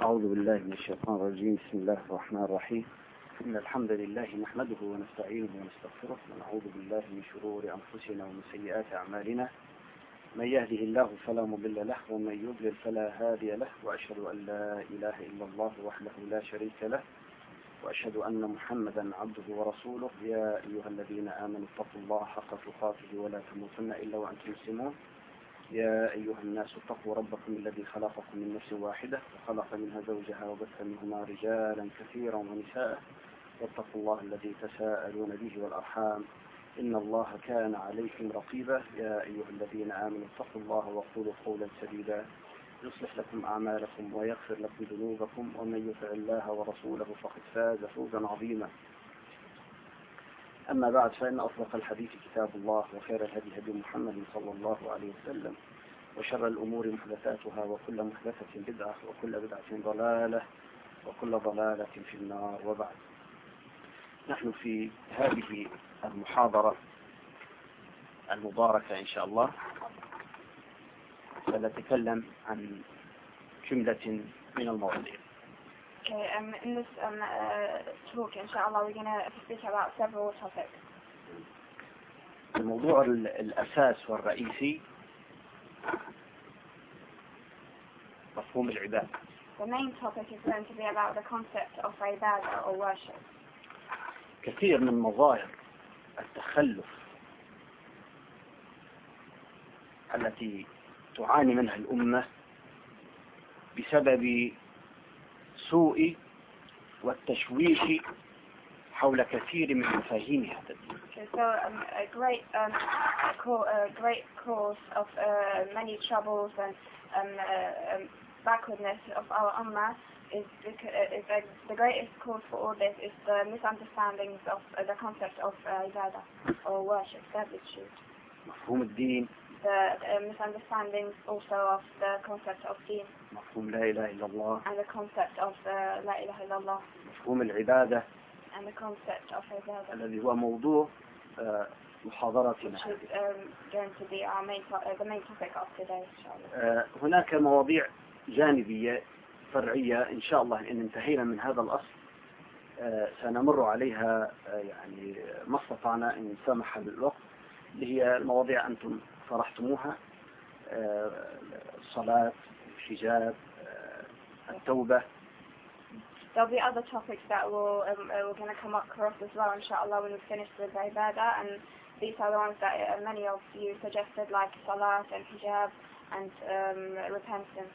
أعوذ بالله من الشيطان الرجيم. بسم الله الرحمن الرحيم. إن الحمد لله نحمده ونستعينه ونستغفره ونعوذ بالله من شرور أنفسنا ومن سيئات أعمالنا. من يهده الله فلا مضل له ومن يضلل فلا هادي له، وأشهد أن لا إله إلا الله وحده لا شريك له، وأشهد أن محمدا عبده ورسوله. يا أيها الذين آمنوا اتقوا الله حق تقاته ولا تموتن إلا وأنتم مسلمون. يا أيها الناس اتقوا ربكم الذي خلقكم من نفس واحدة وخلق منها زوجها وبث منهما رجالا كثيرا ونساء، واتقوا الله الذي تساءلون به والأرحام إن الله كان عليكم رقيبا. يا أيها الذين آمنوا اتقوا الله وقولوا قولا سديدا يصلح لكم أعمالكم ويغفر لكم ذنوبكم، ومن يطع الله ورسوله فقد فاز فوزا عظيما. أما بعد، فإن أصدق الحديث كتاب الله، وخير الهدي هدي محمد صلى الله عليه وسلم، وشر الأمور محدثاتها، وكل محدثة بدعة، وكل بدعة ضلالة، وكل ضلالة في النار. وبعد، نحن في هذه المحاضرة المباركة إن شاء الله سنتكلم عن جملة من المواضيع. In this talk, inshallah, we're going to speak about several topics. الموضوع الأساس والرئيسي مفهوم العبادة. The main topic is going to be about the concept of ibadah or worship. كثير من مظاهر التخلف التي تعاني منها الأمة بسبب سوء والتشويش حول كثير من مفاهيم هذا الدين. So a great cause of many troubles and backwardness of our ummah is the greatest cause for all this is the misunderstandings of the concept of ibadah or worship, servitude. مفهوم الدين. The misunderstandings also of the concept of deen. مفهوم لا إله إلا الله. And the concept of لا إله إلا الله. مفهوم العبادة. And the concept of ibadah. الذي هو موضوع محاضرتنا. Which is going to be our the main topic of today, inshallah. هناك مواضيع جانبية فرعية إن شاء الله إن انتهينا من هذا الأصل سنمر عليها يعني ما استطعنا إن سمح الوقت، اللي هي المواضيع أنتم طرحتموها: الصلاة، الحجاب، التوبة. There'll be other topics that we're going to come across as well, inshallah, when we finish with ibadah, and these are the ones that many of you suggested, like salat and hijab and repentance.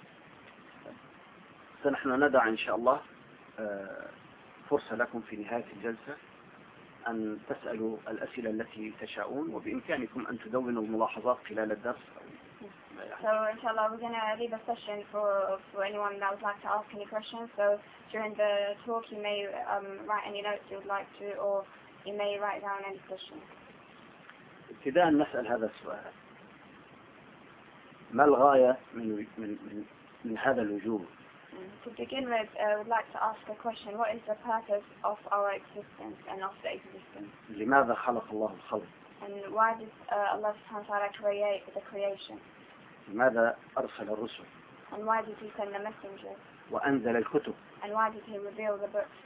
فنحن ندع إن شاء الله فرصة لكم في نهاية الجلسة أن تسألوا الأسئلة التي تشاءون، وبإمكانكم أن تدونوا الملاحظات خلال الدرس. So inshallah we're going to leave a session for anyone that would like to ask any questions. So during the talk you may write any notes you would like to, or you may write down any questions. ابتداء نسأل هذا السؤال: ما الغاية من هذا الوجود؟ To begin with, I would like to ask a question: what is the purpose of our existence and of the existence? لماذا خلق الله الخلق؟ And why did Allah subhanahu wa ta'ala create the creation? لماذا أرسل الرسل؟ And why did He send the messengers? وأنزل الكتب؟ And why did He reveal the books?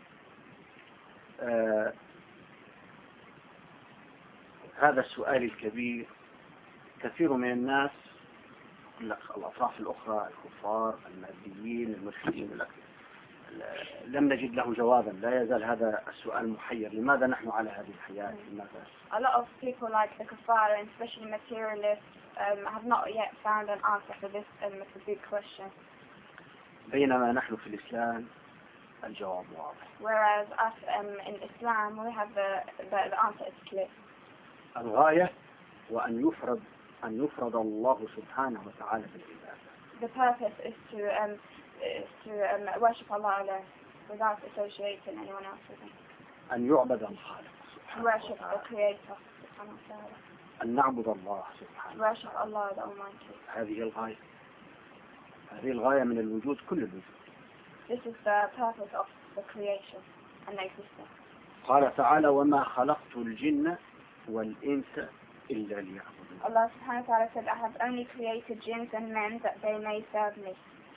هذا السؤال الكبير كثير من الناس، الأطراف الأخرى، الكفار، الماديين، الملحدين، لم نجد له جوابا. لا يزال هذا السؤال محير: لماذا نحن على هذه الحياة؟ لماذا؟ A lot of people like the kuffar and especially materialists have not yet found an answer for this big question. بينما نحن في الإسلام الجواب واضح. Whereas us in Islam we have the answer is clear. الغاية وأن يفرد الله سبحانه وتعالى بالعبادة. The purpose is to worship Allah alone without associating anyone else with Him. أن يعبد الخالق سبحانه Worship وتعالى. the Creator سبحانه وتعالى. أن نعبد الله سبحانه. Worship Allah the Almighty. هذه الغاية. هذه الغاية من الوجود، كل الوجود. This is the purpose of the creation and the existence. قال تعالى: وما خلقت الجن والإنس إلا ليعبدون. Allah subhanahu wa ta'ala said, I have only created jinns and men that they may serve me.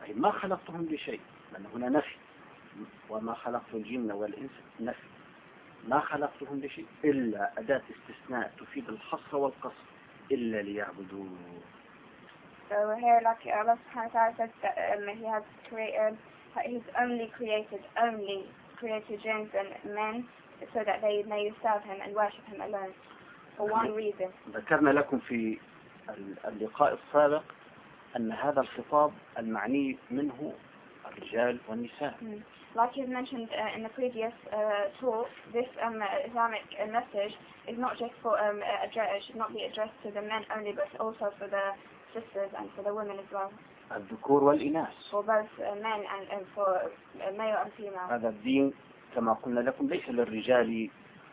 أي ما خلقتهم لشيء، لأن هنا نفي، وما خلقت الجن والإنس نفي، ما خلقتهم لشيء إلا أداة استثناء تفيد الحصر والقصر إلا ليعبدون. So here, like Allah subhanahu wa ta'ala says that He has created, He's only created jinns and men so that they may serve Him and worship Him alone for one reason. ذكرنا لكم في اللقاء السابق أن هذا الخطاب المعني منه الرجال والنساء. Like you've mentioned in the previous talk, this Islamic message is not just for should not be addressed to the men only, but also for the sisters and for the women as well. الذكور والإناث. For both men and for male and female. هذا الدين كما قلنا لكم ليس للرجال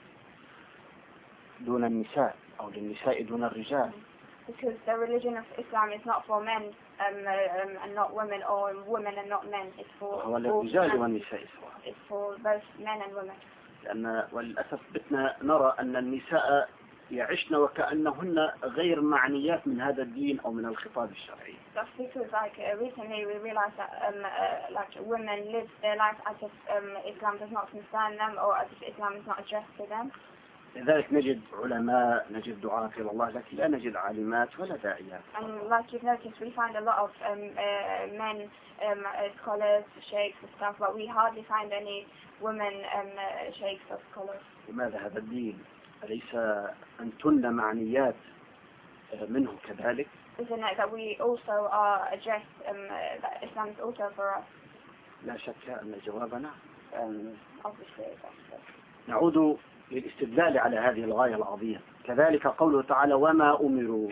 دون النساء أو للنساء دون الرجال. Because the religion of Islam is not for men and not women, or women and not men. It's for الرجال والنساء سواء. It's for both men and women. لأن وللأسف بتنا نرى أن النساء يعشن وكأنهن غير معنيات من هذا الدين أو من الخطاب الشرعي. That's because recently we realized that women live their life as if Islam does not concern them, or as if Islam is not addressed to them. لذلك نجد علماء، نجد دعاة إلى الله، لكن لا نجد عالمات ولا داعيات. And like you've noticed, we find a lot of men, scholars, sheikhs and stuff, but we hardly find any women sheikhs or scholars. لماذا هذا الدين أليس أنتن معنيات منه كذلك؟ Isn't it that we also are addressed, that Islam is also for us? لا شك أن جوابنا Obviously, نعود للاستدلال على هذه الغاية العظيمة. كذلك قوله تعالى وما أمروا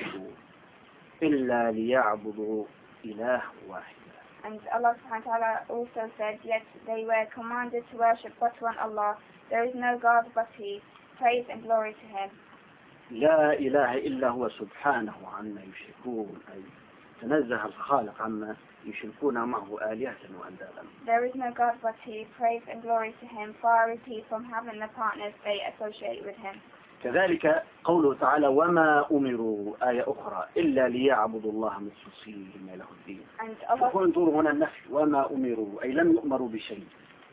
إلا ليعبدوا إله واحد. And Allah subhanahu wa ta'ala also said, yet they were commanded to worship but one Allah. There is no God but He. Praise and glory to Him. لا إله إلا هو سبحانه عما يشركون، أي تنزه الخالق عما يشركون معه آلهة وأندادا. There is no God but He. Praise and glory to Him. Far is He from having the partners they associate with Him. كذلك قوله تعالى وما أمروا آية أخرى إلا ليعبدوا الله مخلصين له الدين. فكون دور هنا النفي وما أمروا أي لم يؤمروا بشيء،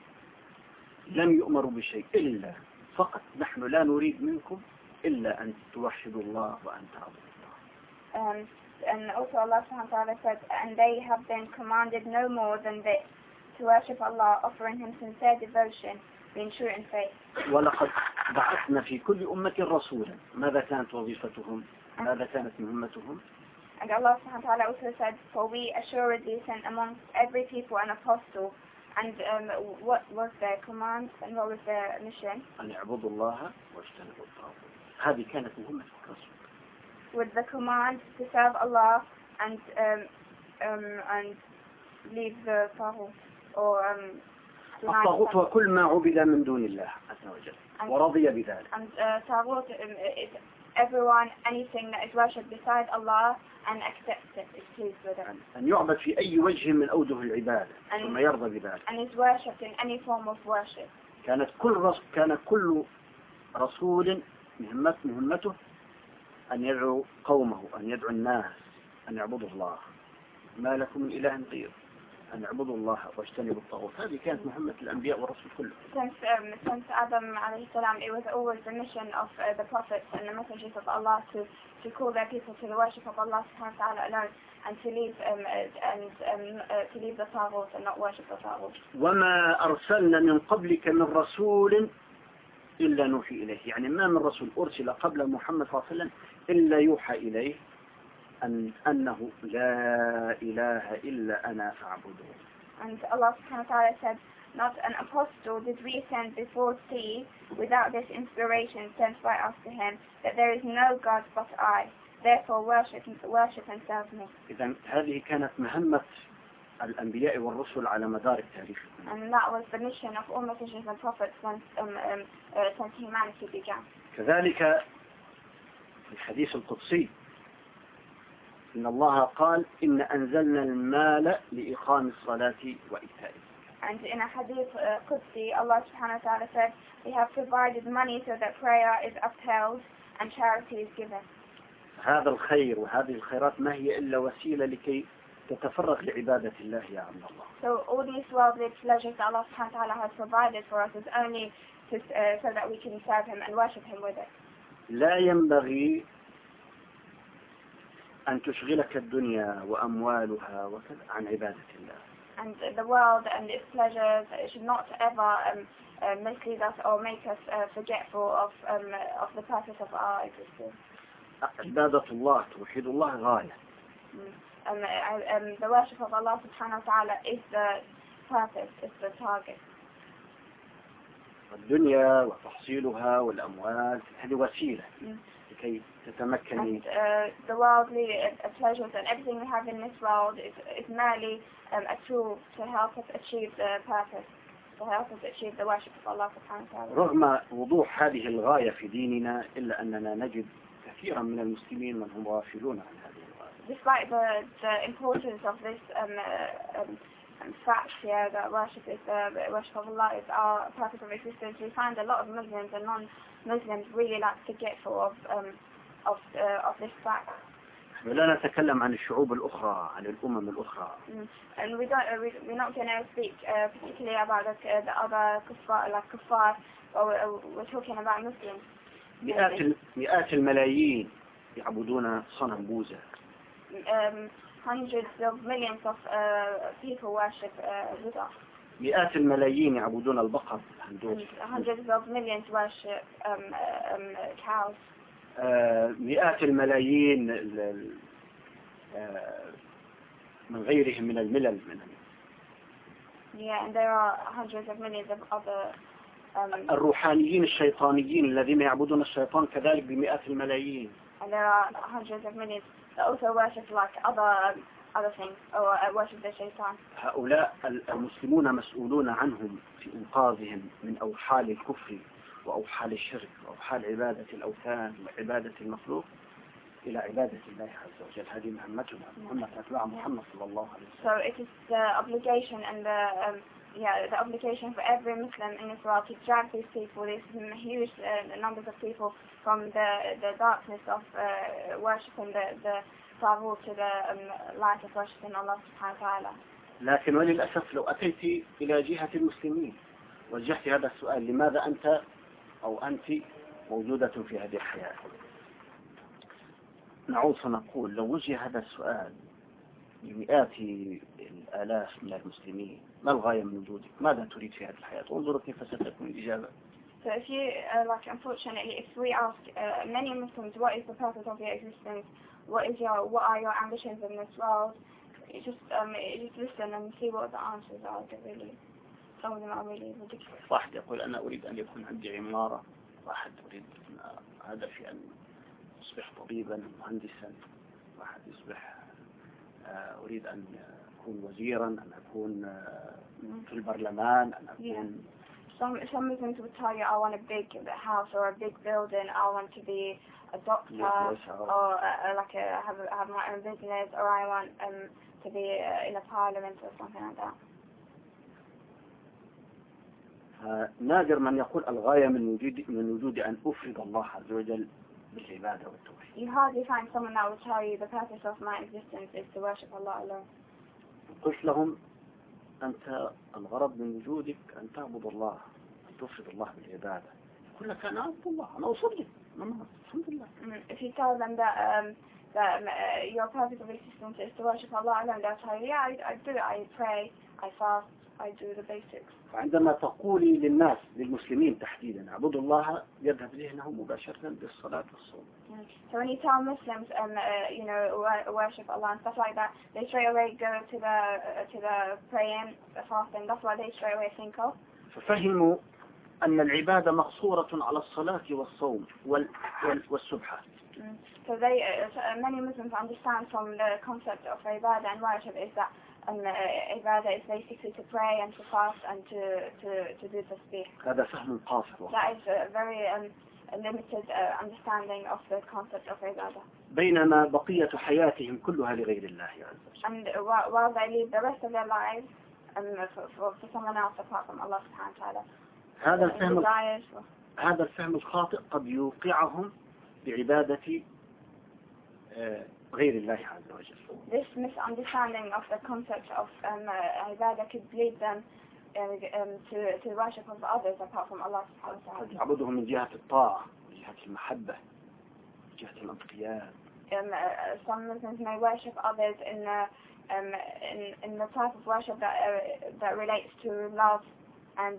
لم يؤمروا بشيء إلا فقط نحن لا نريد منكم إلا أن توحدوا الله وأن تعبدوا الله. And also Allah subhanahu wa ta'ala said, and they have been commanded no more than this, to worship Allah, offering Him sincere devotion, being true in faith. ولقد بعثنا في كل أمة رسولا. ماذا كانت وظيفتهم؟ ماذا كانت مهمتهم؟ And Allah subhanahu wa ta'ala also said, for we assuredly sent amongst every people an apostle. And what was their command and what was their mission? أن يعبدوا الله واجتنبوا الطاغوت. هذه كانت مهمة الرسول. With the command to serve Allah and leave the taghut, or الطاغوت هو كل ما عبد من دون الله عز وجل ورضي بذلك. And taghut is everyone, anything that is worshipped beside Allah and accepts it, is pleased with it. أن يعبد في أي وجه من أوجه العبادة ثم يرضى بذلك. And is worshipped in any form of worship. كان كل رسول مهمته أن يدعو قومه، أن يدعو الناس أن يعبدوا الله. ما لكم من إله غيره، أن يعبدوا الله واجتنبوا الطاغوت. هذه كانت مهمة الأنبياء والرسل كله. Since Adam alayhi salam, it was always the mission of the prophets and the messengers of Allah to call their people to the worship of Allah subhanahu wa ta'ala alone, and to leave the taghut and not worship the taghut. وما أرسلنا من قبلك من رسول إلا نوحي إليه. يعني ما من رسول أرسل قبل محمد صلى الله عليه وسلم إلا يوحى إليه أنه لا إله إلا أنا فاعبدون. And Allah subhanahu wa ta'ala said, not an apostle did we send before thee without this inspiration sent by us to him, that there is no God but I. Therefore worship and serve me. إذن هذه كانت مهمة الأنبياء والرسل على مدار التاريخ. And that was the mission of all messengers and prophets since humanity began. كذلك في الحديث القدسي إن الله قال إن أنزلنا المال لإقام الصلاة وإيتاء الزكاة. And in a hadith Qudsi, Allah subhanahu wa ta'ala said, we have provided money so that prayer is upheld and charity is given. هذا الخير وهذه الخيرات ما هي إلا وسيلة لكي تتفرغ لعبادة الله يا عبد الله. So all these worldly pleasures that Allah subhanahu wa ta'ala has provided for us is only to, so that we can serve Him and worship Him with it. لا ينبغي أن تشغلك الدنيا وأموالها وكذا عن عبادة الله. And the world and its pleasures should not ever mislead us or make us forgetful of the purpose of our existence. عبادة الله توحيد الله غاية. The worship of Allah subhanahu wa ta'ala is the purpose, is the target. الدنيا وتحصيلها والأموال هذه وسيلة لكي تتمكني. And the worldly pleasures and everything we have in this world is merely a tool to help us achieve the purpose, to help us achieve the worship of Allah subhanahu wa ta'ala. رغم وضوح هذه الغاية في ديننا إلا أننا نجد كثيرا من المسلمين من هم غافلون عن هذه الغاية. Despite the importance of this fact here that worship of Allah is our purpose of existence, we find a lot of Muslims and non-Muslims really forgetful of this fact. ولا نتكلم عن الشعوب الأخرى عن الأمم الأخرى. And we're not going to speak particularly about the other kuffar, we're talking about Muslims. مئات الملايين يعبدون صنم بوذا. Hundreds of millions of people worship Buddha. مئات الملايين يعبدون البقر. Hundreds of millions worship cows. مئات الملايين من غيرهم من الملل Yeah, and there are hundreds of millions of other الروحانيين الشيطانيين الذين يعبدون الشيطان كذلك بمئات الملايين. And there are hundreds of millions that also worship other things or worship the shaitan. هؤلاء المسلمون مسؤولون عنهم في إنقاذهم من أوحال الكفر وأوحال الشرك وأوحال عبادة الأوثان وعبادة المخلوق إلى عبادة الله عز وجل. هذه مهمتنا مهمة أتباع محمد صلى الله عليه وسلم. So it is the obligation and the obligation for every Muslim in this world to drag these people, these huge numbers of people, from the darkness of worshipping the Taghut to the light of worshipping Allah subhanahu wa ta'ala. لكن وللأسف لو أتيت إلى جهة المسلمين وجهت هذا السؤال: لماذا أنت أو أنت موجودة في هذه الحياة؟ نعود فنقول: لو وجه هذا السؤال لمئات الآلاف من المسلمين: ما الغاية من وجودك؟ ماذا تريد في هذه الحياة؟ انظروا كيف ستكون الإجابة. So if you, unfortunately, if we ask many Muslims, what is the purpose of your existence? What are your ambitions in this world? You just listen and see what the answers are. Some of them are really ridiculous. واحد يقول: أنا أريد أن يكون عندي عمارة. واحد أريد هدفي أن أصبح طبيبا مهندسا. واحد يصبح أريد أن أكون وزيرا، أن أكون في البرلمان، أن أكون. Some Muslims would tell you, I want a big house or a big building, I want to be a doctor, or have my own business, or I want to be in a parliament or something like that. نادر من يقول الغاية من وجود أن أفرد الله عز وجل بالعبادة والتوحيد. You hardly find someone that will tell you the purpose of my existence is to worship Allah alone. قلت لهم: أنت الغرض من وجودك أن تعبد الله، أن تفرد الله بالعبادة. يقول لك: أنا أعبد الله، أنا أصلي، الحمد لله. If you tell them that your purpose of existence is to worship Allah alone, they'll tell you, yeah, I do it, I pray, I fast, I do the basics. عندما تقولي للناس، للمسلمين تحديدا، اعبدوا الله، يذهب ذهنهم مباشرة بالصلاة والصوم. So when you tell Muslims, worship Allah and stuff like that, they straight away go to the praying, the fasting. That's what they straight away think of. ففهموا أن العبادة مقصورة على الصلاة والصوم والسبحة. So many Muslims understand from the concept of ibadah and worship is that ibadah is basically to pray and to fast and to do tasbih. هذا فهم قاصر. That is a very limited understanding of the concept of ibadah. بينما بقية حياتهم كلها لغير الله عز وجل. And while they live the rest of their lives for someone else apart from Allah subhanahu wa ta'ala. هذا الفهم الخاطئ قد يوقعهم بعبادة غير الله عز وجل. This misunderstanding of the concept of ibadah could lead them to worship of others apart from Allah subhanahu wa ta'ala. يعبدهم من جهة الطاعة، من جهة المحبة، من جهة الانقياد. Some Muslims may worship others in the type of worship that relates to love and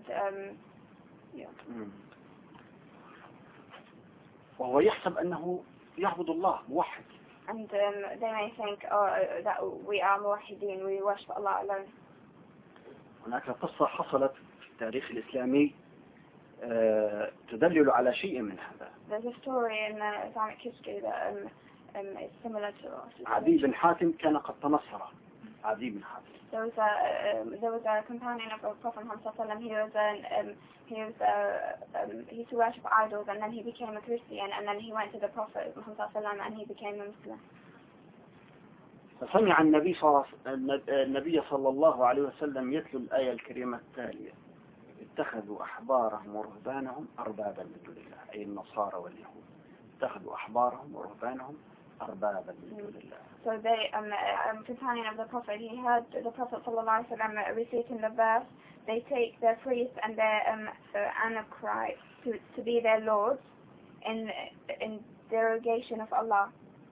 وهو يحسب أنه يعبد الله موحد. And they may think that we are muwahideen, we worship Allah alone. هناك قصة حصلت في التاريخ الإسلامي تدلل على شيء من هذا. There's a story in Islamic history that is similar to us. عدي بن حاتم كان قد تنصر. عدي بن حاتم. There was a companion of the Prophet Muhammad. He used to worship idols, and then he became a Christian, and then he went to the Prophet Muhammad and he became a Muslim. فسمع النبي صلى الله عليه وسلم يتلو الآية الكريمة التالية: اتخذوا أحبارهم ورهبانهم أربابا من دون الله، أي النصارى واليهود اتخذوا أحبارهم ورهبانهم أربابا من دون الله. So they, companion of the Prophet, he heard the Prophet sallallahu alaihi wasallam reciting the verse. They take their priests and their anachorites to be their lords in derogation of Allah.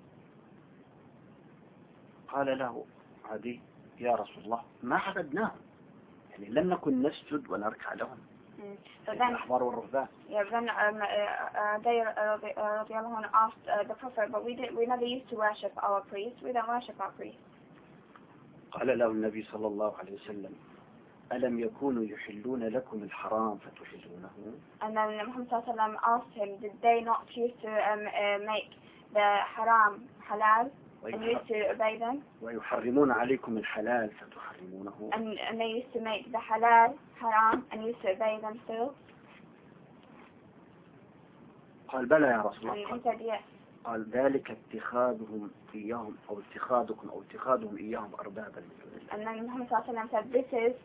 قال له عدي: يا رسول الله ما عبدناهم، يعني لم نكن نسجد ونركع لهم. الأحبار والرهبان. Yeah, then they radiallahu anhu asked the Prophet, but we never used to worship our priests. We don't worship our priests. قال له النبي صلى الله عليه وسلم: ألم يكونوا يحلون لكم الحرام فتحلونه؟ And then Muhammad sallallahu alaihi wasallam asked him, did they not choose to make the haram halal and used to obey them? ويحرمون عليكم الحلال فتحرمونه. And they used to make the halal haram and used to obey them still? قال بلى يا رسول الله. And he said yes. قال ذلك اتخاذهم إياهم أو اتخاذهم إياهم أربابا من دون الله. And then Muhammad sallallahu alaihi wasallam said,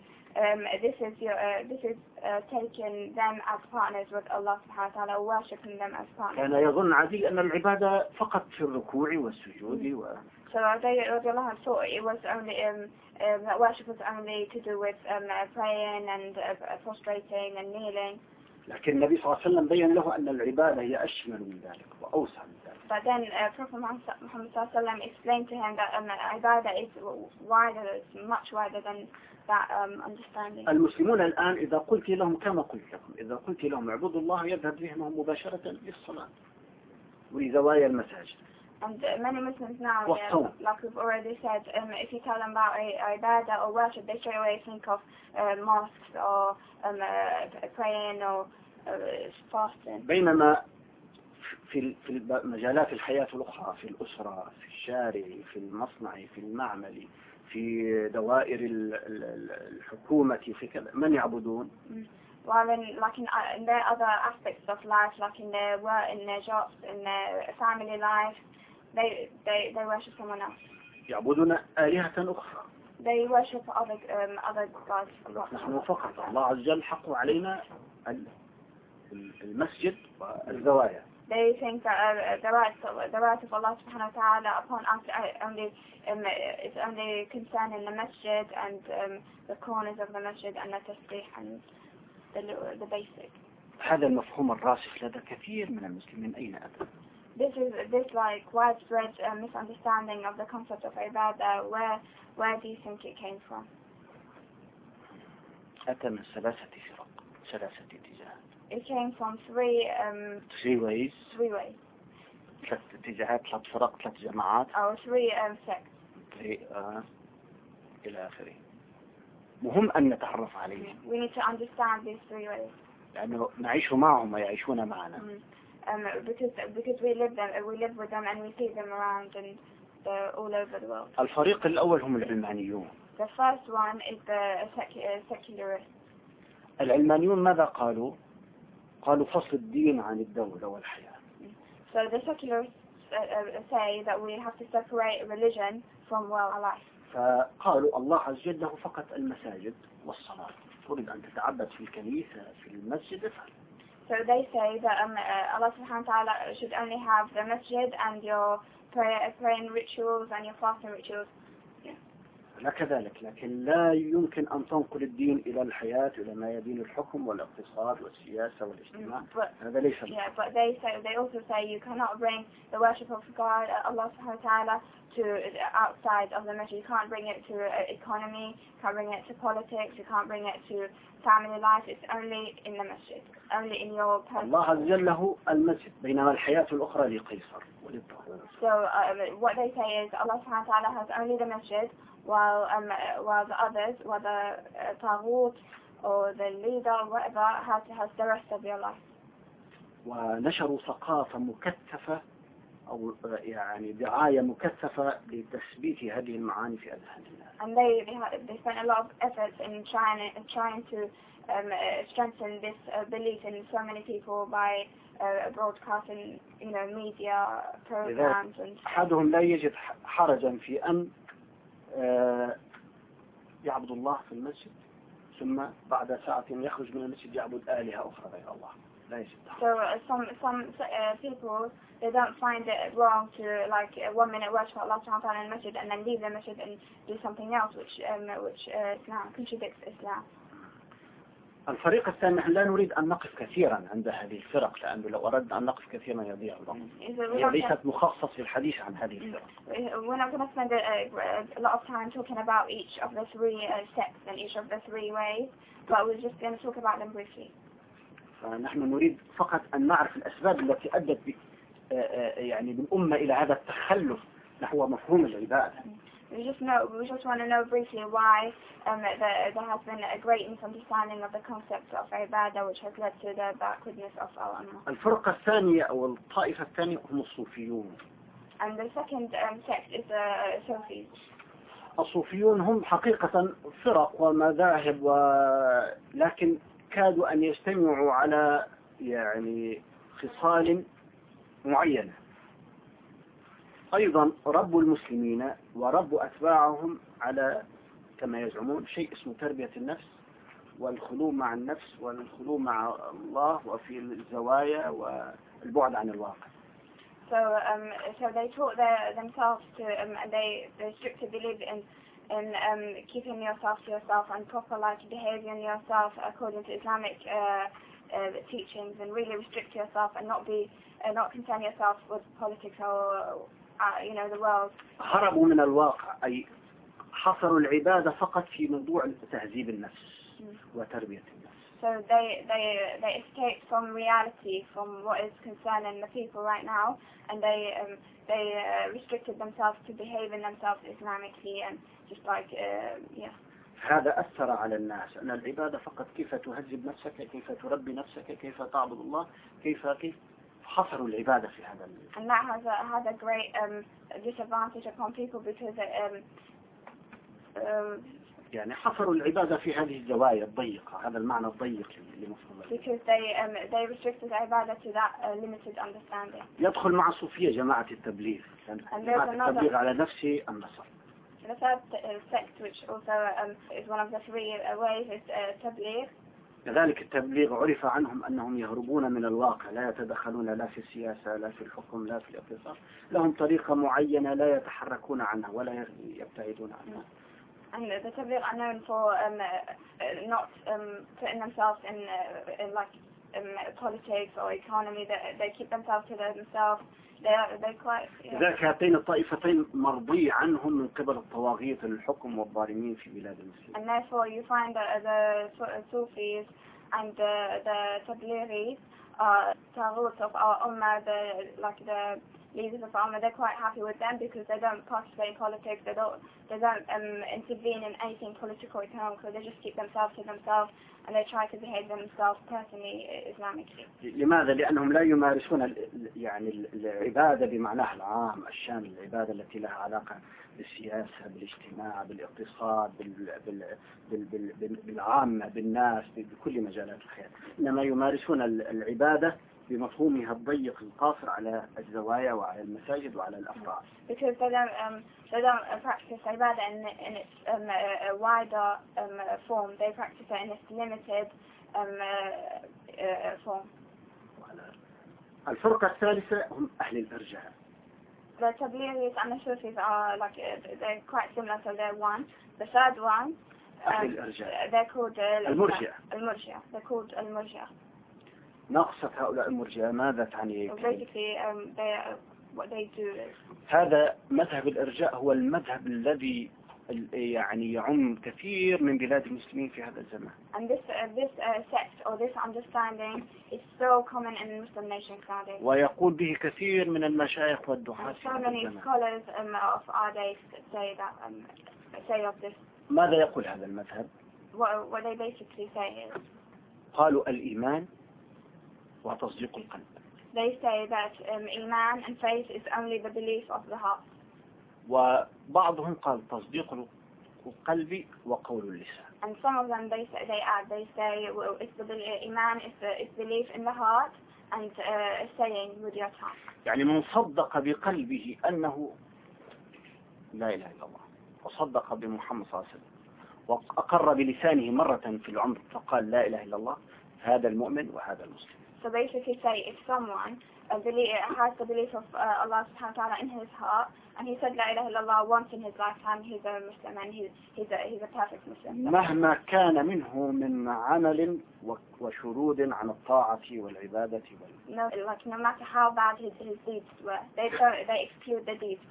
this is taking them as partners with Allah subhanahu wa ta'ala, worshipping them as partners. كان يظن عدي أن العبادة فقط في الركوع والسجود So they thought it was only that worship was only to do with praying and prostrating and kneeling. لكن النبي صلى الله عليه وسلم بين له أن العبادة هي أشمل من ذلك وأوسع من ذلك. But then Prophet Muhammad sallallahu alaihi wasallam explained to him that ibadah is wider, it's much wider than that understanding. المسلمون الآن إذا قلت لهم كما قلت لكم، إذا قلت لهم اعبدوا الله يذهب ذهنهم مباشرة للصلاة ولزوايا المساجد. And many Muslims now, like we've already said, if you tell them about ibadah or worship, they straight away think of mosques or praying or fasting. بينما في مجالات الحياة الأخرى، في الأسرة، في الشارع، في المصنع، في المعمل، في دوائر الحكومة، في كذا، من يعبدون؟ While in their other aspects of life, like in their work, in their jobs, in their family life, they worship someone else. يعبدون آلهة أخرى. They worship other gods. نحن فقط الله عز وجل حق علينا المسجد والزوايا. They think that the right of Allah subhanahu wa ta'ala upon us is only concerning the masjid and the corners of the masjid and the tasbih and the basic. هذا المفهوم الراسخ لدى كثير من المسلمين أين أتى؟ This like widespread misunderstanding of the concept of ibadah. Where do you think it came from? أتى من ثلاثة اتجاهات. It came from three ways. ثلاث اتجاهات، ثلاث فرق، ثلاث جماعات. Or three sects. إلى آخره. مهم أن نتعرف عليهم. We need to understand these three ways. لأنه نعيش معهم ويعيشون معنا. Because we live with them and we see them around and they're all over the world. الفريق الأول هم العلمانيون. The first one is the secularists. العلمانيون ماذا قالوا؟ قالوا فصل الدين عن الدولة والحياة. So the secularists say that we have to separate religion from life. فقالوا الله عز وجل له فقط المساجد والصلاة. تريد أن تتعبد في الكنيسة في المسجد افعل. So they say that Allah subhanahu wa ta'ala should only have the masjid and your praying rituals and your fasting rituals. لا كذلك، لكن لا يمكن أن تنقل الدين إلى الحياة، إلى ما يدين الحكم والاقتصاد والسياسة والاجتماع. هذا ليس. Yeah, but they also say you cannot bring the worship of God, Allah subhanahu wa ta'ala, to outside of the masjid. You can't bring it to economy, you can't bring it to politics, you can't bring it to family life. It's only in the masjid, only in your personal. الله عز وجل له المسجد، بينما الحياة الأخرى لقيصر وللطاغوت. So what they say is Allah subhanahu wa ta'ala has only the masjid, while the others, whether Taghut or the leader or whatever, has the rest of your life. ونشروا ثقافة مكثفة أو يعني دعاية مكثفة لتثبيت هذه المعاني في أذهان الناس. And they spent a lot of efforts in trying to strengthen this belief in so many people by broadcasting, media programs and. أحدهم لا يجد حرجا في أن يعبد الله في المسجد، ثم بعد ساعة يخرج من المسجد يعبد آلهة أخرى غير الله. لا يجد. So some people, they don't find it wrong to 1 minute worship Allah subhanahu wa ta'ala in the masjid and then leave the masjid and do something else which Islam contradicts Islam. الفريق الثاني، نحن لا نريد أن نقف كثيرا عند هذه الفرق، لأنه لو أردنا أن نقف كثيرا يضيع الوقت. هي ليست مخصص للحديث عن هذه الفرق. We're not going to spend a lot of time talking about each of the three sects and each of the three ways, but we're just going to talk about them briefly. فنحن نريد فقط أن نعرف الأسباب التي أدت يعني بالأمة إلى هذا التخلف نحو مفهوم العبادة. We just want to know briefly why there has been a great misunderstanding of the concept of ibadah, which has led to the backwardness of our ummah. الفرقة الثانية أو الطائفة الثانية هم الصوفيون. And the second sect is the Sufis. الصوفيون هم حقيقة فرق ومذاهب، ولكن كادوا أن يجتمعوا على يعني خصال معينة. أيضا رب المسلمين ورب أتباعهم على كما يزعمون شيء اسمه تربية النفس والخلو مع النفس والخلو مع الله وفي الزوايا والبعد عن الواقع. So they taught themselves to they strictly believe in keeping yourself to yourself and proper behaving yourself according to Islamic teachings, and really restrict yourself and not concern yourself with politics or the world. هربوا من الواقع، أي حصروا العبادة فقط في موضوع تهذيب النفس وتربية النفس. So they escaped from reality, from what is concerning the people right now, and they restricted themselves to behaving themselves Islamically and just هذا أثر على الناس أن العبادة فقط كيف تهذب نفسك، كيف تربي نفسك، كيف تعبد الله، كيف حصروا العبادة في هذا. And that has a great disadvantage upon people because يعني حصروا العبادة في هذه الزوايا الضيقة، هذا المعنى الضيق لمفهوم. Because they restricted ibadah to that limited understanding. يدخل مع الصوفية جماعة التبليغ، جماعة التبليغ على نفسه النصر. The third sect, which also is one of the three ways, is tabligh. كذلك التبليغ عرف عنهم أنهم يهربون من الواقع، لا يتدخلون لا في السياسة لا في الحكم لا في الاقتصاد، لهم طريقة معينة لا يتحركون عنها ولا يبتعدون عنها. And the tabligh are known for not putting themselves in politics or economy. They keep themselves to themselves. They're quite. لذلك هاتين الطائفتين مرضي عنهم من قبل الطواغيت الحكم والظالمين في بلاد المسلمين. And therefore you find the Sufis and the Tablighis are Taghut of our Ummah, the leaders of our Ummah. They're quite happy with them because they don't participate in politics. They don't intervene in anything political or economic. So they just keep themselves to themselves and they try to behave themselves personally Islamically. لماذا؟ لأنهم لا يمارسون يعني العبادة بمعناها العام الشامل، العبادة التي لها علاقة بالسياسة بالاجتماع بالاقتصاد بالعامة بالناس بكل مجالات الحياة، إنما يمارسون العبادة بمفهومها الضيق القاصر على الزوايا وعلى المساجد وعلى الأفراد. Because they don't practice ibadah in its a wider form. They practice it in its limited form. الفرقة الثالثة هم أهل الإرجاء. the Tablighis and the Sufis are like they're quite similar, so they're one. The third one, they're called المرجئة. They're called المرجئة. ناقصة هؤلاء المرجئة ماذا تعني؟ Basically, what they do is. هذا مذهب الإرجاء هو المذهب الذي يعني يعم كثير من بلاد المسلمين في هذا الزمان. And this sect or this understanding is so common in Muslim nations nowadays. ويقول به كثير من المشايخ والدعاة في So هذا many الزمان. scholars of our days say of this. ماذا يقول هذا المذهب؟ What they basically say is. قالوا الإيمان وتصديق القلب. They say that iman and faith is only the belief of the heart. وبعضهم قال تصديق القلب وقول اللسان. And some of them they say well, it's the iman is belief in the heart and saying with your tongue. يعني من صدق بقلبه أنه لا إله إلا الله وصدق بمحمد صلى الله عليه وسلم وأقر بلسانه مرة في العمر فقال لا إله إلا الله هذا المؤمن وهذا المسلم. So basically say if someone has the belief of Allah subhanahu wa ta'ala in his heart and he said la ilaha illallah once in his lifetime, he's a Muslim and he's a perfect Muslim. مهما كان منه من عمل وشرود عن الطاعة والعبادة no matter how bad his deeds were, they exclude the deeds.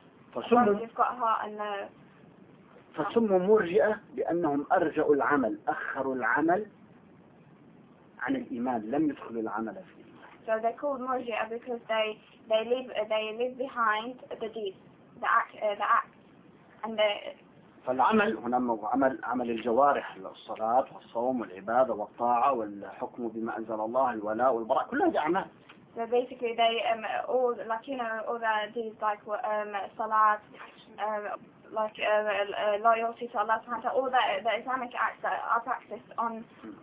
فسموا مرجئة بأنهم أرجعوا العمل أخروا العمل عن الإيمان لم يدخلوا العمل فيه. So they're called murji'ah because they leave behind the deeds, the act, and فالعمل هنا عمل الجوارح الصلاة والصوم والعبادة والطاعة والحكم بما أنزل الله الولاء والبراء كلها دي أعمال. So basically they all all the deeds like salat, loyalty to Allah subhanahu wa ta'ala, all the Islamic acts that are practiced on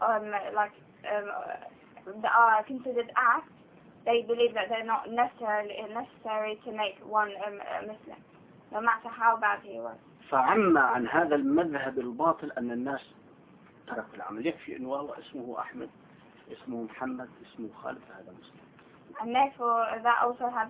that are considered acts, they believe that they're not necessary to make one Muslim, no matter how bad he was. فعم عن هذا المذهب الباطل أن الناس تركوا العمل يكفي إنه والله اسمه أحمد اسمه محمد اسمه خالد هذا مسلم. And therefore that also had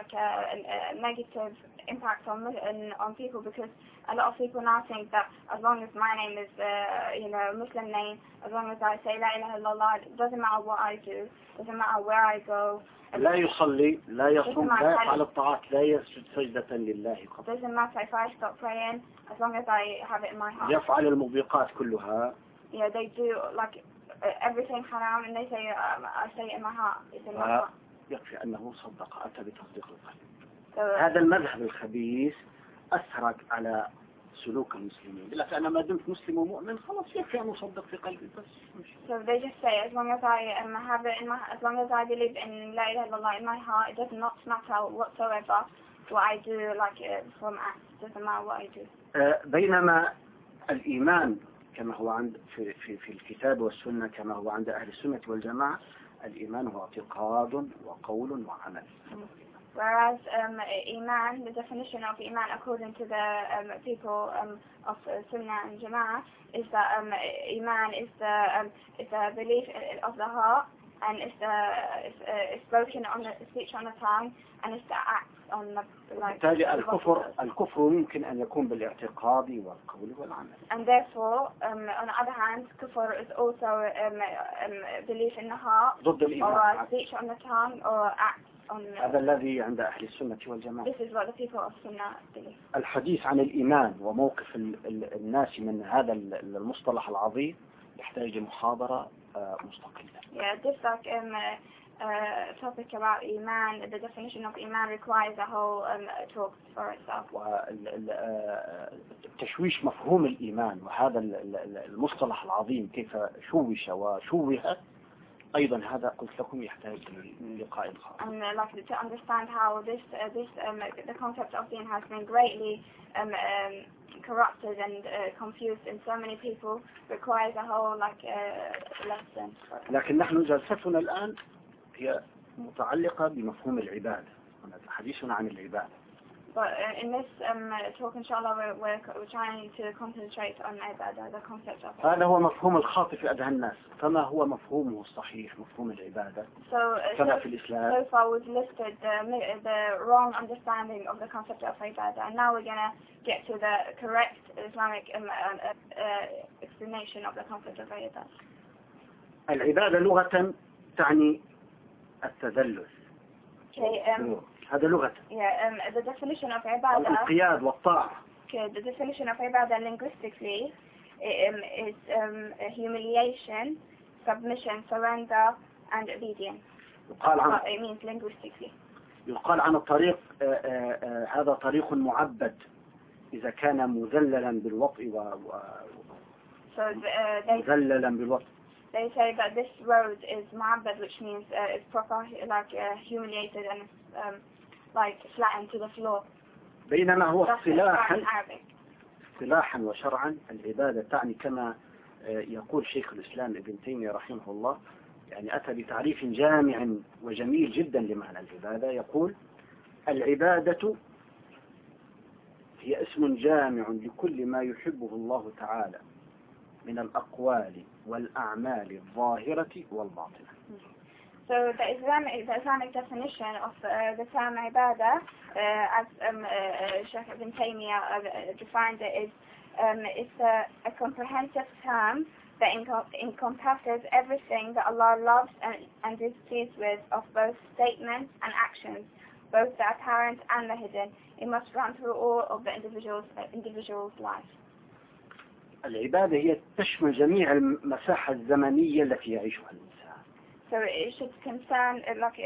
a negative impact on people because a lot of people now think that as long as my name is a Muslim name, as long as I say la ilaha illallah, it doesn't matter what I do, doesn't matter where I go. لا يصلي لا يصوم لا يفعل الطاعات لا يسجد سجدة لله قط. Doesn't matter if I stop praying as long as I have it in my heart. يفعل الموبقات كلها. Yeah, they do everything haram and they say I say it in my heart. It's in my heart. يكفي أنه صدق أتى بتصديق القلب. هذا المذهب الخبيث أثر على سلوك المسلمين. لكن أنا ما دمت مسلم ومؤمن خلاص يكفي أن أصدق في قلبي بس. So they just say as long as I have it in my, as long as I believe in la ilaha illallah in my heart, it does not matter whatsoever what I do from acts. It doesn't matter what I do. بينما الإيمان كما هو عند في الكتاب والسنة كما هو عند أهل السنة والجماعة الإيمان هو اعتقاد وقول وعمل. Whereas Iman, the definition of Iman according to the people of Sunnah and Jama'ah is that Iman is the belief of the heart and it's spoken on the speech on the tongue and it's the act on the بالتالي الكفر ممكن أن يكون بالاعتقاد والقول والعمل. And therefore, on the other hand, kufr is also belief in the heart ضد الإيمان or speech on the tongue or act. هذا الذي عند أهل السنة والجماعة. This is what the people of Sunnah believe. الحديث عن الإيمان وموقف الناس من هذا المصطلح العظيم يحتاج لمحاضرة مستقلة. Yeah, this topic about Iman, the definition of Iman requires a whole talk for itself. تشويش مفهوم الإيمان وهذا المصطلح العظيم كيف شوش وشوه أيضا هذا قلت لكم يحتاج للقاء خاص. And to understand how the concept of deen has been greatly corrupted and confused in so many people requires a whole lesson. لكن نحن جلستنا الآن هي متعلقة بمفهوم العبادة. حديثنا عن العبادة. But in this talk, inshallah, we're trying to concentrate on ibadah, the concept of it. هذا هو مفهوم الخاطئ في أذهان الناس. فما هو مفهومه الصحيح مفهوم العبادة كما في الإسلام؟ So far we've listed the wrong understanding of the concept of ibadah, and now we're going to get to the correct Islamic explanation of the concept of ibadah. العبادة لغة تعني التذلل. هذا لغة. The definition of ibadah. الانقياد والطاعة. The definition of ibadah linguistically is humiliation, submission, surrender, and obedience. It means linguistically. يقال عن الطريق هذا طريق معبد إذا كان مذللا بالوطء مذللا بالوطء. They say that this road is mu'abbad, which means it's proper, like humiliated and like flattened to the floor. بينما هو اصطلاحا وشرعا العبادة تعني كما يقول شيخ الإسلام ابن تيمية رحمه الله، يعني أتى بتعريف جامع وجميل جدا لمعنى العبادة. يقول: العبادة هي اسم جامع لكل ما يحبه الله تعالى من الأقوال والأعمال الظاهرة والباطنة. So the Islamic definition of the term ibadah, as Sheikh Ibn Taymiyyah defined it, is it's a comprehensive term that encompasses everything that Allah loves and is pleased with of both statements and actions, both the apparent and the hidden. It must run through all of the individual's life. العبادة هي تشمل جميع المساحة الزمنية التي يعيشها الإنسان. So it should concern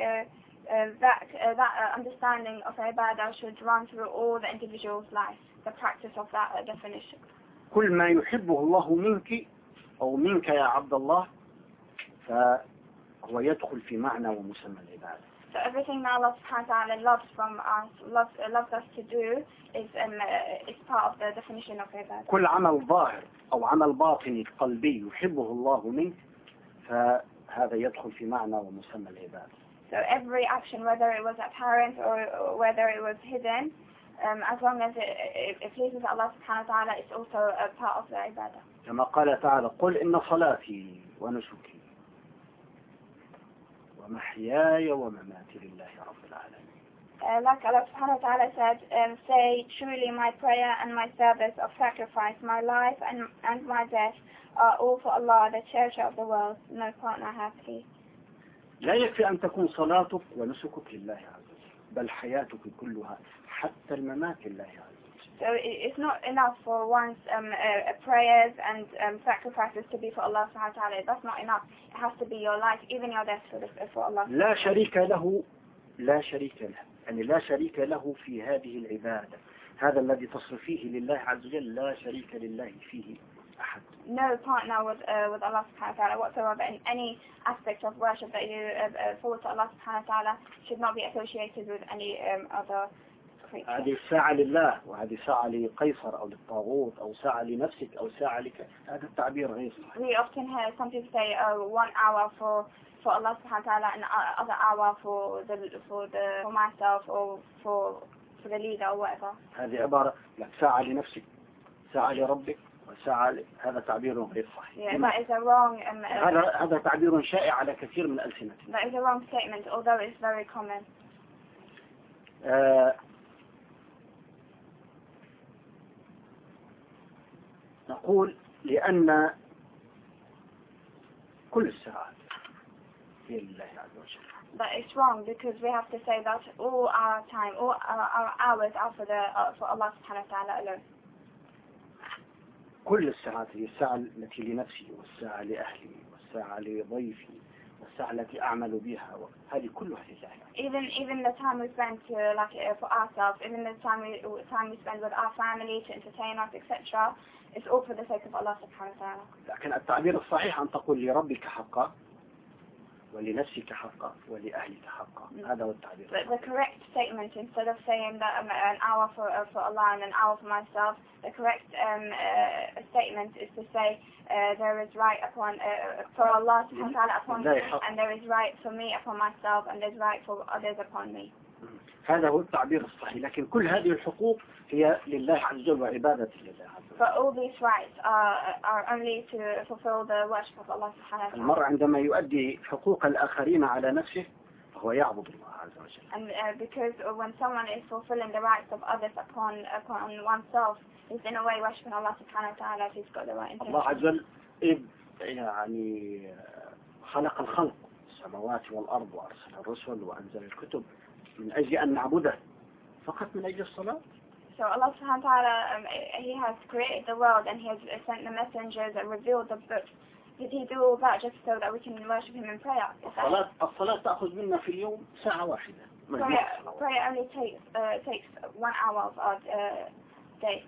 that understanding of ibadah should run through all the individual's life, the practice of that definition. كل ما يحبه الله منك أو منك يا عبد الله فهو يدخل في معنى ومسمى العبادة. So everything that Allah subhanahu wa ta'ala loves from us, loves us to do is part of the definition of ibadah. كل عمل ظاهر أو عمل باطني قلبي يحبه الله منك فهذا يدخل في معنى ومسمى العبادة. So every action, whether it was apparent or whether it was hidden, as long as it pleases Allah subhanahu wa ta'ala, it's also a part of the ibadah. كما قال تعالى: قل إن صلاتي ونسكي ومحياي ومماتي لله رب العالمين. Like Allah subhanahu wa ta'ala said, say, truly my prayer and my service of sacrifice, my life and my death are all for Allah, the cherisher of the world. No partner has he. لا يكفي أن تكون صلاتك ونسكك لله عز وجل، بل حياتك كلها حتى الممات لله عز وجل. So it's not enough for one's prayers and sacrifices to be for Allah subhanahu wa ta'ala. That's not enough. It has to be your life, even your death for Allah. لا شريك له يعني لا شريك له في هذه العبادة. هذا الذي تصرفيه لله عز وجل لا شريك لله فيه أحد. No partner with Allah subhanahu wa ta'ala whatsoever in any aspect of worship that you forward to Allah subhanahu wa ta'ala should not be associated with any other creature. هذه الساعة لله وهذه ساعة لقيصر أو للطاغوت أو ساعة لنفسك أو ساعة لك. هذا التعبير غير صحيح. We often hear some people say 1 hour for Allah subhanahu wa ta'ala and other hour for myself or for the leader or whatever. هذه عبارة لك ساعة لنفسك ساعة لربك وساعة هذا تعبير غير صحيح. Yeah, that is a wrong. هذا تعبير شائع على كثير من ألسنتنا. That is a wrong statement, although it's very common. نقول لأن كل الساعات هي لله عز وجل. But it's wrong because we have to say that all our time, all our hours are for Allah subhanahu wa ta'ala alone. كل الساعات هي الساعة التي لنفسي والساعة لأهلي والساعة لضيفي والساعة التي أعمل بها هذه كلها لله. Even the time we spend for ourselves, even the time we spend with our family to entertain us, etc. It's all for the sake of Allah subhanahu wa ta'ala. لكن التعبير الصحيح أن تقول لربك حقا ولنفسك حقا ولأهلك حقا. هذا هو التعبير. The correct statement, instead of saying that an hour for Allah and an hour for myself, the correct statement is to say there is right upon for Allah subhanahu wa ta'ala upon me, and there is right for me upon myself, and there's right for others upon me. هذا هو التعبير الصحيح، لكن كل هذه الحقوق هي لله عز وجل وعبادة لله عز وجل. But all these rights are only to fulfill the worship of Allah subhanahu wa ta'ala. المرء عندما يؤدي حقوق الآخرين على نفسه فهو يعبد الله عز وجل. And because when someone is fulfilling the rights of others upon oneself, he's in a way worshiping Allah subhanahu wa ta'ala if he's got the right intention. الله عز وجل يعني خلق الخلق السماوات والأرض وأرسل الرسل وأنزل الكتب من أجل أن نعبده فقط من أجل الصلاة. So Allah subhanahu wa ta'ala, He has created the world and He has sent the messengers and revealed the books. Did He do all that just so that we can worship Him in prayer? الصلاة تأخذ منا في اليوم ساعة واحدة. Prayer only takes 1 hour of our day.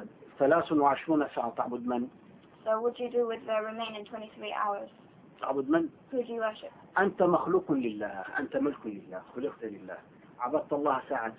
23 ساعة تعبد من؟ So what do you do with the remaining 23 hours? تعبد من؟ Who do you worship? أنت مخلوق لله، أنت ملك لله، خلقت لله، عبدت الله ساعة.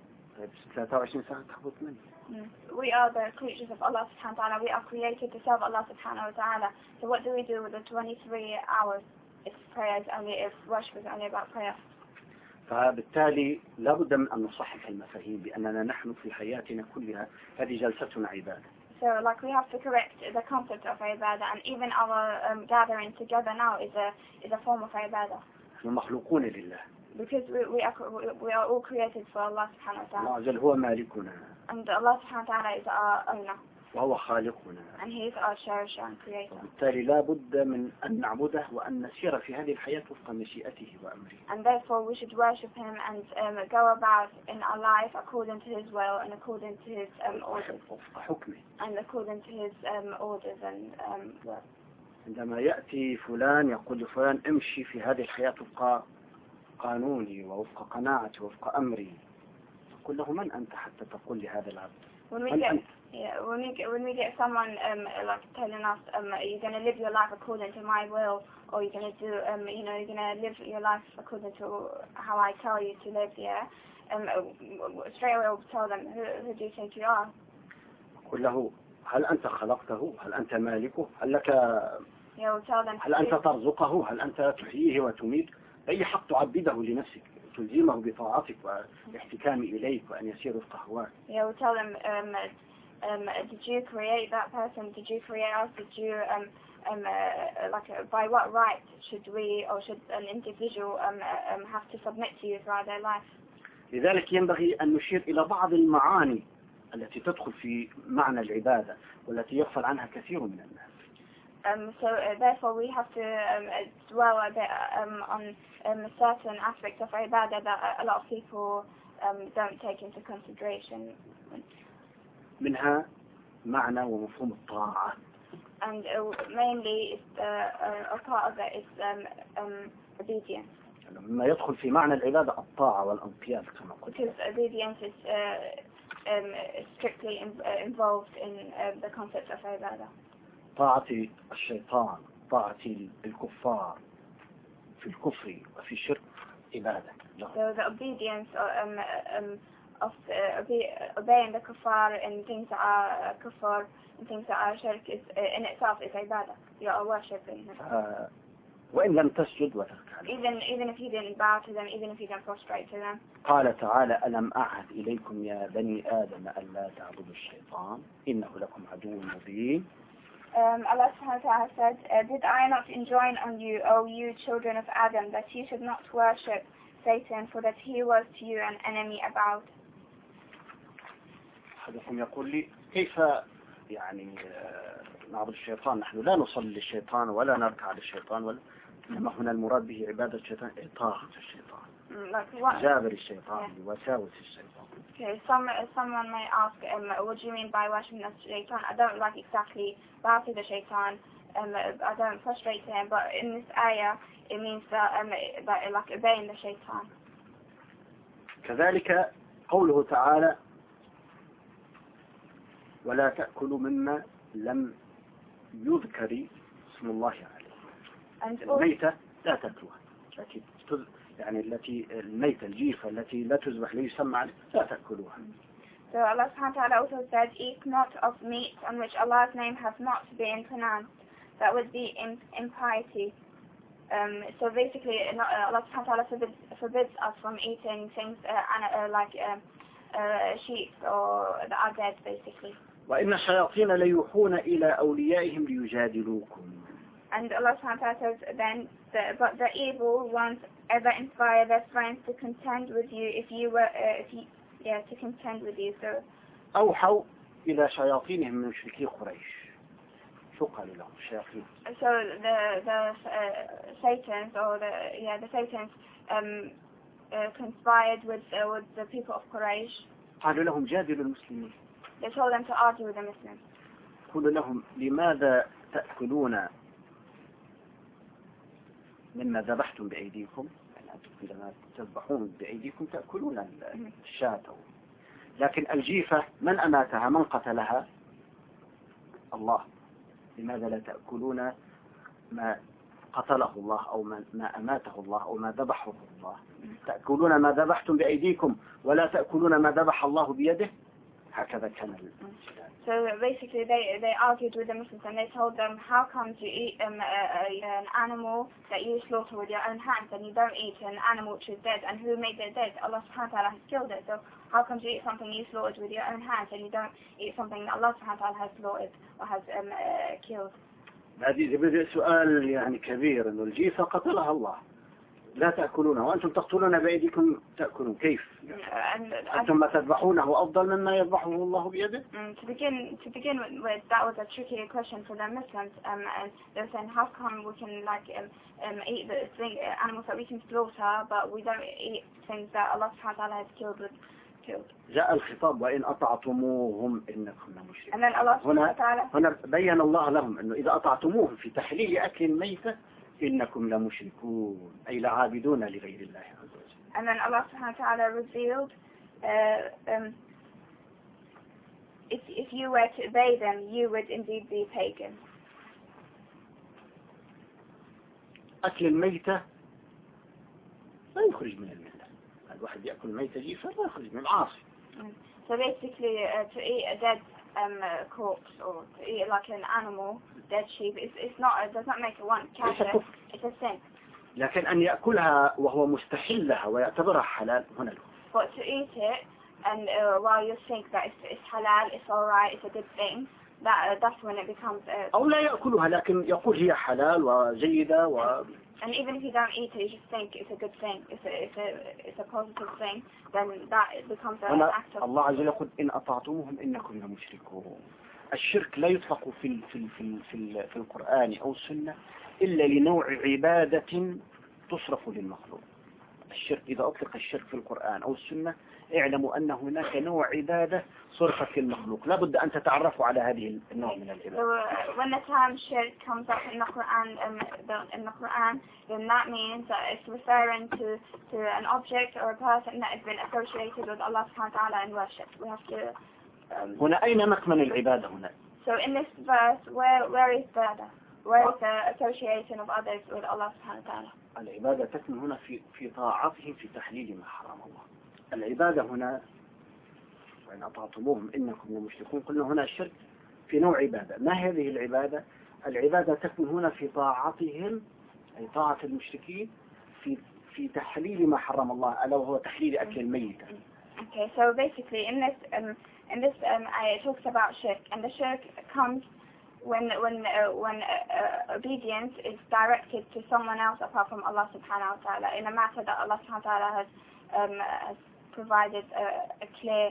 23 ساعة تعبد من؟ We are the creatures of Allah subhanahu wa ta'ala. We are created to serve Allah subhanahu wa ta'ala. So what do we do with the 23 hours? If prayer is only, if worship is only about prayer. فبالتالي لابد من أن نصحح المفاهيم بأننا نحن في حياتنا كلها هذه جلستنا عبادة. So like we have to correct the concept of ibadah, and even our gathering together now is a form of ibadah. نحن مخلوقون لله. Because we are all created for Allah subhanahu wa ta'ala. الله عز وجل هو مالكنا. And Allah subhanahu wa ta'ala is our owner. وهو خالقنا. And He is our cherisher and creator. وبالتالي لابد من أن نعبده وأن نسير في هذه الحياة وفق مشيئته وأمره. And therefore we should worship Him and go about in our life according to His will and according to His orders. وفق حكمه. And according to His orders and عندما يأتي فلان يقول لفلان امشي في هذه الحياة وفق قانوني ووفق قناعتي ووفق أمري، قل له من أنت حتى تقول لهذا العبد؟ When we get someone like telling us you're going to live your life according to my will, or you're going to do you're going to live your life according to how I tell you to live, straight away we'll tell them who do you think you are? قل له هل أنت خلقته؟ هل أنت مالكه؟ هل لك we'll tell them هل أنت ترزقه؟ هل أنت تحييه وتميت؟ أي حق تعبده لنفسك تلزمه بطاعتك والاحتكام إليك وأن يسير وفق هواك. We'll tell them did you create that person? Did you create us? Did you by what right should we or should an individual have to submit to you throughout their life? لذلك ينبغي أن نشير إلى بعض المعاني التي تدخل في معنى العبادة والتي يغفل عنها كثير من الناس. So therefore we have to dwell a bit on certain aspects of ibadah that a lot of people don't take into consideration. منها معنى ومفهوم الطاعة. And mainly a part of it is obedience. مما يدخل في معنى العبادة الطاعة والانقياد كما قلت. Because obedience is strictly involved in the concept of ibadah. طاعة الشيطان، طاعة الكفار في الكفر وفي الشرك عبادة. So the obedience of obeying the kuffar and things that are kuffar and things that are shirk is in itself is ibadah. You are worshipping Him. وإن لم تسجد وتركع. Even if you didn't bow to them, even if you didn't prostrate to them. قال تعالى ألم أعهد إليكم يا بني آدم ألا تعبدوا الشيطان إنه لكم عدو مبين. Allah subhanahu wa ta'ala said, did I not enjoin on you, O you children of Adam, that you should not worship Satan, for that he was to you an enemy about? أحدكم يقول لي كيف يعني نعبد الشيطان؟ نحن لا نصلي للشيطان ولا نركع للشيطان ولا إنما هنا المراد به عبادة الشيطان إطاعة الشيطان جابر الشيطان وساوس الشيطان. Okay, someone may ask, what do you mean by worshiping the shaitan? I don't like exactly bow to the shaitan, I don't prostrate to him, but in this ayah it means that like obeying the shaitan. كذلك قوله تعالى ولا تأكلوا مما لم يذكر اسم الله عليه. الميتة لا تأكلوها، يعني التي الميتة الجيفة التي لا تذبح لا يسمى عليه لا تأكلوها. So Allah subhanahu wa ta'ala also said, eat not of meat on which Allah's name has not been pronounced. That would be impiety. So basically, Allah subhanahu wa ta'ala forbids us from eating things like sheep or the are dead, basically. وإن الشياطين ليوحون إلى أوليائهم ليجادلوكم. And Allah subhanahu wa ta'ala says then, but the evil ones ever inspire their friends to contend with you to contend with you. So أوحوا إلى شياطينهم من مشركي قريش. شو قالوا لهم الشياطين؟ So the Satans or the Satans conspired with the people of Quraysh. قالوا لهم جادلوا المسلمين. They told them to argue with the Muslims. قالوا لهم لماذا تأكلون مما ذبحتم بأيديكم؟ يعني عندما تذبحون بأيديكم تأكلون الشاة، لكن الجيفة من أماتها؟ من قتلها؟ الله. لماذا لا تأكلون ما قتله الله أو ما أماته الله أو ما ذبحه الله؟ تأكلون ما ذبحتم بأيديكم ولا تأكلون ما ذبح الله بيده. هكذا كان. So basically they argued with the Muslims and they told them, how come you eat an animal that you slaughter with your own hands and you don't eat an animal which is dead? And who made it dead? Allah subhanahu wa ta'ala has killed it. So how come you eat something you slaughtered with your own hands and you don't eat something that Allah subhanahu wa ta'ala has slaughtered or has killed? هذه بدأ سؤال يعني كبير، إنه الجيفة قتلها الله لا تأكلونه وأنتم تقتلون بأيديكم تأكلون، كيف؟ أنتم ما تذبحونه أفضل مما يذبحه الله بيده؟ To begin with, that was a tricky question for the Muslims, and they were saying, how come we can eat the animals that we can slaughter, but we don't eat things that Allah subhanahu wa ta'ala has killed. جاء الخطاب وإن أطعتموهم إنكم لمشركون. And then Allah subhanahu wa ta'ala هنا بين الله لهم إنه إذا أطعتموهم في تحليل أكل الميتة إنكم لمشركون، أي لعابدون لغير الله عز وجل. And then Allah subhanahu wa ta'ala revealed, if you were to obey them, you would indeed be pagan. أكل الميتة لا يخرج من الملة. الواحد يأكل ميتة جيفة لا يخرج من العاصي. So basically, to eat a dead corpse or to eat like an animal, dead sheep, it does not make one kafir. It's a sin. لكن أن يأكلها وهو مستحل لها ويعتبرها حلال هنا له. But to eat it and while you think that it's halal, it's alright, it's a good thing, that's when it becomes. أو لا يأكلها لكن يقول هي حلال وجيدة و. And even if you don't eat it, you just think it's a good thing, it's a positive thing, then that becomes an act of. الله عز وجل يقول إن أطعتموهم إنكم لمشركون. الشرك لا يطلق في القرآن أو السنة إلا لنوع عبادة تصرف للمخلوق. الشرك إذا أطلق الشرك في القرآن أو السنة اعلموا أن هناك نوع عبادة صرفت للمخلوق، لا بد أن تتعرفوا على هذه النوع من العبادة. So when the term shirk comes up in the Quran, then that means that it's referring to an object or a person that has been associated with Allah subhanahu wa ta'ala in worship. We have to. هنا أين مكمن العبادة هنا؟ So in this verse, where is the association of others with Allah subhanahu wa ta'ala? العبادة تكمن هنا في طاعتهم في تحليل ما حرم الله. العبادة هنا وإن أطعتموهم إنكم لمشركون، قلنا هنا الشرك في نوع عبادة. ما هذه العبادة؟ العبادة تكمن هنا في طاعتهم، أي طاعة المشركين في تحليل ما حرم الله، ألا وهو تحليل أكل الميتة. Okay, so basically in this ayah it talks about shirk, and the shirk comes when obedience is directed to someone else apart from Allah subhanahu wa ta'ala in a matter that Allah subhanahu wa ta'ala has provided a clear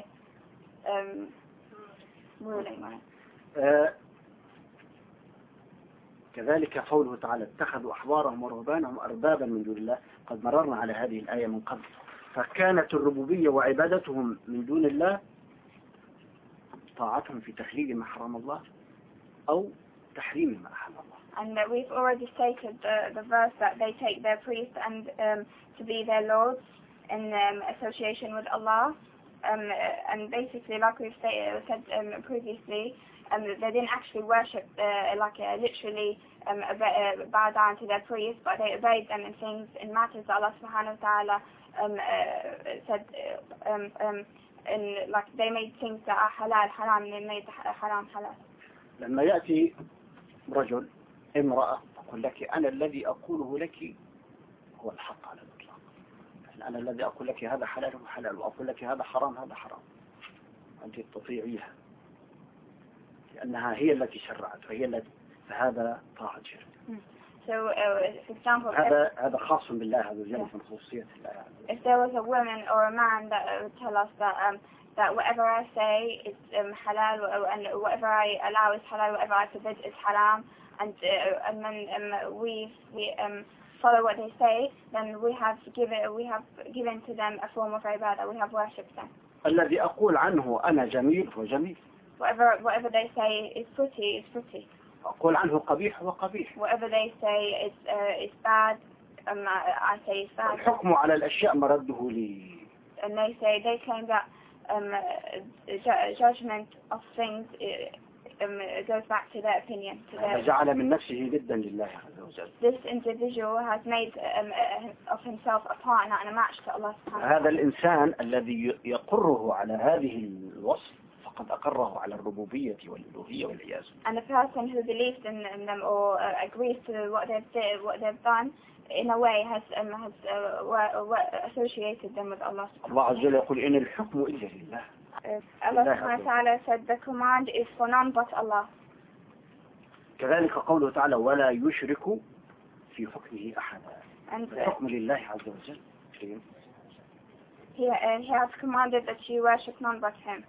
ruling on it. كذلك قوله تعالى اتخذوا أحبارهم ورهبانهم أربابا من دون الله، قد مررنا على هذه الآية من قبل. فكانت الربوبية وعبادتهم من دون الله طاعتهم في تحليل ما حرم الله أو تحريم ما أحل الله. And we've already stated the verse that they take their priest and to be their lords in association with Allah, and basically, like we've said previously, they didn't actually worship literally bow down to their priest, but they obeyed them in things, in matters that Allah subhanahu wa ta'ala said, like they made things that are halal haram, they made haram halal. لما يأتي رجل امرأة يقول لك أنا الذي أقوله لك هو الحق على الإطلاق، يعني أنا الذي أقول لك هذا حلال وحلال، وأقول لك هذا حرام هذا حرام، أنت تطيعيها لأنها هي التي شرعت وهي التي، فهذا طاعة شرع. So, for example, هذا خاص بالله عز وجل من خصوصية الله عز وجل. if there was a woman or a man that would tell us that whatever I say is halal and whatever I allow is halal, whatever I forbid is haram, and then we follow what they say, then we have given to them a form of ibadah, we have worshipped them. الذي أقول عنه أنا جميل هو جميل. Whatever they say is pretty is pretty. أقول عنه قبيح هو قبيح. Whatever they say is bad, I say it's bad. الحكم على الأشياء مرده لي. And they claim that judgment of things goes back to their opinion. جعل من نفسه ضدا لله عز وجل. This individual has made of himself a partner and a match to Allah subhanahu wa ta'ala. هذا الإنسان الذي يقره على هذه الوصف فقد أقره على الربوبية والألوهية والعياذ. And the person who believes in them or agrees to what they've done, in a way has associated them with Allah. الله عز وجل يقول إن الحكم إلا لله. Allah subhanahu wa ta'ala said the command is for none but Allah. كذلك قوله تعالى ولا يشرك في حكمه أحدا. الحكم لله عز وجل. He has commanded that you worship none but Him.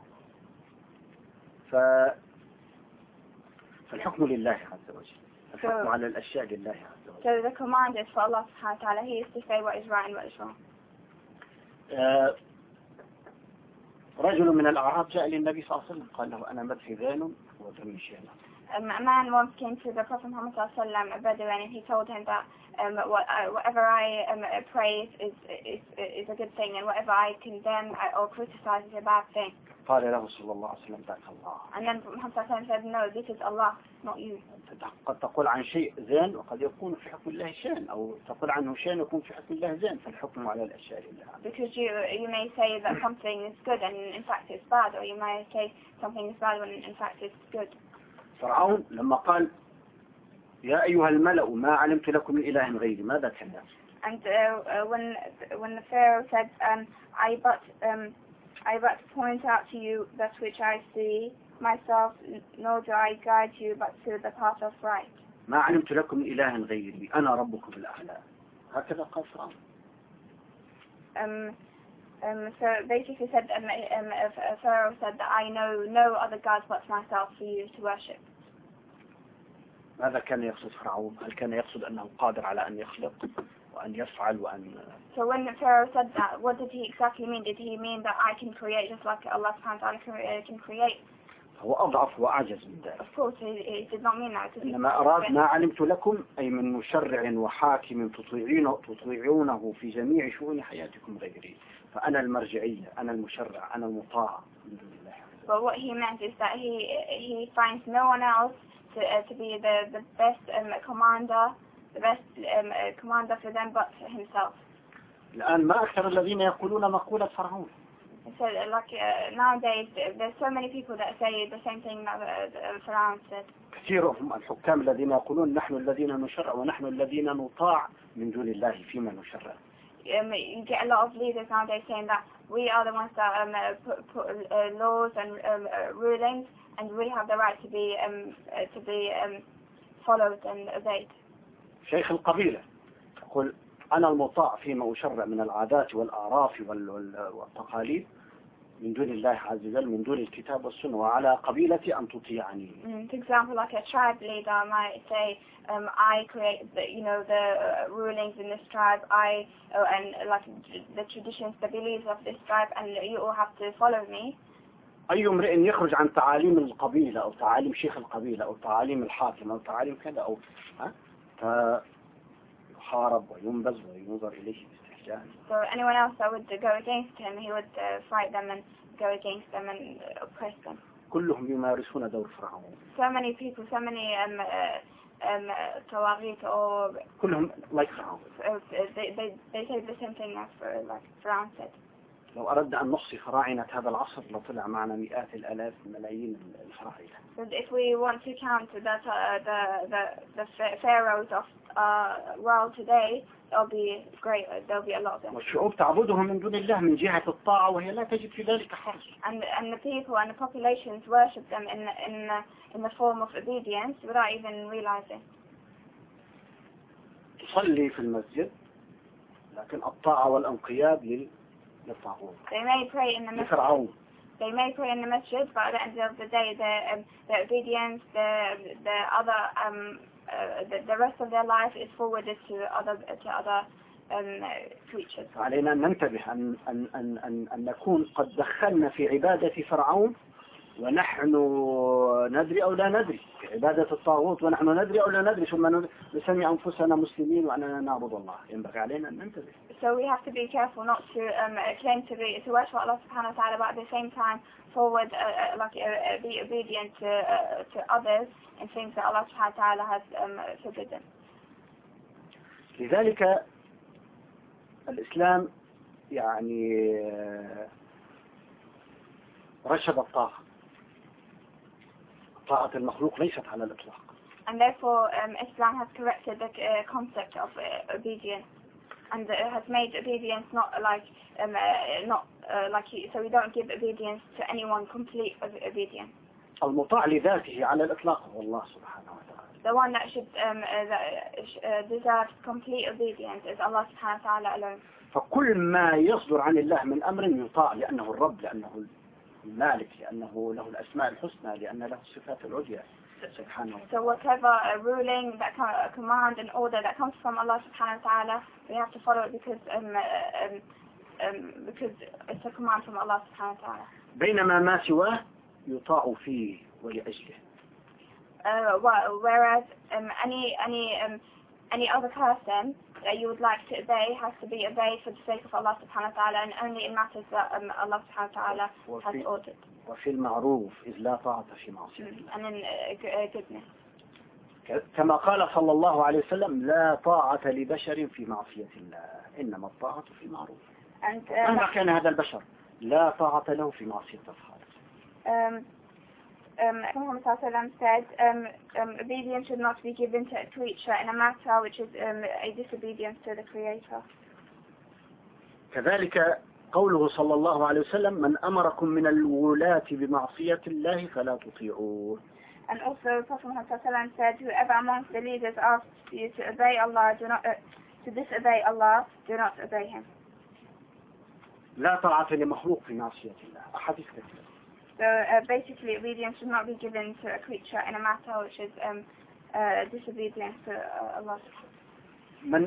فالحكم لله عز وجل. الحكم على الأشياء لله عز وجل. So the command is for Allah subhanahu wa ta'ala. He is to say what is right and what is wrong. رجل من الأعراب جاء للنبي صلى الله عليه وسلم قال له أنا مدحذان ودمي شينا. A man once came to the Prophet Muhammad sallallahu alaihi wasallam, a Bedouin, and he told him that whatever I praise is a good thing, and whatever I condemn or criticize is a bad thing. قال له صلى الله عليه وسلم ذاك الله. And then Muhammad sallallahu alaihi wasallam said, no, this is Allah, not you. قد تقول عن شيء زين وقد يكون في حكم الله شين، أو تقول عنه شين ويكون في حكم الله زين، فالحكم على الأشياء لله. Because you may say that something is good and in fact it's bad, or you may say something is bad when in fact it's good. فرعون لما قال يا أيها الملأ ما علمت لكم من إله غيري ماذا كان؟ And when the Pharaoh said, I but point out to you that which I see myself, nor do I guide you but to the path of right. ما علمت لكم من إله غيري أنا ربكم الأعلى. هكذا قال فرعون. So basically said, Pharaoh said that I know no other gods but myself for you to worship. ماذا كان يقصد فرعون؟ هل كان يقصد أنه قادر على أن يخلق وأن يفعل وأن... So when Pharaoh said that, what did he exactly mean? Did he mean that I can create just like Allah subhanahu wa ta'ala can create? هو أضعف وأعجز من ذلك. Of course, he did not mean that. إنما أراد ما علمت لكم أي من مشرع وحاكم تطيعونه في جميع شؤون حياتكم غيري، فأنا المرجعية أنا المشرع أنا المطاع من دون الله. But what he meant is that he finds no one else to be the best commander, the best commander for them but himself. الآن ما أكثر الذين يقولون مقولة فرعون. So like nowadays there's so many people that say the same thing that Pharaoh said. كثيرهم الحكام الذين يقولون نحن الذين نشرع ونحن الذين نطاع من دون الله فيما نشرع. You get a lot of leaders nowadays saying that we are the ones that put laws and rulings, and we have the right to be followed and obeyed. شيخ القبيلة يقول أنا المطاع فيما أشرع من العادات والأعراف والتقاليد من دون الله عز وجل من دون الكتاب والسنة وعلى قبيلتي أن تطيعني. For example, like a tribe leader might say, I create the rulings in this tribe, and like the traditions, the beliefs of this tribe, and you all have to follow me. أي امرئ يخرج عن تعاليم القبيلة أو تعاليم شيخ القبيلة أو تعاليم الحاكم أو تعاليم كذا أو يحارب وينبذ وينظر إليه باستحجان. So anyone else that would go against him, he would fight them and go against them and oppress them. كلهم يمارسون دور فرعون. So many people, so many طواغيت or كلهم like فرعون. They say the same thing as like Pharaoh said. لو أردنا أن نحصي فراعنة هذا العصر لطلع معنا مئات الآلاف ملايين الفراعنة. But if we want to count the pharaohs of world today, there'll be great. There'll be a lot of them. والشعوب تعبدهم من دون الله من جهة الطاعة وهي لا تجد في ذلك حرج. And the people and the populations worship them in the form of obedience without even realizing. تصلي في المسجد لكن الطاعة والانقياد للطاغوت. They may pray in the masjid. لفرعون. They may pray in the masjid, but at the end of the day, the obedience, the rest of their life is forwarded to other creatures. علينا أن ننتبه أن نكون قد دخلنا في عبادة فرعون ونحن ندري أو لا ندري، في عبادة الطاغوت ونحن ندري أو لا ندري، ثم نسمي أنفسنا مسلمين وأننا نعبد الله. ينبغي علينا أن ننتبه. So we have to be careful not to claim to worship Allah subhanahu wa ta'ala, but at the same time forward be obedient to others in things that Allah subhanahu wa ta'ala has forbidden. لذلك الإسلام يعني رشد الطاعة. طاعة المخلوق ليست على الإطلاق. And therefore Islam has corrected the concept of obedience. And it has made obedience not like so we don't give obedience to anyone complete obedience. المطاع لذاته على الإطلاق هو الله سبحانه وتعالى. The one that should deserve complete obedience is Allah subhanahu wa ta'ala alone. فكل ما يصدر عن الله من أمر يطاع لأنه الرب، لأنه المالك، لأنه له الأسماء الحسنى، لأن له الصفات العليا سبحانه وتعالى. So whatever a ruling, that a command and order that comes from Allah subhanahu wa ta'ala, we have to follow it because it's a command from Allah subhanahu wa ta'ala. بينما ما سواه يطاع فيه ولأجله. Whereas any other person that you would like to obey has to be obeyed for the sake of Allah subhanahu wa ta'ala, and only in matters that Allah subhanahu wa ta'ala has ordered. وفي المعروف إذ لا طاعة في معصية الله. And in goodness. كما قال صلى الله عليه وسلم لا طاعة لبشر في معصية الله إنما الطاعة في المعروف. مهما كان هذا البشر لا طاعة له في معصية الخالق. Muhammad said obedience should not be given to a creature in a matter which is a disobedience to the Creator. كذلك قوله صلى الله عليه وسلم من أمركم من الولاة بمعصية الله فلا تطيعوه. And also Prophet Muhammad said whoever amongst the leaders asks you to obey Allah, to disobey Allah, do not obey him. لا طاعة لمخلوق في معصية الله. أحاديث كثيرة. So basically obedience should not be given to a creature in a matter which is disobedience to Allah. من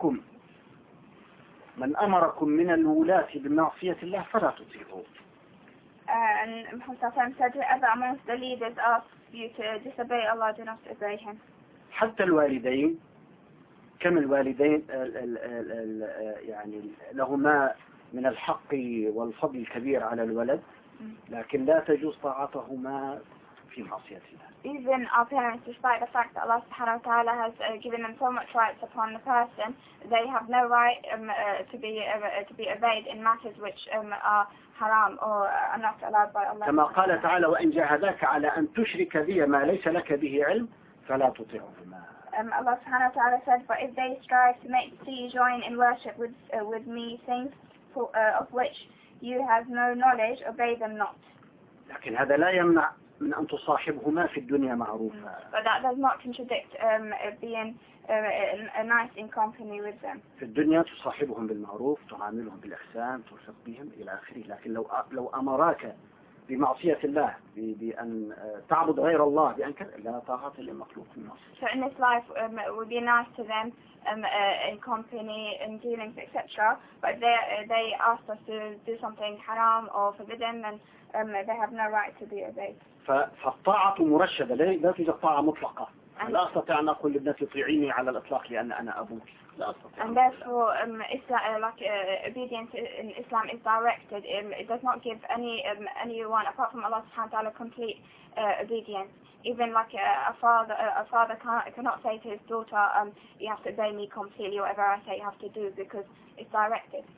أمركم من الولاة بمعصية الله فلا تطيعوه. And Muhammad said whoever amongst the leaders asks you to disobey Allah, do not obey him. حتى الوالدين، كم الوالدين يعني لهما من الحق والفضل الكبير على الولد، لكن لا تجوز طاعتهما في معصية الله. Even our parents, despite the fact that Allah subhanahu wa ta'ala has given them so much rights upon the person, they have no right to be obeyed in matters which are haram or are not allowed by Allah. كما قال تعالى وإن جاهداك على أن تشرك بي ما ليس لك به علم فلا تطيعهما. Allah subhanahu wa ta'ala said, but if they strive to see you join in worship with me things of which you have no knowledge, obey them not. لكن هذا لا يمنع من أن تصاحبهما في الدنيا معروفا. But that does not contradict being nice in company with them. في الدنيا تصاحبهم بالمعروف، تعاملهم بالإحسان، ترفق بهم إلى آخره. لكن لو أمراك بمعصية الله بأن تعبد غير الله بأن لا طاعة للمخلوق في المعصية. So in this life we'll be nice to them in company, in dealings, etc. But they ask us to do something haram or forbidden, and they have no right to be obeyed. فالطاعة مرشدة، لا توجد طاعة مطلقة. لا أستطيع أن أقول لابنتي طيعيني على الإطلاق لأن أنا أبوك. لا أستطيع. And therefore, obedience in Islam is directed. It does not give anyone apart from Allah subhanahu wa ta'ala complete obedience. Even like a father cannot say to his daughter, you have to obey me completely. Whatever I say, you have to do, because it's directed.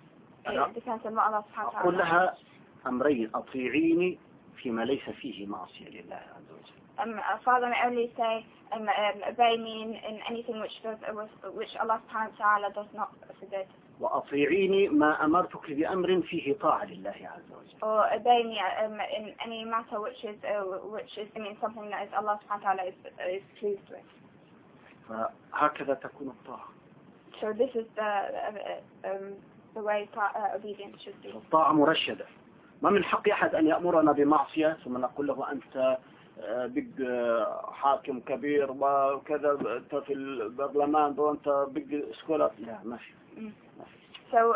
It depends on what Allah subhanahu wa أقول ta'ala. لها أمرين: أطيعيني فيما ليس فيه معصية لله عز وجل. A father may only say, obey me in anything which Allah subhanahu wa ta'ala does not forbid. وأطيعيني ما أمرتك بأمر فيه طاعة لله عز وجل. Or obey me in any matter which is something that is Allah subhanahu wa ta'ala is pleased with. فهكذا تكون الطاعة. So this is the way obedience should be. الطاعة مرشدة. ما من حق أحد أن يأمرنا بمعصية ثم نقول له أنت بق حاكم كبير وكذا، أنت في البرلمان وأنت بق سكولر. لا، ما في. So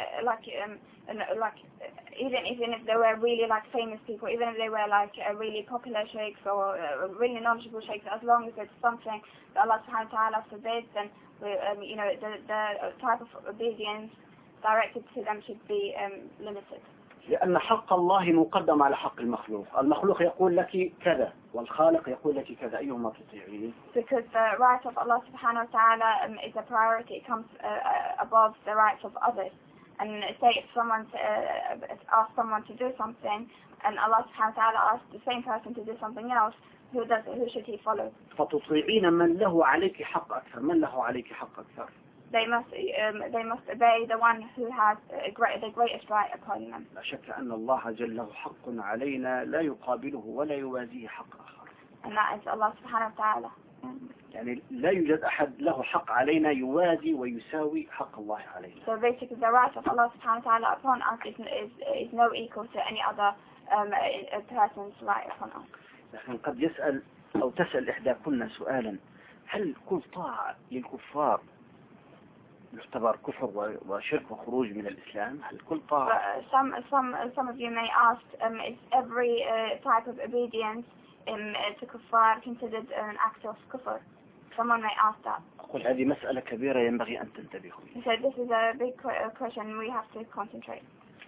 even if they were really like famous people, even if they were like really popular sheikhs or really knowledgeable sheikhs, as long as it's something that Allah subhanahu wa ta'ala forbids, then the type of obedience directed to them should be limited. لأن حق الله مقدم على حق المخلوق. المخلوق يقول لك كذا والخالق يقول لك كذا، أيهما تطيعين؟ Because the right of Allah subhanahu wa ta'ala is a priority. It comes above the rights of others. And say if someone asks someone to do something, and Allah subhanahu wa ta'ala asks the same person to do something else, who should he follow? فتطيعين من له عليك حق أكثر. من له عليك حق أكثر؟ They must obey the one who has the greatest right upon them. لا شك أن الله جل له حق علينا لا يقابله ولا يوازيه حق آخر. And that is Allah subhanahu wa ta'ala. يعني لا يوجد أحد له حق علينا يوازي ويساوي حق الله علينا. So basically the right of Allah subhanahu wa ta'ala upon us is no equal to any other person's right upon us. لكن قد يسأل أو تسأل إحداكن سؤالا: هل كل طاعة للكفار يعتبر كفر وشرك وخروج من الإسلام؟ هل كل طاعة؟ Some of you may ask, is every type of obedience to kuffar considered an act of kufr? Someone may ask that. أقول هذه مسألة كبيرة ينبغي أن تنتبهوا. So this is a big question. We have to concentrate.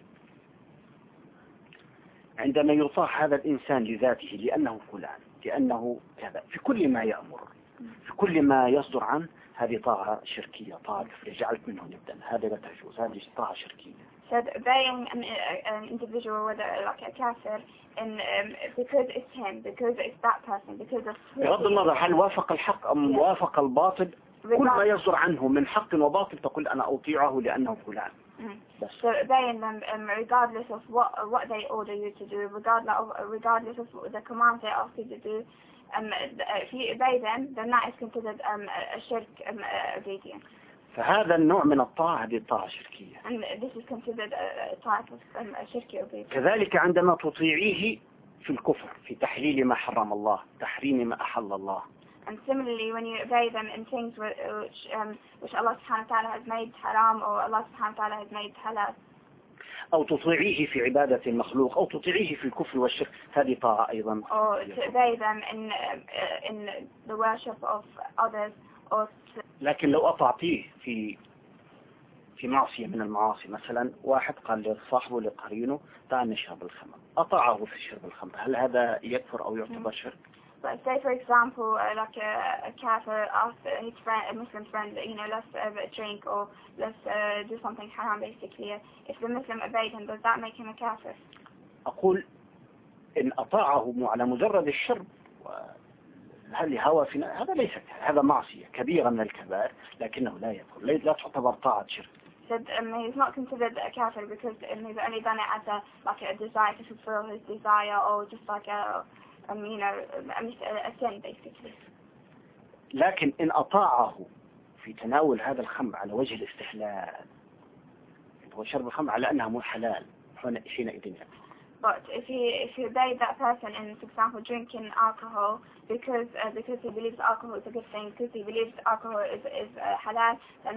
عندما يطاع هذا الإنسان لذاته لأنه فلان، لأنه كذا، في كل ما يأمر، في كل ما يصدر عنه، هذه طاعة شركية، طاعة كفرية، جعلت منه نبدا، هذا لا تجوز، هذه طاعة شركية. So obeying an individual, whether like a kafir, because it's him, because it's that person, because of بغض النظر هل وافق الحق أم وافق الباطل، كل ما يصدر عنه من حق وباطل تقول أنا أطيعه لأنه فلان. So obeying them regardless of what they order you to do, regardless of the commands they ask you to do, if you obey them, then that is considered a shirk obedience. فهذا النوع من الطاعة هذه طاعة شركية. And this is considered a type of a shirk obedience. كذلك عندما تطيعيه في الكفر، في تحليل ما حرم الله، تحريم ما أحل الله. And similarly, when you obey them in things which Allah subhanahu wa ta'ala has made haram or Allah subhanahu wa ta'ala has made halal. أو تطيعيه في عبادة المخلوق، أو تطيعيه في الكفر والشرك، هذه طاعة أيضا. Or to obey them in the worship of others. Or لكن لو أطعتيه في معصية من المعاصي، مثلا واحد قال لصاحبه لقرينه تعال نشرب الخمر، أطاعه في شرب الخمر، هل هذا يكفر أو يعتبر شرك؟ But say for example, like a kafir asked his friend, a Muslim friend, let's have a drink or let's do something haram basically. If the Muslim obeyed him, does that make him a kafir? أقول إن أطاعه على مجرد الشرب هل هوى في هذا ليس، هذا معصية كبيرة من الكبائر، لكنه لا يكفر، لا تعتبر طاعة شرك. Said he's not considered a kafir because he's only done it as a desire to fulfill his desire or just like a sin basically. لكن إن أطاعه في تناول هذا الخمر على وجه الاستحلال، هو شرب الخمر على أنها حلال حينئذ يعني. But if you obey that person in, for example, drinking alcohol because he believes alcohol is a good thing, because he believes alcohol is halal, then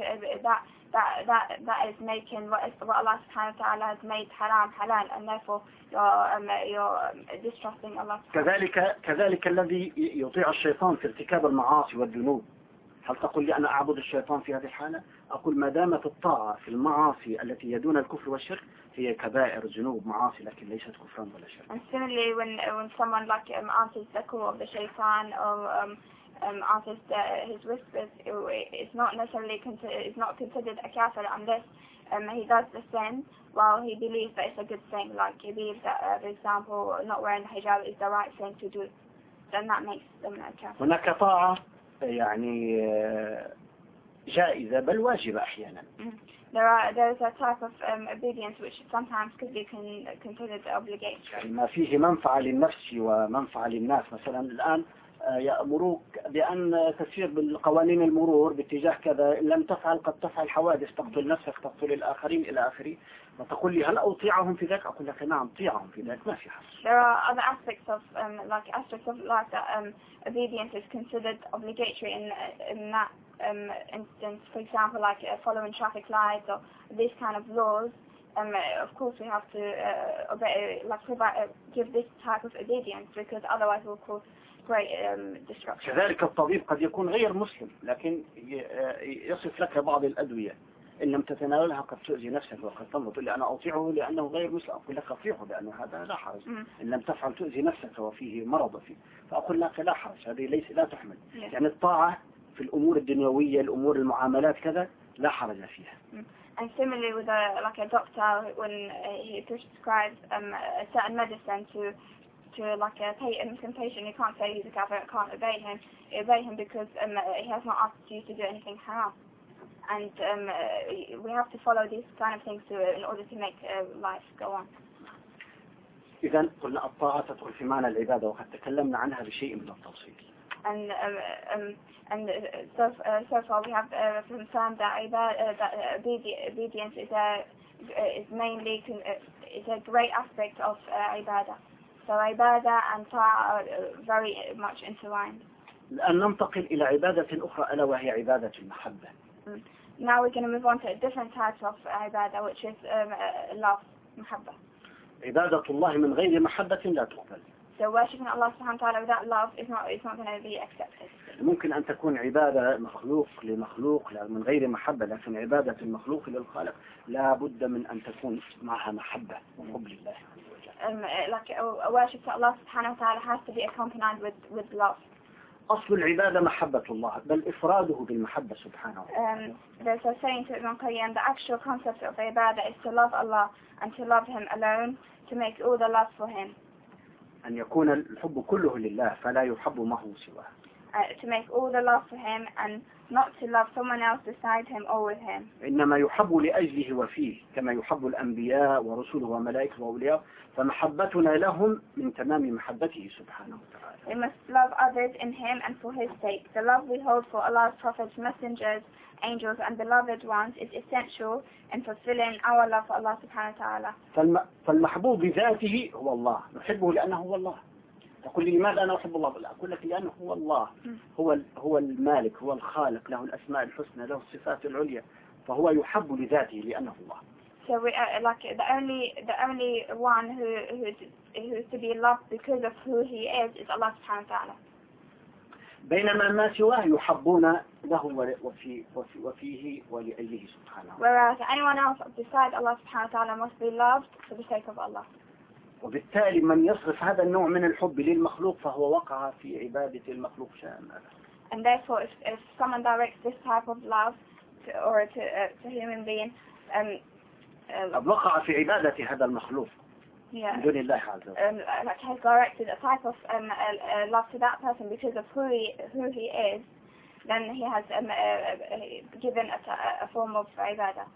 that is making what Allah subhanahu wa ta'ala has made haram halal, and therefore you're distrusting Allah. كذلك الذي يطيع الشيطان في ارتكاب المعاصي والذنوب، هل تقول لي أنا أعبد الشيطان في هذه الحالة؟ أقول ما دامت الطاعة في المعاصي التي يدون الكفر والشرك هي كبائر ذنوب معاصي لكن ليست كفرا ولا شرك. And similarly, when someone like answers the call of the shaitan or artist, his whispers, it's not necessarily it's not considered a kafir unless he does the sin while he believes that it's a good thing. Like he believes that, for example, not wearing the hijab is the right thing to do. Then that makes them a kafir. هناك طاعة يعني جائزة بل واجبة أحيانا. There is a type of obedience which sometimes could be considered obligatory. ما فيه منفعة للنفس ومنفعة للناس. مثلا الآن يأمروك بأن تسير بالقوانين المرور باتجاه كذا، إن لم تفعل قد تفعل حوادث، تقتل نفسك، تقتل الآخرين إلى آخره. وتقول لي هل أطيعهم في ذلك؟ أقول لك نعم طيعهم في ذلك، ما في حرج. There are other aspects of life that obedience is considered obligatory in that instance. For example, like following traffic lights or these kind of laws. Of course, we have to give this type of obedience because otherwise we'll cause great destruction. كذلك الطبيب قد يكون غير مسلم لكن يصف لك بعض الأدوية إن لم تتناولها قد تؤذي نفسك وقد تموت. تقول لي أنا أطيعه لأنه غير مسلم، أقول لك أطيعه لأنه هذا لا حرج. إن لم تفعل تؤذي نفسك وفيه مرض فيه، فأقول لك لا حرج، هذه لا تحمل. يعني الطاعة في الأمور الدنيوية، الأمور المعاملات كذا لا حرج فيها. And similarly with a doctor, when he prescribes a certain medicine to like a Muslim patient, you can't say he's a kafir, can't obey him because he has not asked you to do anything haram. And we have to follow these kind of things in order to make life go on. إذا قلنا الطاعة تدخل في معنى العبادة وقد تكلمنا عنها بشيء من التفصيل. And so far we have confirmed that obedience is mainly a great aspect of ibadah. So ibadah and ta'a are very much intertwined. الآن ننتقل إلى عبادة أخرى ألا وهي عبادة المحبة. Now we're going to move on to a different type of ibadah, which is love, محبة. عبادة الله من غير محبة لا تقبل. So worshipping Allah subhanahu wa ta'ala without love is not going to be accepted. ممكن أن تكون عبادة مخلوق لمخلوق من غير محبة، لكن عبادة المخلوق للخالق لا بد من أن تكون معها محبة وحب لله. Like a worship to Allah subhanahu wa ta'ala has to be accompanied with love. أصل العبادة محبة الله بل إفراده بالمحبة سبحانه. There's a saying to Ibn Qayyim, the actual concept of ibadah is to love Allah and to love Him alone, to make all the love for Him. أن يكون الحب كله لله فلا يحب معه سواه. To make all the love for Him and not to love someone else beside Him or with Him. إنما يحب لأجله وفيه كما يحب الأنبياء ورسله وملائكته وأولياء، فمحبتنا لهم من تمام محبته سبحانه وتعالى. We must love others in Him and for His sake. The love we hold for Allah's prophets, messengers, angels and beloved ones is essential in fulfilling our love for Allah subhanahu wa ta'ala. فالمحبوب بذاته هو الله، نحبه لأنه هو الله. تقول لي لماذا أنا أحب الله؟ لا أقول لك لأنه هو الله، هو المالك، هو الخالق، له الأسماء الحسنى، له الصفات العليا، فهو يحب لذاته لأنه الله. So we like the only one who is to be loved because of who He is Allah subhanahu wa ta'ala. بينما ما سواه يحبون له وفيه ولأجله سبحانه. Whereas anyone else besides Allah subhanahu wa ta'ala must be loved for the sake of Allah. وبالتالي من يصرف هذا النوع من الحب للمخلوق فهو وقع في عبادة المخلوق شاملا. And therefore, if someone directs this type of love to human being, وقع في عبادة هذا المخلوق من دون الله عز وجل. Like has directed a type of love to that person because of who he is, then he has given a form of ibadah.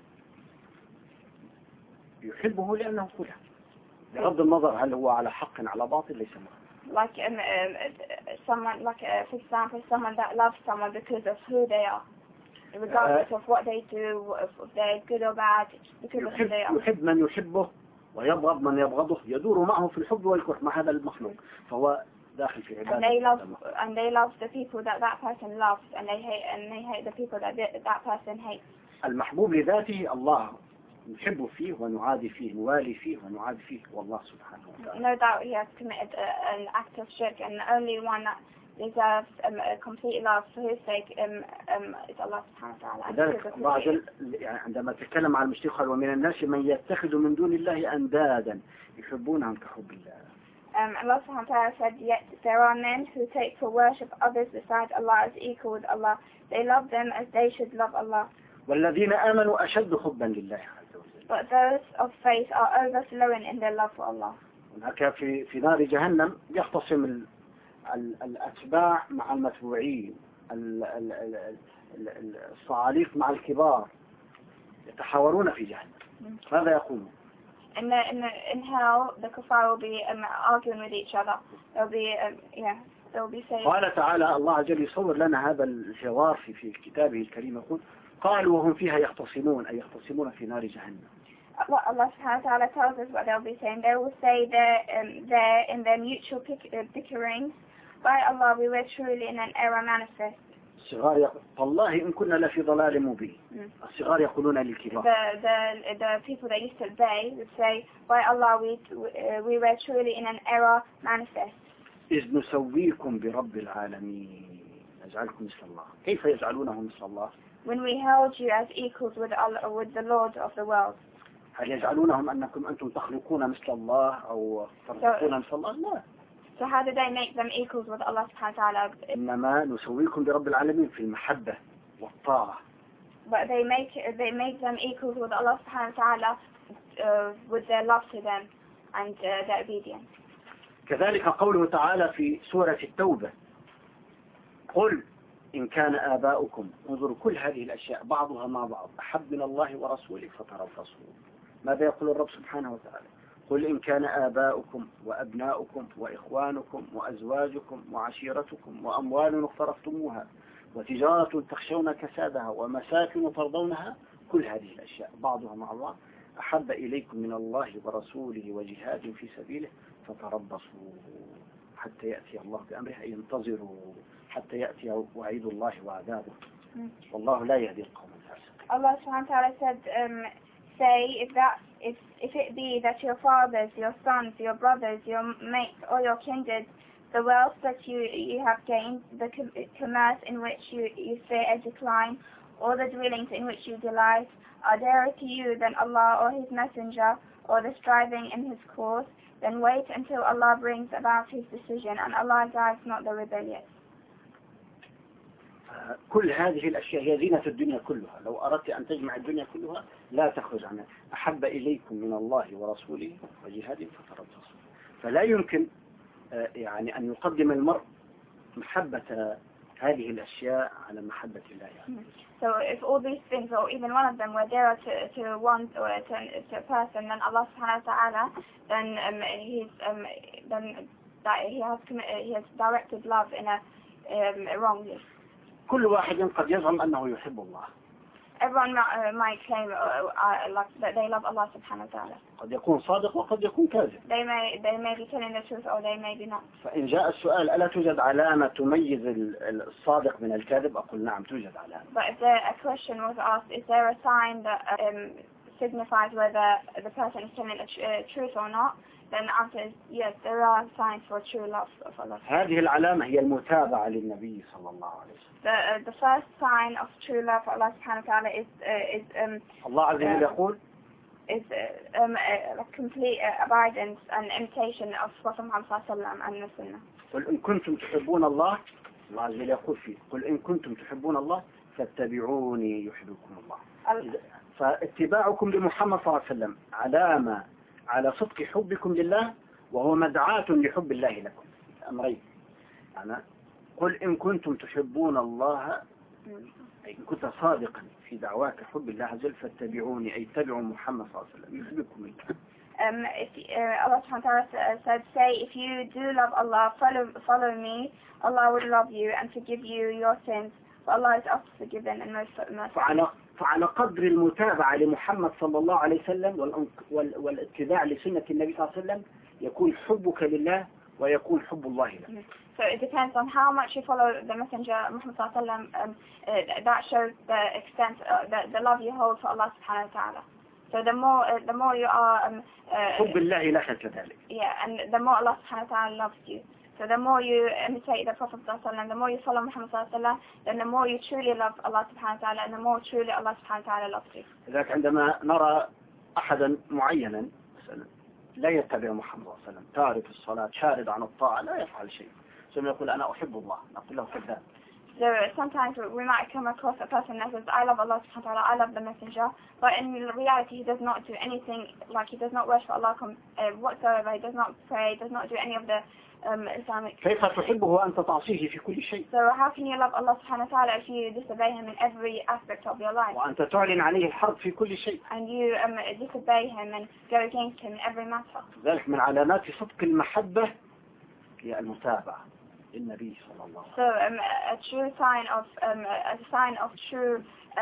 يحبه لأنه كله. بغض النظر هل هو على حق على باطل ليس مهم. Like someone, for example, someone that loves someone because of who they are, regardless of what they do, if they're good or bad, because of who they are. يحب من يحبه ويبغض من يبغضه، يدور معه في الحب والكره مع هذا المخلوق، فهو داخل في عبادة. And they love the people that person loves, and they hate the people that person hates. المحبوب لذاته الله، نحب فيه ونعادي فيه، نوالي فيه ونعادي فيه، والله سبحانه وتعالى. No doubt he has committed an act of shirk, and the only one that deserves complete love for his sake is Allah subhanahu wa ta'ala. لذلك يعني عندما تكلم عن المشرك قال ومن الناس من يتخذ من دون الله أندادا يحبونهم كحب الله. Allah subhanahu wa ta'ala said, yet there are men who take for worship others besides Allah as equal with Allah. They love them as they should love Allah. والذين آمنوا أشد حبا لله عز وجل. But those of faith are overflowing in their love for Allah. هناك في نار جهنم يختصم الأتباع مع المتبوعين، الصعاليق مع الكبار، يتحاورون في جهنم. ماذا يقولون؟ In hell, the kuffar will be arguing with each other. They'll be saying. قال تعالى الله عز وجل يصور لنا هذا الحوار في كتابه الكريم، يقول قالوا وهم فيها يختصمون، أي يختصمون في نار جهنم. Allah subhanahu wa ta'ala tells us what they'll be saying. They will say there in their mutual bickerings, by Allah we were truly in an error manifest. الصغار والله إن كنا لفي ضلال مبين. الصغار يقولون للكبار. The people that used to obey would say, by Allah we were truly in an error manifest. إذ نسويكم برب العالمين نجعلكم مثل الله. كيف يجعلونه مثل الله؟ When we held you as equals with Allah, with the Lord of the world. هل يجعلونهم أنكم أنتم تخلقون مثل الله أو ترزقون مثل الله؟ لا. So how do they make them equals with Allah subhanahu wa ta'ala? إنما نسويكم برب العالمين في المحبة والطاعة. But they make them equals with Allah subhanahu wa ta'ala with their love to them and their obedience. كذلك قوله تعالى في سورة التوبة قل إن كان آباؤكم، انظروا كل هذه الأشياء بعضها مع بعض، أحب من الله ورسوله فتربصوا. ماذا يقول الرب سبحانه وتعالى؟ قل إن كان آباؤكم وأبناؤكم وإخوانكم وأزواجكم وعشيرتكم وأموال اقترفتموها وتجارة تخشون كسادها ومساكن ترضونها، كل هذه الأشياء بعضها مع بعض، أحب إليكم من الله ورسوله وجهاد في سبيله فتربصوا حتى يأتي الله بأمره، أي انتظروا حتى يأتي وعيد الله وعذابه، والله لا يهدي القوم الفاسقين. Allah subhanahu wa ta'ala said, say if it be that your fathers, your sons, your brothers, your mates, or your kindred, the wealth that you have gained, the commerce in which you fear a decline, or the dwellings in which you delight, are dearer to you than Allah or His Messenger, or the striving in His cause, then wait until Allah brings about His decision, and Allah guides not the rebellious. كل هذه الأشياء هي زينة الدنيا كلها، لو أردت أن تجمع الدنيا كلها لا تخرج عنها. أحب إليكم من الله ورسوله وجهاد فتربصوا. فلا يمكن يعني أن يقدم المرء محبة هذه الأشياء على محبة الله. So if all these things, or even one of them, were dearer to one or to a person than Allah subhanahu wa ta'ala, then he has directed love in a wrongly. كل واحد قد يزعم أنه يحب الله. Everyone might claim that they love Allah subhanahu wa ta'ala. قد يكون صادق وقد يكون كاذب. They may be telling the truth or they may be not. فإن جاء السؤال ألا توجد علامة تميز الصادق من الكاذب؟ أقول نعم توجد علامة. But if a question was asked, is there a sign that signifies whether the person is telling the truth or not? Then the answer is yes, there are signs for true love of Allah. هذه العلامة هي المتابعة للنبي صلى الله عليه وسلم. The first sign of true love for Allah subhanahu wa ta'ala is الله عز وجل يقول is a complete abidance and imitation of Prophet Muhammad sallallahu alaihi wasallam and the Sunnah. قل إن كنتم تحبون الله، الله عز وجل يقول فيه قل إن كنتم تحبون الله فاتبعوني يحببكم الله. فاتباعكم لمحمد صلى الله عليه وسلم علامة على صدق حبكم لله، وهو مدعاة لحب الله لكم. أمرين، أنا قل إن كنتم تحبون الله، أي إن كنت صادقا في دعواك حب الله عز وجل فاتبعوني، أي اتبعوا محمد صلى الله عليه وسلم يحببكم الله. Allah subhanahu wa ta'ala said, say, if you do love Allah, follow me, Allah will love you and forgive you your sins, for Allah is oft forgiven and most merciful. فعلى قدر المتابعة لمحمد صلى الله عليه وسلم والاتباع لسنة النبي صلى الله عليه وسلم يكون حبك لله ويكون حب الله لك. So it depends on how much you follow the Messenger Muhammad صلى الله عليه وسلم. That shows the extent, the love you hold for Allah subhanahu wa ta'ala. So the more you are حب الله لك كذلك. Yeah, and the more Allah subhanahu wa ta'ala loves you. So the more you imitate the Prophet sallallahu alaihi wasallam, the more you follow Muhammad sallallahu alaihi wasallam, then the more you truly love Allah subhanahu wa ta'ala, and the more truly Allah subhanahu wa ta'ala loves you. لذلك عندما نرى أحدا معينا مثلا لا يتبع محمد صلى الله عليه وسلم، تعرف الصلاة، شارد عن الطاعة، لا يفعل شيء، ثم يقول أنا أحب الله، نقول له كذاب. So sometimes we might come across a person that says, I love Allah subhanahu wa ta'ala, I love the messenger, but in reality he does not do anything, like he does not worship Allah whatsoever, he does not pray, does not do any of the Islamic. كيف تحبه وأنت تعصيه في كل شيء؟ So how can you love Allah subhanahu wa ta'ala if you disobey him in every aspect of your life? وأنت تعلن عليه الحرب في كل شيء. And you disobey him and go against him in every matter. ذلك من علامات صدق المحبة هي المتابعة للنبي صلى الله عليه وسلم. So a true sign of true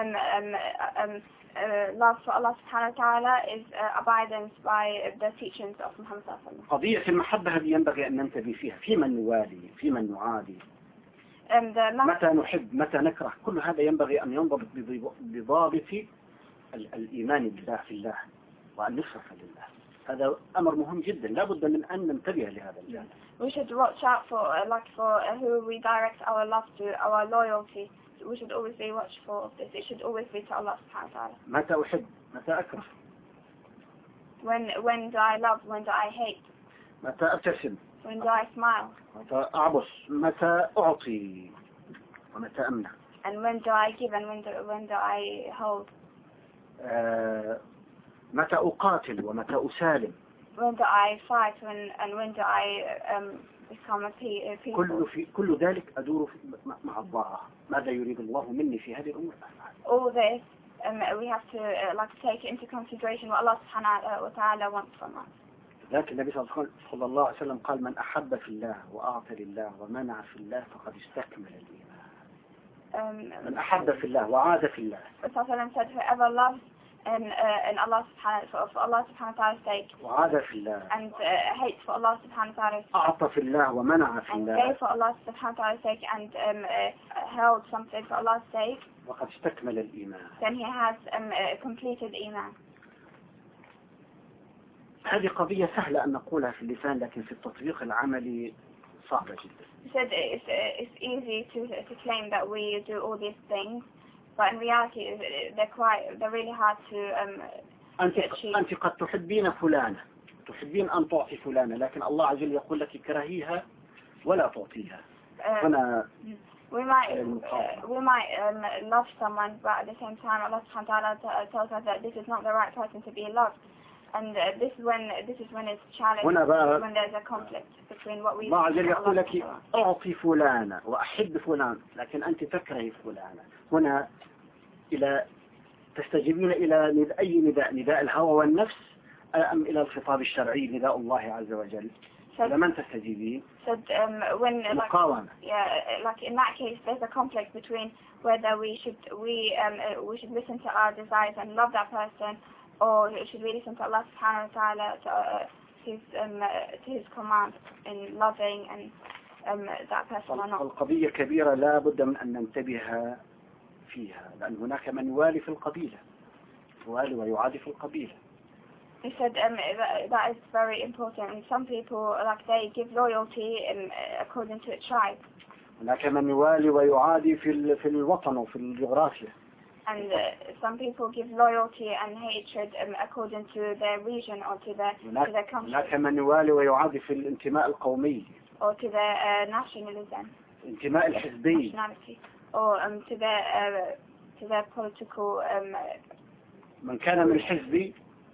love for Allah subhanahu wa ta'ala is abidance by the teachings of Muhammad sallallahu alaihi wasallam. قضية المحبة هذه ينبغي أن ننتبه فيها، في من نوالي، في من نعادي، متى نحب، متى نكره، كل هذا ينبغي أن ينضبط بضابط الإيمان بالله في الله وأن نصرف لله. هذا أمر مهم جدا، لا بد من أن ننتبه لهذا الجانب. We should watch out for who we direct our love to, our loyalty. We should always be watchful of this. It should always be to Allah subhanahu wa ta'ala. متى أحب، متى أكره. When do I love, when do I hate. متى أبتسم. When do I smile. متى أعبس، متى أعطي، ومتى أمنع. And when do I give and when do I hold. متى أقاتل ومتى أسالم. When do I fight and when do I become a peaceful. كل ذلك أدور مع الله، ماذا يريد الله مني في هذه الأمور. All this we have to take into consideration what Allah subhanahu wa ta'ala wants from us. ذاك النبي صلى الله عليه وسلم قال من أحب في الله وأعطى لله ومنع في الله فقد استكمل الإيمان. من أحب في الله وعاد في الله. Rasulullah said whoever loves in Allah for Allah subhanahu wa ta'ala's sake وعاد في الله and hates for Allah subhanahu wa ta'ala's sake أعطى في الله ومنع في and الله gave for Allah subhanahu wa ta'ala's sake and held something for Allah's sake, وقد استكمل الإيمان. then he has completed iman. هذه قضية سهلة أن نقولها في اللسان، لكن في التطبيق العملي صعبة جدا. He said it's easy to claim that we do all these things, but in reality they're really hard to achieve. أنت قد تحبين فلانة، تحبين أن تعطي فلانة، لكن الله عز وجل يقول لك كرهيها ولا تعطيها. هنا we might love someone, but at the same time Allah subhanahu wa ta'ala tells us that this is not the right person to be loved. And this is when it's challenged, when there's a conflict between what we. الله عز وجل يقول لك أعطي فلانة وأحب فلان، لكن أنت تكرهي فلانة. هنا تستجيبين إلى أي نداء الهوى والنفس أم إلى الخطاب الشرعي نداء الله عز وجل؟ إلى من تستجيبين؟ مقاومة. In that case, there's a conflict between whether we should listen to our desires and love that person, or should we listen to Allah subhanahu wa ta'ala to his command in loving and that person or not. القضية كبيرة لا بد من أن ننتبه فيها، لأن هناك من يوالي في القبيلة، يوالي ويعادي في القبيلة. He said that is very important, and some people they give loyalty according to a tribe. هناك من يوالي ويعادي في الوطن وفي الجغرافيا. And some people give loyalty and hatred according to their region or to their country. هناك من يوالي ويعادي في الانتماء القومي. Or to their nationalism. الانتماء الحزبي. Nationality. Or to their political. من كان من حزبي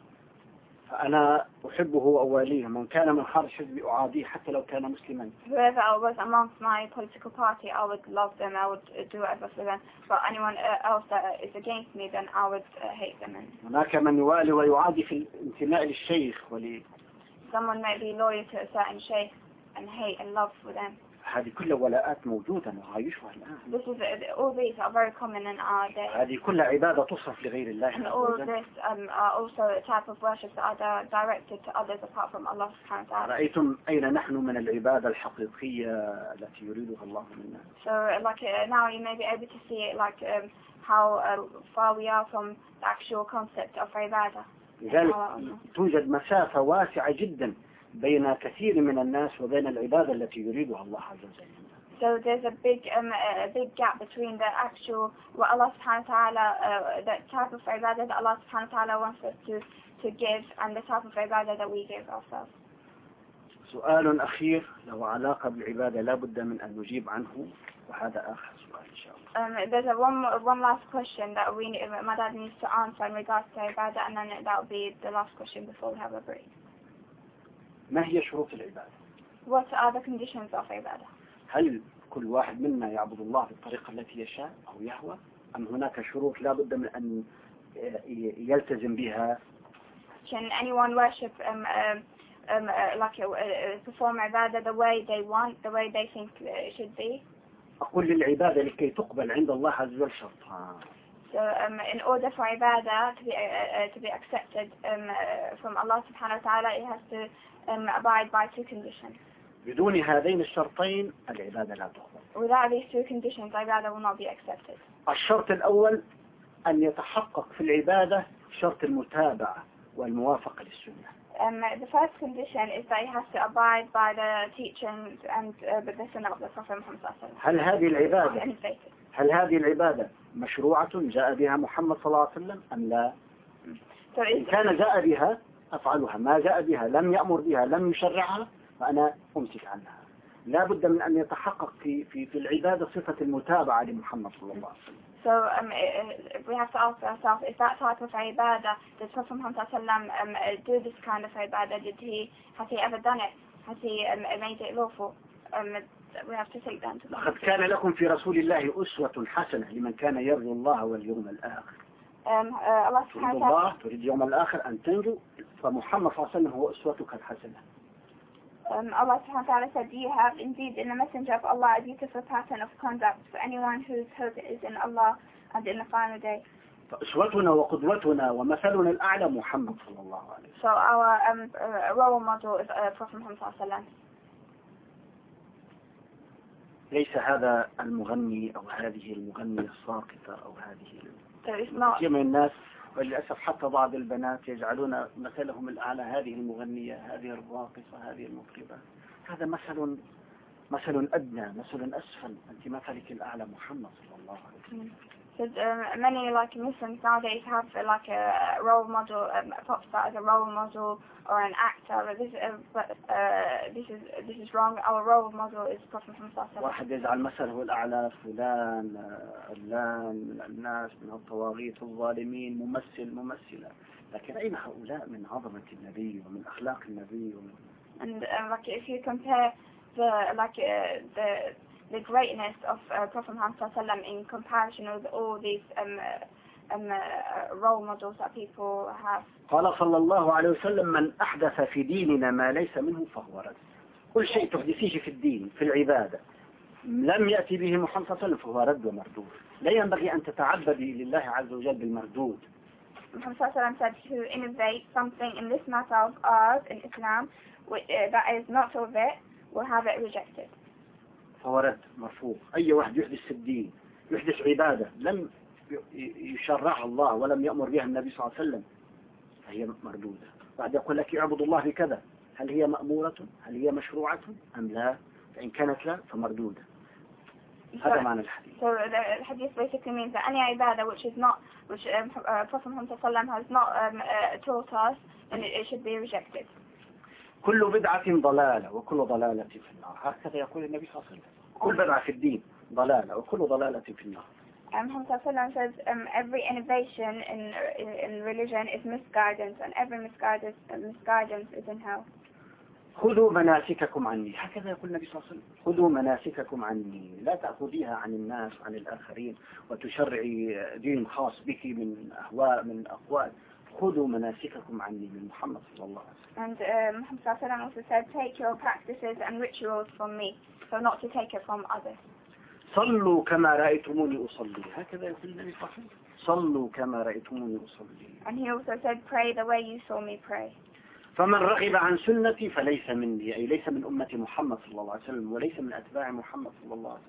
فأنا أحبه وأواليه، من كان من خارج حزبي أعاديه حتى لو كان مسلما. Whoever was amongst my political party, I would love them, I would do whatever for them. But anyone else that is against me, then I would hate them. هناك من يوالي ويعادي في الانتماء للشيخ Someone may be loyal to a certain sheikh and hate and love for them. هذه كلها ولاءات موجودة نعايشها الآن. All these are very common in our day. هذه كلها عبادة تصرف لغير الله. And all this are also a type of worship that are directed to others apart from Allah subhanahu wa ta'ala. رأيتم أين نحن من العبادة الحقيقية التي يريدها الله منا. So now you may be able to see how far we are from the actual concept of ibadah. لذلك توجد مسافة واسعة جدا بين كثير من الناس وبين العبادة التي يريدها الله عز وجل. So there's a big gap between the actual what Allah subhanahu wa ta'ala, the type of ibadah that Allah subhanahu wa ta'ala wants us to give, and the type of ibadah that we give ourselves. سؤال أخير له علاقة بالعبادة لا بد من أن نجيب عنه، وهذا آخر سؤال إن شاء الله. There's one last question that my dad needs to answer in regards to ibadah, and then that will be the last question before we have a break. ما هي شروط العبادة؟ What are the conditions of ibadah? هل كل واحد منا يعبد الله بالطريقة التي يشاء أو يهوى، أم هناك شروط لا بد من أن يلتزم بها؟ Can anyone worship perform ibadah the way they want, the way they think it should be? أقول للعبادة لكي تقبل عند الله عز وجل شرطان. So in order for ibadah to be accepted from Allah subhanahu wa ta'ala, it has to abide by two conditions. بدون هذين الشرطين العبادة لا تقبل. Without these two conditions, ibadah will not be accepted. الشرط الأول أن يتحقق في العبادة شرط المتابعة والموافقة للسنة. The first condition is that he has to abide by the teachings and the sunnah of the Prophet Muhammad sallallahu alaihi wasallam. هل هذه العبادة مشروعة جاء بها محمد صلى الله عليه وسلم أم لا؟ إن كان جاء بها أفعلها، ما جاء بها لم يأمر بها لم يشرعها فأنا أمسك عنها. لا بد من أن يتحقق في العبادة صفة المتابعة لمحمد صلى الله عليه وسلم. So we have to ask ourselves, is that type of ibadah, did Prophet Muhammad sallallahu alaihi wasallam do this kind of ibadah? Has he ever done it? Has he made it lawful? We have to take that into لقد كان لكم في رسول الله أسوة حسنة لمن كان يرجو الله واليوم الآخر. Allah subhanahu wa ta'ala, تريد اليوم الآخر أن تنجو، فمحمد صلى الله عليه وسلم هو أسوتك الحسنة. Allah subhanahu wa ta'ala said, you have indeed in the messenger of Allah a beautiful pattern of conduct for anyone whose hope is in Allah and in the final day. فأسوتنا وقدوتنا ومثلنا الأعلى محمد صلى الله عليه وسلم. So our role model is Prophet Muhammad sallallahu alaihi wasallam. ليس هذا المغني أو هذه المغنية الساقطة أو هذه كثير من الناس، وللأسف حتى بعض البنات يجعلون مثلهم الأعلى هذه المغنية، هذه الراقصة، هذه المطربة. هذا مثل أدنى، مثل أسفل. أنت مثلك الأعلى محمد صلى الله عليه وسلم. So many like Muslims nowadays have like a role model, a pop star as a role model or an actor. This is wrong. Our role model is Prophet Muhammad sallallahu alaihi wasallam. واحد يجعل مثله الأعلى فلان علان من الناس من الطواغيت الظالمين، ممثلة. لكن أين هؤلاء من عظمة النبي ومن أخلاق النبي ومن And like if you compare the greatness of Prophet Muhammad sallallahu alaihi wasallam in comparison with all these role models that people have. قال صلى الله عليه وسلم من أحدث في ديننا ما ليس منه فهو رد. كل شيء تحدثيه في الدين في العبادة لم يأتي به محمد صلى الله عليه وسلم فهو رد ومردود. لا ينبغي أن تتعبدي لله عز وجل بالمردود. Muhammad sallallahu alaihi wasallam said to innovate something in this matter of ours in Islam that is not of it will have it rejected. فهو رد مرفوض. أي واحد يحدث في الدين يحدث عبادة لم يشرعها الله ولم يأمر بها النبي صلى الله عليه وسلم فهي مردودة. بعد يقول لك يعبد الله بكذا، هل هي مأمورة؟ هل هي مشروعة أم لا؟ فإن كانت لا فمردودة. هذا معنى الحديث. So the hadith basically means that any ibadah which Prophet Muhammad sallallahu alaihi wasallam has not taught us, and it should be rejected. كل بدعة ضلالة وكل ضلالة في النار. هكذا يقول النبي صلى الله عليه وسلم. كل بدعة في الدين ضلالة وكل ضلالة في النار. Muhammad sallallahu alaihi wasallam says every innovation in religion is misguidance, and every misguidance is in hell. خذوا مناسككم عني. هكذا يقول النبي صلى الله عليه وسلم. خذوا مناسككم عني، لا تأخذيها عن الناس وعن الآخرين وتشرعي دين خاص بك من أهواء من أقوال. خذوا مناسككم عني من محمد صلى الله عليه وسلم. And Muhammad sallallahu alaihi wasallam also said, take your practices and rituals from me, so not to take it from others. صلوا كما رأيتموني أصلي. هكذا يقول النبي صلى الله عليه وسلم. صلوا كما رأيتموني أصلي. And he also said, pray the way you saw me pray. فمن رغب عن سنتي فليس مني، أي ليس من أمة محمد صلى الله عليه وسلم وليس من أتباع محمد صلى الله عليه وسلم.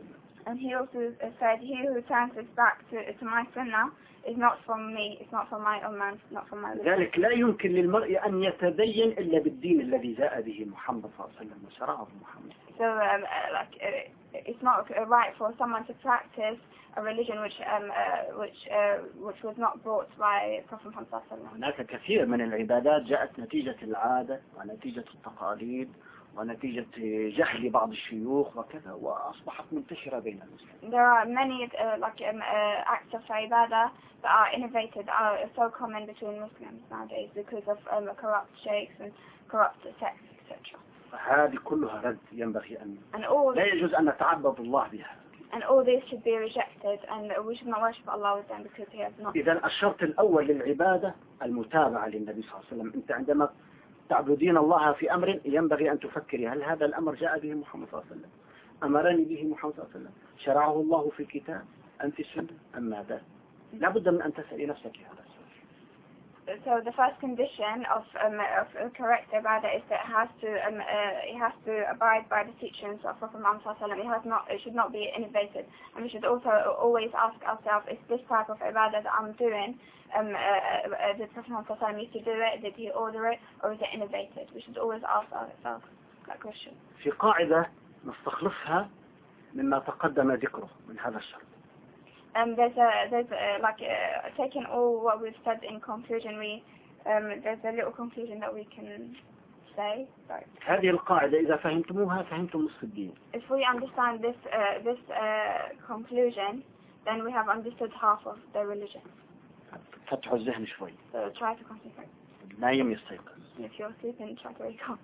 And he also said, he who turns his back to my sunnah is not from me, it's not from my own man, not from my religion. ذلك لا يمكن للمرء أن يتدين إلا بالدين الذي جاء به محمد صلى الله عليه وسلم وشرعه محمد. So it's not right for someone to practice a religion which was not brought by Prophet Muhammad صلى الله عليه وسلم. هناك كثير من العبادات جاءت نتيجة العادة ونتيجة التقاليد ونتيجة جهل بعض الشيوخ وكذا وأصبحت منتشرة بين المسلمين. There are many acts of ibadah that are innovated, are so common between Muslims nowadays because of corrupt sheikhs and corrupt sects, etc. هذه كلها رد ينبغي أن لا يجوز أن نتعبد الله بها. And all these should be rejected, and we should not worship Allah with them because He has not. إذا الشرط الأول للعبادة المتابعة للنبي صلى الله عليه وسلم. أنت عندما تعبدين الله في أمر ينبغي أن تفكري هل هذا الأمر جاء به محمد صلى الله عليه وسلم، أمرني به محمد صلى الله عليه وسلم، شرعه الله في الكتاب أم في السنة أم ماذا؟ لا بد من أن تسألي نفسك هذا السؤال. So the first condition of correct ibadah is that it has to abide by the teachings of Prophet Muhammad sallallahu alaihi wasallam. It should not be innovated, and we should also always ask ourselves: is this type of ibadah that I'm doing, did Prophet Muhammad sallallahu alaihi wasallam used to do it? Did he order it, or is it innovated? We should always ask ourselves that question. في قاعدة نستخلصها مما تقدم ذكره من هذا الشرط. There's taking all what we've said in conclusion, there's a little conclusion that we can say. Sorry. هذه القاعدة إذا فهمتموها فهمتم نصف الدين. If we understand this conclusion, then we have understood half of the religion. فتحوا الذهن شوي. So try to concentrate. نايم يستيقظ. If you're sleeping, try to wake up.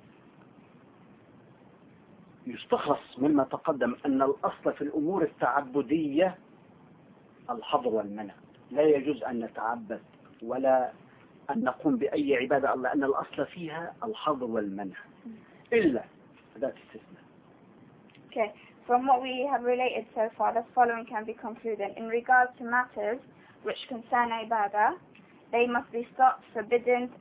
يستخلص مما تقدم أن الأصل في الأمور التعبدية الحظر والمنع. لا يجوز أن نتعبد ولا أن نقوم بأي عبادة الله أن الأصل فيها الحظر والمنع إلا ذات استثناء. Okay, from what we have related so far, the following can be concluded. In regards to matters which concern ibadah, they must be stopped, forbidden.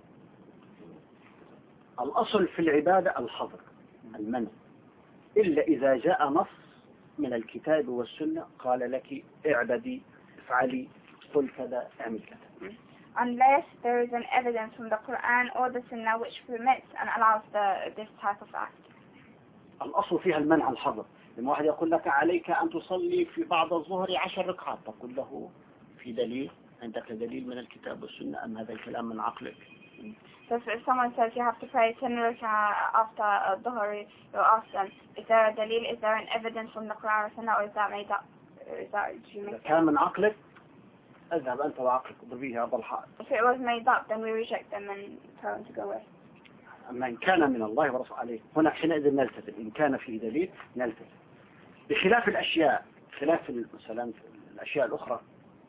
الأصل في العبادة الحظر المنع إلا إذا جاء نص من الكتاب والسنة قال لك اعبدي افعلي قل كذا اعمل كذا. Unless there is an evidence from the Quran or the Sunnah which permits and allows this type of act. الأصل فيها المنع الحظر. لما واحد يقول لك عليك أن تصلي في بعد الظهر 10 ركعات تقول له في دليل عندك دليل من الكتاب والسنة أم هذا الكلام من عقلك؟ So if someone says you have to pray 10 rak'ah after Dhuhr, you ask them, is there a dalil, is there an evidence from the Quran or Sunnah, or is that made up? كان من عقلك اذهب أنت وعقلك اضربيه هذا الحائط. If it was made up, then we reject them and tell them to go away. أما إن كان من الله ورسوله عليه هنا حينئذ نلتزم. إن كان فيه دليل نلتزم. بخلاف الأشياء، خلاف مثلا الأشياء الأخرى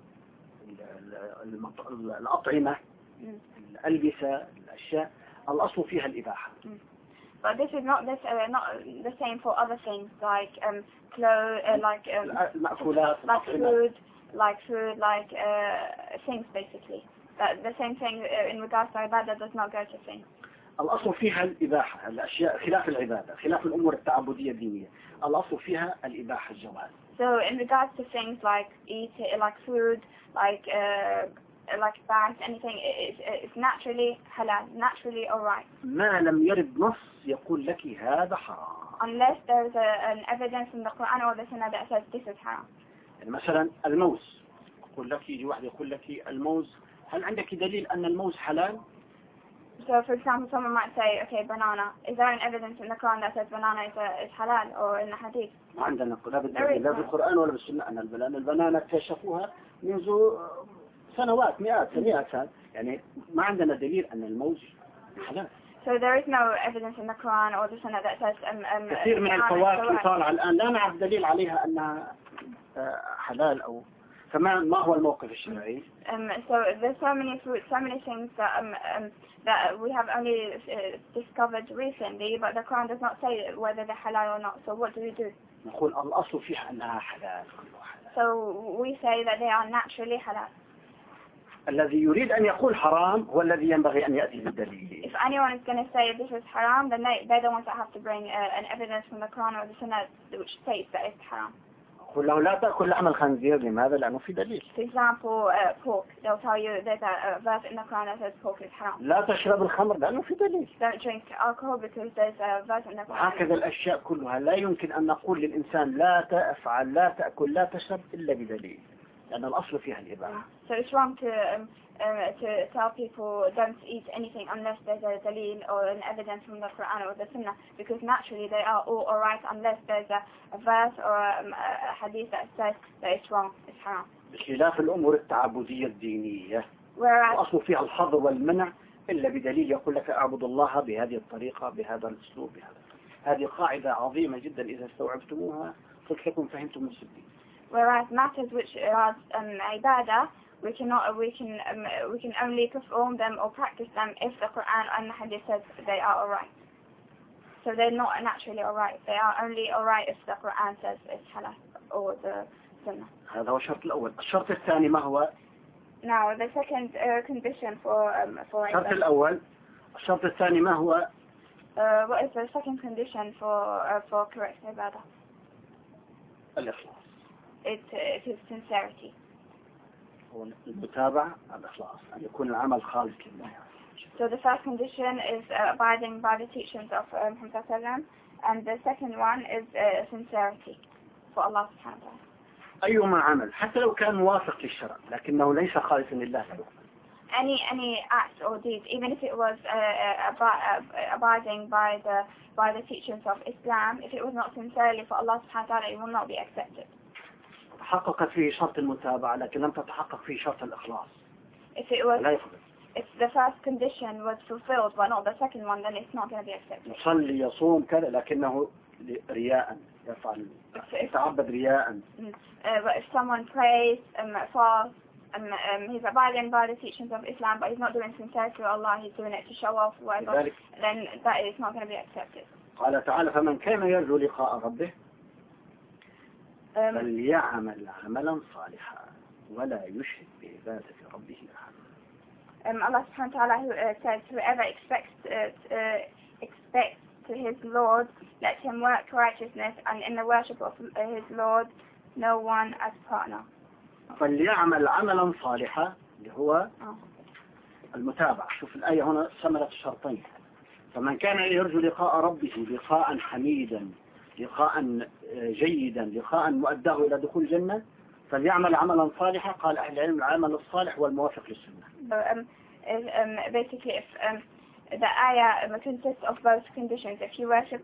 الأطعمة الألبسة الأشياء الأصل فيها الإباحة. But this is not the same for other things like clothes, like food, like things basically. The same thing in regards to ibadah does not go to things. الأصل فيها الإباحة. الأشياء خلاف العبادة، خلاف الأمور التعبدية الدينية. الأصل فيها الإباحة الجواز. So in regards to things like like food, like bags, anything, it's naturally halal, naturally alright. ما لم يرد نص يقول لك هذا حرام. Unless there's an evidence in the Quran or the Sunnah that says this is haram. يعني مثلا الموز، يقول لك يجي واحد يقول لك الموز، هل عندك دليل أن الموز حلال؟ So for example, someone might say, okay, banana. Is there an evidence in the Quran that says banana is halal or in the hadith? ما عندنا لا في القرآن ولا بالسنة أن البنانة اكتشفوها منذ سنوات مئات سنوات يعني ما عندنا دليل أن الموز حلال. So there is no evidence in the Quran or the Sunnah that says كثير من الفواكه طالعة الآن لا نعرف دليل عليها أنها حلال أو فما هو الموقف الشرعي؟ So there's so many fruits, so many things that we have only discovered recently, but the Quran does not say whether they're halal or not. So what do we do? نقول الأصل فيها أنها حلال. So we say that they are naturally halal. الذي يريد أن يقول حرام هو الذي ينبغي أن يأتي بالدليل. If anyone is going to say this is haram, then they're the ones that have to bring an evidence from the Quran or the Sunnah which states that it's haram. قل له لا تأكل لحم الخنزير. لماذا؟ لأنه في دليل. For example, pork. They'll tell you there's a verse in the Quran that says pork is haram. لا تشرب الخمر لأنه في دليل. Don't drink alcohol because there's a verse in the Quran. وهكذا الأشياء كلها لا يمكن أن نقول للإنسان لا تفعل لا تأكل لا تشرب إلا بدليل، لأن الأصل فيها الإباحة. So it's wrong to tell people don't eat anything unless there's a dalil or an evidence from the Quran or the Sunnah, because naturally they are all alright unless there's a verse or a hadith that says that it's wrong, it's haram. بخلاف الأمور التعبدية الدينية Whereas وأصل فيها الحظر والمنع إلا بدليل يقول لك أعبد الله بهذه الطريقة بهذا الأسلوب بهذا. هذه قاعدة عظيمة جدا إذا استوعبتموها قلت لكم فهمتم السبيل. Whereas matters which are ibadah, we can only perform them or practice them if the Quran and the Hadith says they are alright. So they're not naturally alright. They are only alright if the Quran says it's halal or the Sunnah. هذا هو الشرط الأول. الشرط الثاني ما هو؟ Now the second condition for الشرط ibadah. الأول. الشرط الثاني ما هو؟ What is the second condition for correct ibadah? الإخلاص. It is sincerity. المتابعة الإخلاص أن يكون العمل خالص لله. So the first condition is abiding by the teachings of Muhammad sallallahu alaihi wasallam, and the second one is sincerity for Allah subhanahu wa ta'ala. أيما عمل حتى لو كان موافق للشرع لكنه ليس خالصا لله لا يقبل. Any act or deed, even if it was abiding by the teachings of Islam, if it was not sincerely for Allah subhanahu wa ta'ala, it will not be accepted. تحققت فيه شرط المتابعة لكن لم تتحقق فيه شرط الإخلاص. لا يقبل. If the first condition was fulfilled but not the second one, then it's not going to be accepted. يصلي يصوم كذا لكنه رياء يفعل يتعبد رياء. But if someone prays fasts, he's abiding by the teachings of Islam, but he's not doing sincerity to Allah, he's doing it to show off whatever, then that is not going to be accepted. قال تعالى فمن كان يرجو لقاء ربه فليعمل عملا صالحا ولا يشرك بعبادة ربه أحدا. Allah subhanahu wa ta'ala says whoever expects to his Lord, let him work righteousness, and in the worship of his Lord no one as partner. فليعمل عملا صالحا اللي هو المتابعة. شوف الآية هنا ثمرت الشرطين. فمن كان يرجو لقاء ربه لقاء حميدا لقاء جيدا لقاء مؤداه إلى دخول الجنة فليعمل عملا صالحا. قال أهل العلم العمل الصالح والموافق للسنة. Basically, if the ayah consists of both conditions. If you worship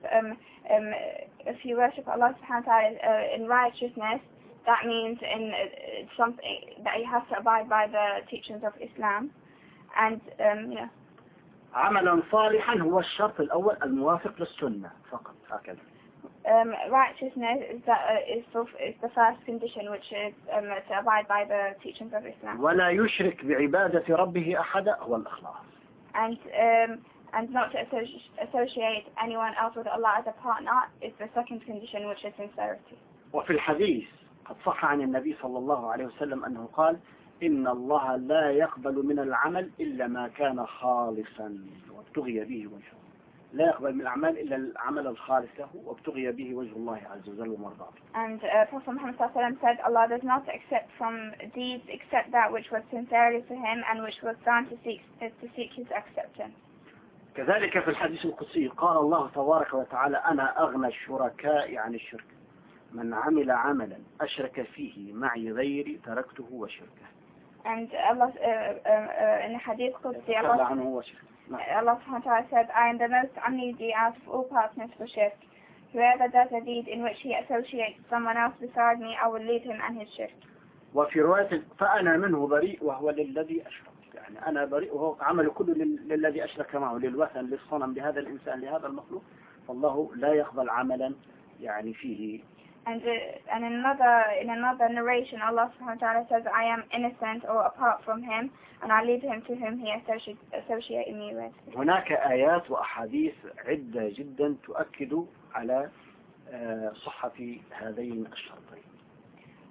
Allah subhanahu wa ta'ala in righteousness, that means in something that you have to abide by the teachings of Islam, and عملا صالحا هو الشرط الأول الموافق للسنة فقط هكذا. Righteousness is the first condition, which is to abide by the teachings of Islam. ولا يشرك بعبادة ربه أحدا هو الإخلاص. And not to associate anyone else with Allah as a partner is the second condition, which is sincerity. وفي الحديث قد صح عن النبي صلى الله عليه وسلم أنه قال إن الله لا يقبل من العمل إلا ما كان خالصا وابتغي به وجهه. لا يقبل من الأعمال إلا العمل الخالص له وابتغي به وجه الله عز وجل ومرضاته. And Prophet Muhammad sallallahu alaihi wasallam said, Allah does not accept from deeds except that which was sincerely to him and which was done to seek his acceptance. كذلك في الحديث القدسي قال الله تبارك وتعالى أنا أغنى الشركاء عن الشرك من عمل عملا أشرك فيه معي غيري تركته وشركه. And Allah in the hadith Qudsi, Allah subhanahu wa ta'ala said, I am the most unneedy out of all partners for shirk. Whoever does a deed in which he associates someone else beside me, I will leave him and his shirk. وفي رواية فأنا منه بريء وهو للذي أشرك. يعني أنا بريء وهو عمل كله للذي أشرك معه للوثن للصنم لهذا الإنسان لهذا المخلوق فالله لا يقبل عملا يعني فيه. And in another narration, Allah subhanahu wa ta'ala says, I am innocent or apart from him, and I leave him to whom he associated me with. هناك آيات وأحاديث عدة جدا تؤكد على صحة هذين الشرطين.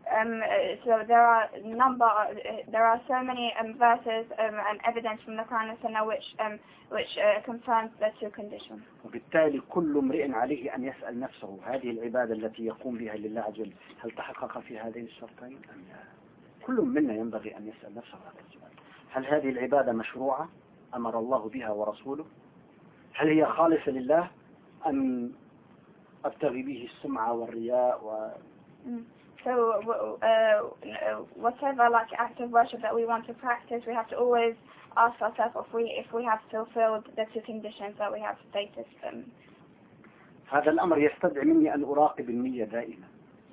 So there are so many verses and evidence from the Quran and Sunnah which confirms the two conditions. وبالتالي كل امرئ عليه أن يسأل نفسه هذه العبادة التي يقوم بها لله عز وجل هل تحقق في هذين الشرطين أم لا؟ كل منا ينبغي أن يسأل نفسه هذا السؤال. هل هذه العبادة مشروعة أمر الله بها ورسوله؟ هل هي خالصة لله أم أبتغي به السمعة والرياء So whatever like act of worship that we want to practice, we have to always ask ourselves if we have fulfilled the two conditions that we have stated. هذا الأمر يستدعي مني أن أراقب النية دائما.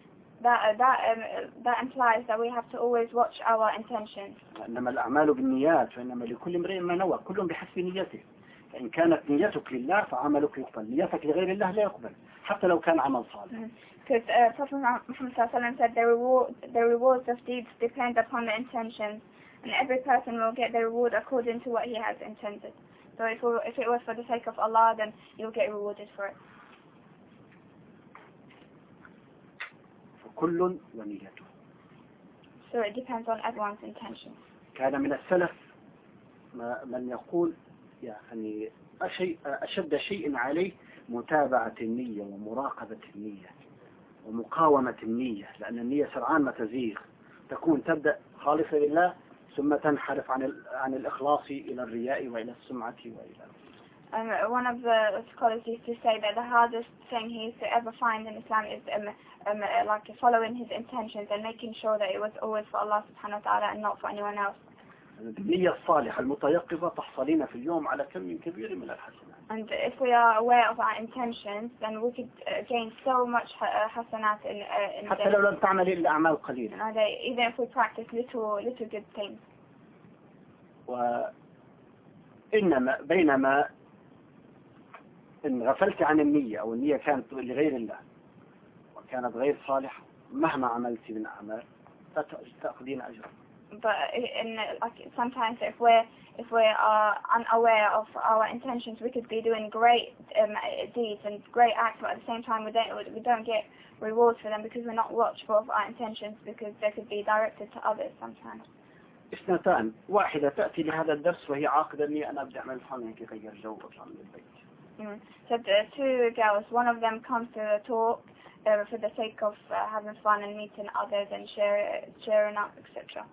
That implies that we have to always watch our intentions. إنما الأعمال بالنيات وإنما لكل امرئ ما نوى كل بحسب نيته. فإن كانت نيتك لله فعملك يقبل، نيتك لغير الله لا يقبل حتى لو كان عمل صالح. Because Prophet Muhammad said the rewards of deeds depend upon the intentions, and every person will get the reward according to what he has intended. So if it was for the sake of Allah, then you'll get rewarded for it. كل ونيته. So it depends on everyone's intention. كان من السلف من يقول يعني أشد شيء عليه متابعة النية ومراقبة النية ومقاومة النية، لأن النية سرعان ما تزيغ، تكون تبدأ خالصة لله ثم تنحرف عن الإخلاص إلى الرياء وإلى السمعة وإلى. One of the scholars used to say that the hardest thing he used to ever find in Islam is like following his intentions and making sure that it was always for Allah subhanahu wa ta'ala and not for anyone else. النية الصالحة المتيقظة تحصلين في اليوم على كم كبير من الحسنات. And if we are aware of our intentions, then we could gain so much hasanat in حتى لو لم تعمل إلا أعمال قليلة. Even if we practice little good things. وإنما بينما إن غفلت عن النية أو النية كانت لغير الله وكانت غير صالحة مهما عملت من أعمال لا تأخذين أجرا. But sometimes if we are unaware of our intentions, we could be doing great deeds and great acts, but at the same time we don't get rewards for them because we're not watchful of our intentions, because they could be directed to others sometimes. اثنتان، واحدة تأتي لهذا الدرس وهي عاقدة إني أنا أبدأ أعمل فن كي يغير جو وأطلع من البيت. So the two girls, one of them comes to the talk for the sake of having fun and meeting others and sharing up, etc.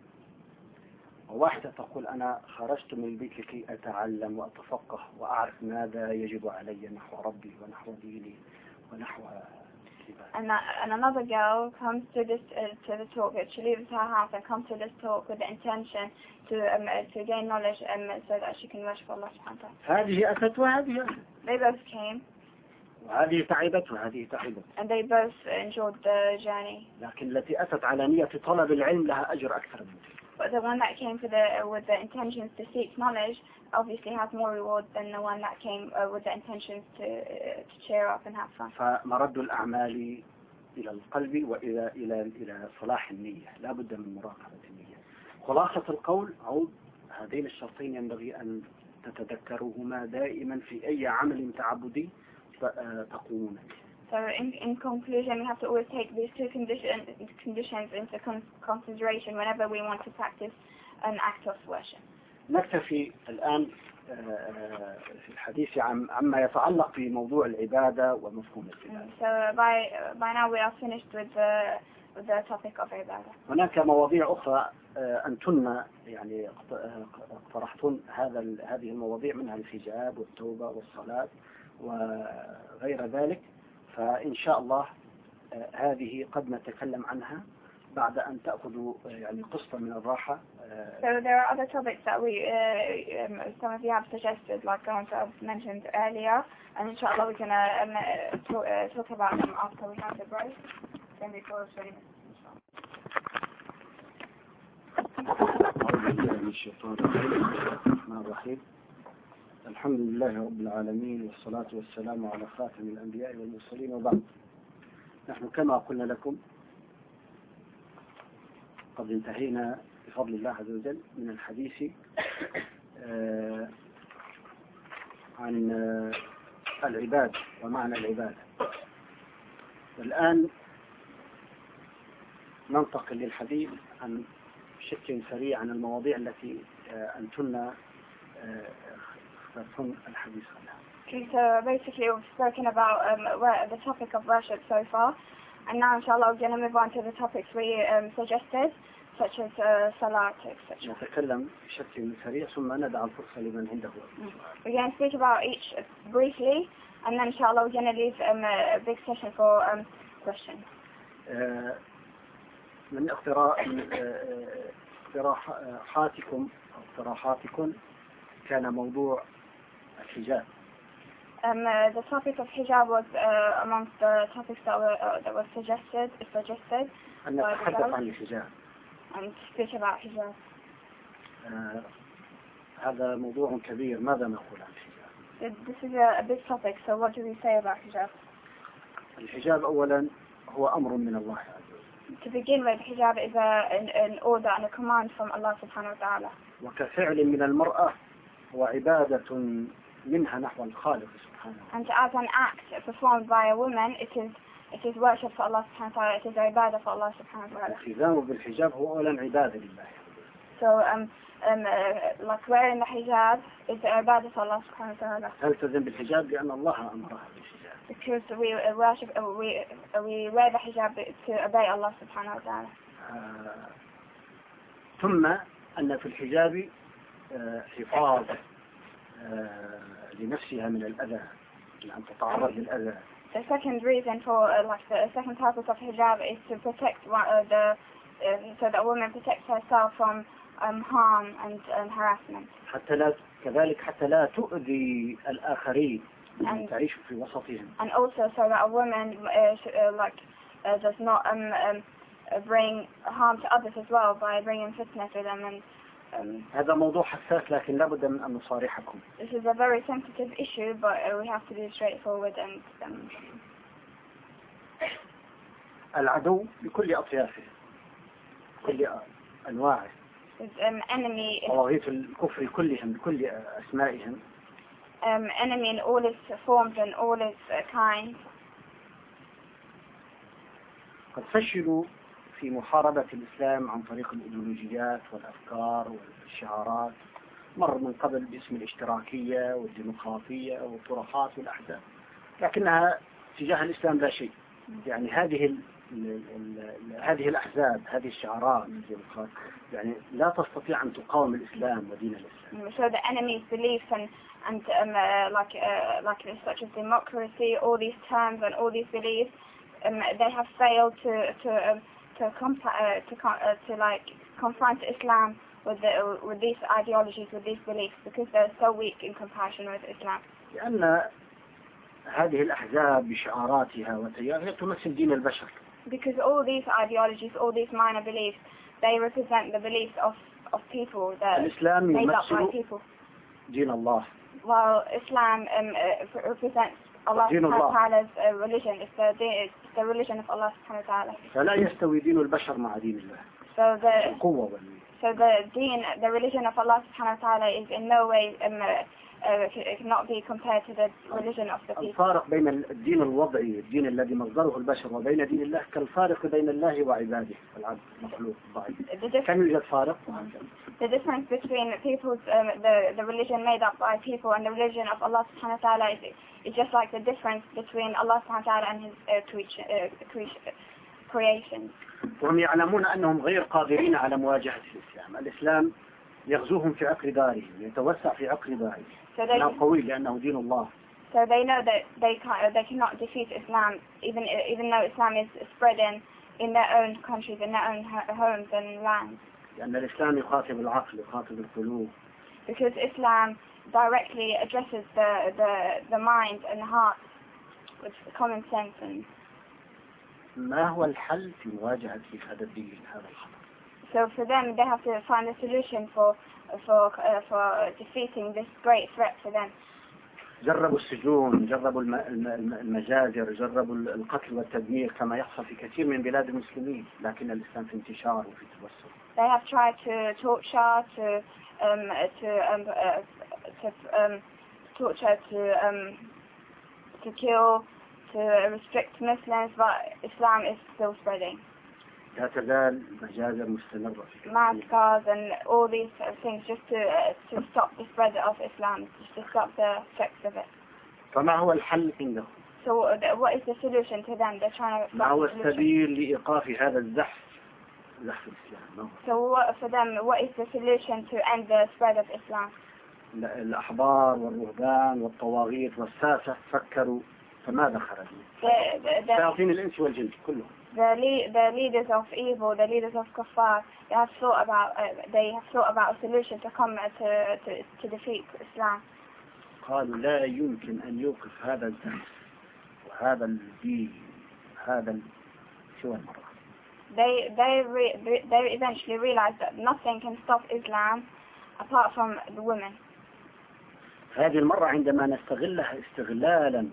وواحدة تقول أنا خرجت من البيت لكي أتعلم وأتفقه وأعرف ماذا يجب علي نحو ربي ونحو ديني ونحو. And another girl comes to the talk. She leaves her house and comes to this talk with the intention to gain knowledge so that she can worship Allah subhanahu wa ta'ala. هذه أتت وهذه أتت. They both came. وهذه تعبت وهذه تعبت. And they both enjoyed the journey. لكن التي أتت على نية طلب العلم لها أجر أكثر منه. But the one that came with the intentions to seek knowledge obviously has more reward than the one that came with the intentions to cheer up and have fun. فمرد الأعمال إلى القلب إلى صلاح النية، لا بد من مراقبة النية. خلاصة القول عود هذين الشرطين ينبغي أن تتذكروهما دائما في أي عمل تعبدي تقومون به. So in conclusion, we have to always take these two conditions into consideration whenever we want to practice an act of worship. نكتفي الآن في الحديث عما يتعلق بموضوع العبادة ومفهوم العبادة. So by now we are finished with the topic of عبادة. هناك مواضيع أخرى أنتن يعني اقترحتن هذه المواضيع، منها الحجاب والتوبة والصلاة وغير ذلك، فإن شاء الله هذه قد نتكلم عنها بعد أن تأخذوا يعني قسطا من الراحة. So there are other topics that some of you have suggested, like the ones I've mentioned earlier, and inshallah we're going to talk about them after we have the break. Then before 20 minutes. الحمد لله رب العالمين والصلاة والسلام على خاتم الأنبياء والمرسلين، وبعد. نحن كما قلنا لكم قد انتهينا بفضل الله عز وجل من الحديث عن العبادة ومعنى العبادة، والآن ننتقل للحديث عن بشكل سريع عن المواضيع التي أنتن اخترتن الحديث عنها. Okay, so basically we've spoken about the topic of worship so far, and now inshallah we're going to move on to the topics we suggested, such as salat, etc. نتكلم بشكل سريع ثم ندع الفرصة لمن عنده. We're going to speak about each briefly, and then inshallah we're going to leave a big session for questions. من اقتراحاتكم كان موضوع الحجاب. The topic of hijab was amongst the topics that were suggested. أن نتحدث عن الحجاب. And speak about hijab. هذا موضوع كبير. ماذا نقول عن الحجاب؟ This is a big topic. So what do we say about hijab? الحجاب أولا هو أمر من الله عز وجل. To begin with, hijab is an order and a command from Allah subhanahu wa ta'ala. وكفعل من المرأة هو عبادة منها نحو الخالق سبحانه. And as an act performed by a woman, it is worship for Allah subhanahu wa ta'ala. It is ibadah for Allah subhanahu wa ta'ala. الالتزام بالحجاب هو أولا عبادة لله. So like wearing the hijab is ibadah for Allah subhanahu wa ta'ala. تلتزم بالحجاب لأن الله أمرها بالحجاب. Because we worship, we wear the hijab to obey Allah subhanahu wa ta'ala. ثم أن في الحجاب حفاظ لنفسها من الأذى، أن تتعرض للأذى. The second reason for the second purpose of hijab is to protect so that a woman protects herself from harm and harassment. حتى لا تؤذي الآخرين and تعيش في وسطهم. And also so that a woman does not bring harm to others as well by bringing fitna to them. And هذا موضوع حساس لكن لابد من أن نصارحكم. This is a very sensitive issue, but we have to be straightforward and. العدو بكل أطيافه، كل أنواعه. Enemy. طواغيت الكفر كلهم بكل أسمائهم. Enemy in all its forms and all its kinds. قد فشلوا في محاربة الإسلام عن طريق الإيديولوجيات والأفكار والشعارات. مر من قبل باسم الاشتراكية والديمقراطية والطرقات والأحزاب، لكنها تجاه الإسلام لا شيء. يعني هذه الأحزاب، هذه الشعارات يعني لا تستطيع أن تقاوم الإسلام ودين الإسلام. So the enemy's beliefs and like such as democracy, all these terms and all these beliefs, they have failed to confront Islam with these ideologies, with these beliefs, because they're so weak in comparison with Islam. لأن هذه الأحزاب بشعاراتها وتيارها تمثل دين البشر. Because all these ideologies, all these minor beliefs, they represent the beliefs of people that made up by people. دين الله. While Islam represents Allah subhanahu wa ta'ala's religion. It's the religion of Allah subhanahu wa ta'ala. فلا يستوي دين البشر مع دين الله. So the religion of Allah subhanahu wa ta'ala is in no way it cannot be compared to the religion of the people. الفارق بين الدين الوضعي، الدين الذي مصدره البشر، وبين دين الله كالفارق بين الله وعباده العبد مخلوق ضعيف. كم يوجد فارق؟ The difference between people's the religion made up by people and the religion of Allah subhanahu wa ta'ala is just like the difference between Allah subhanahu wa ta'ala and his creation. وهم يعلمون أنهم غير قادرين على مواجهة الإسلام. الإسلام يغزوهم في عقر دارهم، يتوسع في عقر دارهم. لأنه قوي، لأنه دين الله. So they know that they cannot defeat Islam, even though Islam is spreading in their own countries, in their own homes and lands. لأن الإسلام يخاطب العقل، يخاطب القلوب. Because Islam directly addresses the mind and the heart with common sense. And ما هو الحل في مواجهة هذا الدين، هذا الخطر؟ So for them, they have to find a solution for defeating this great threat for them. جربوا السجون، جربوا المجازر، جربوا القتل والتدمير كما يحصل في كثير من بلاد المسلمين، لكن الإسلام في انتشار وفي توسع. They have tried to torture, to kill, to restrict Muslims, but Islam is still spreading. لا تزال مجازر مستمرة في massacres and all these sort of things just to stop the spread of Islam, just to stop the effects of it. فما هو الحل عندهم؟ So what is the solution to them? They're trying to ما هو stop the solution. السبيل لإيقاف هذا الزحف الإسلام؟ ما هو؟ So for them, what is the solution to end the spread of Islam? الأحبار والرهبان والطواغيت والساسة فكروا فماذا خرج؟ شياطين الإنس والجن كلهم. The leaders of evil, the leaders of kuffar, they have thought about a solution to come to defeat Islam. قالوا لا يمكن أن يوقف هذا الزحف وهذا الدين هذا سوى المرأة. They eventually realized that nothing can stop Islam apart from the women. هذه المرة عندما نستغلها استغلالا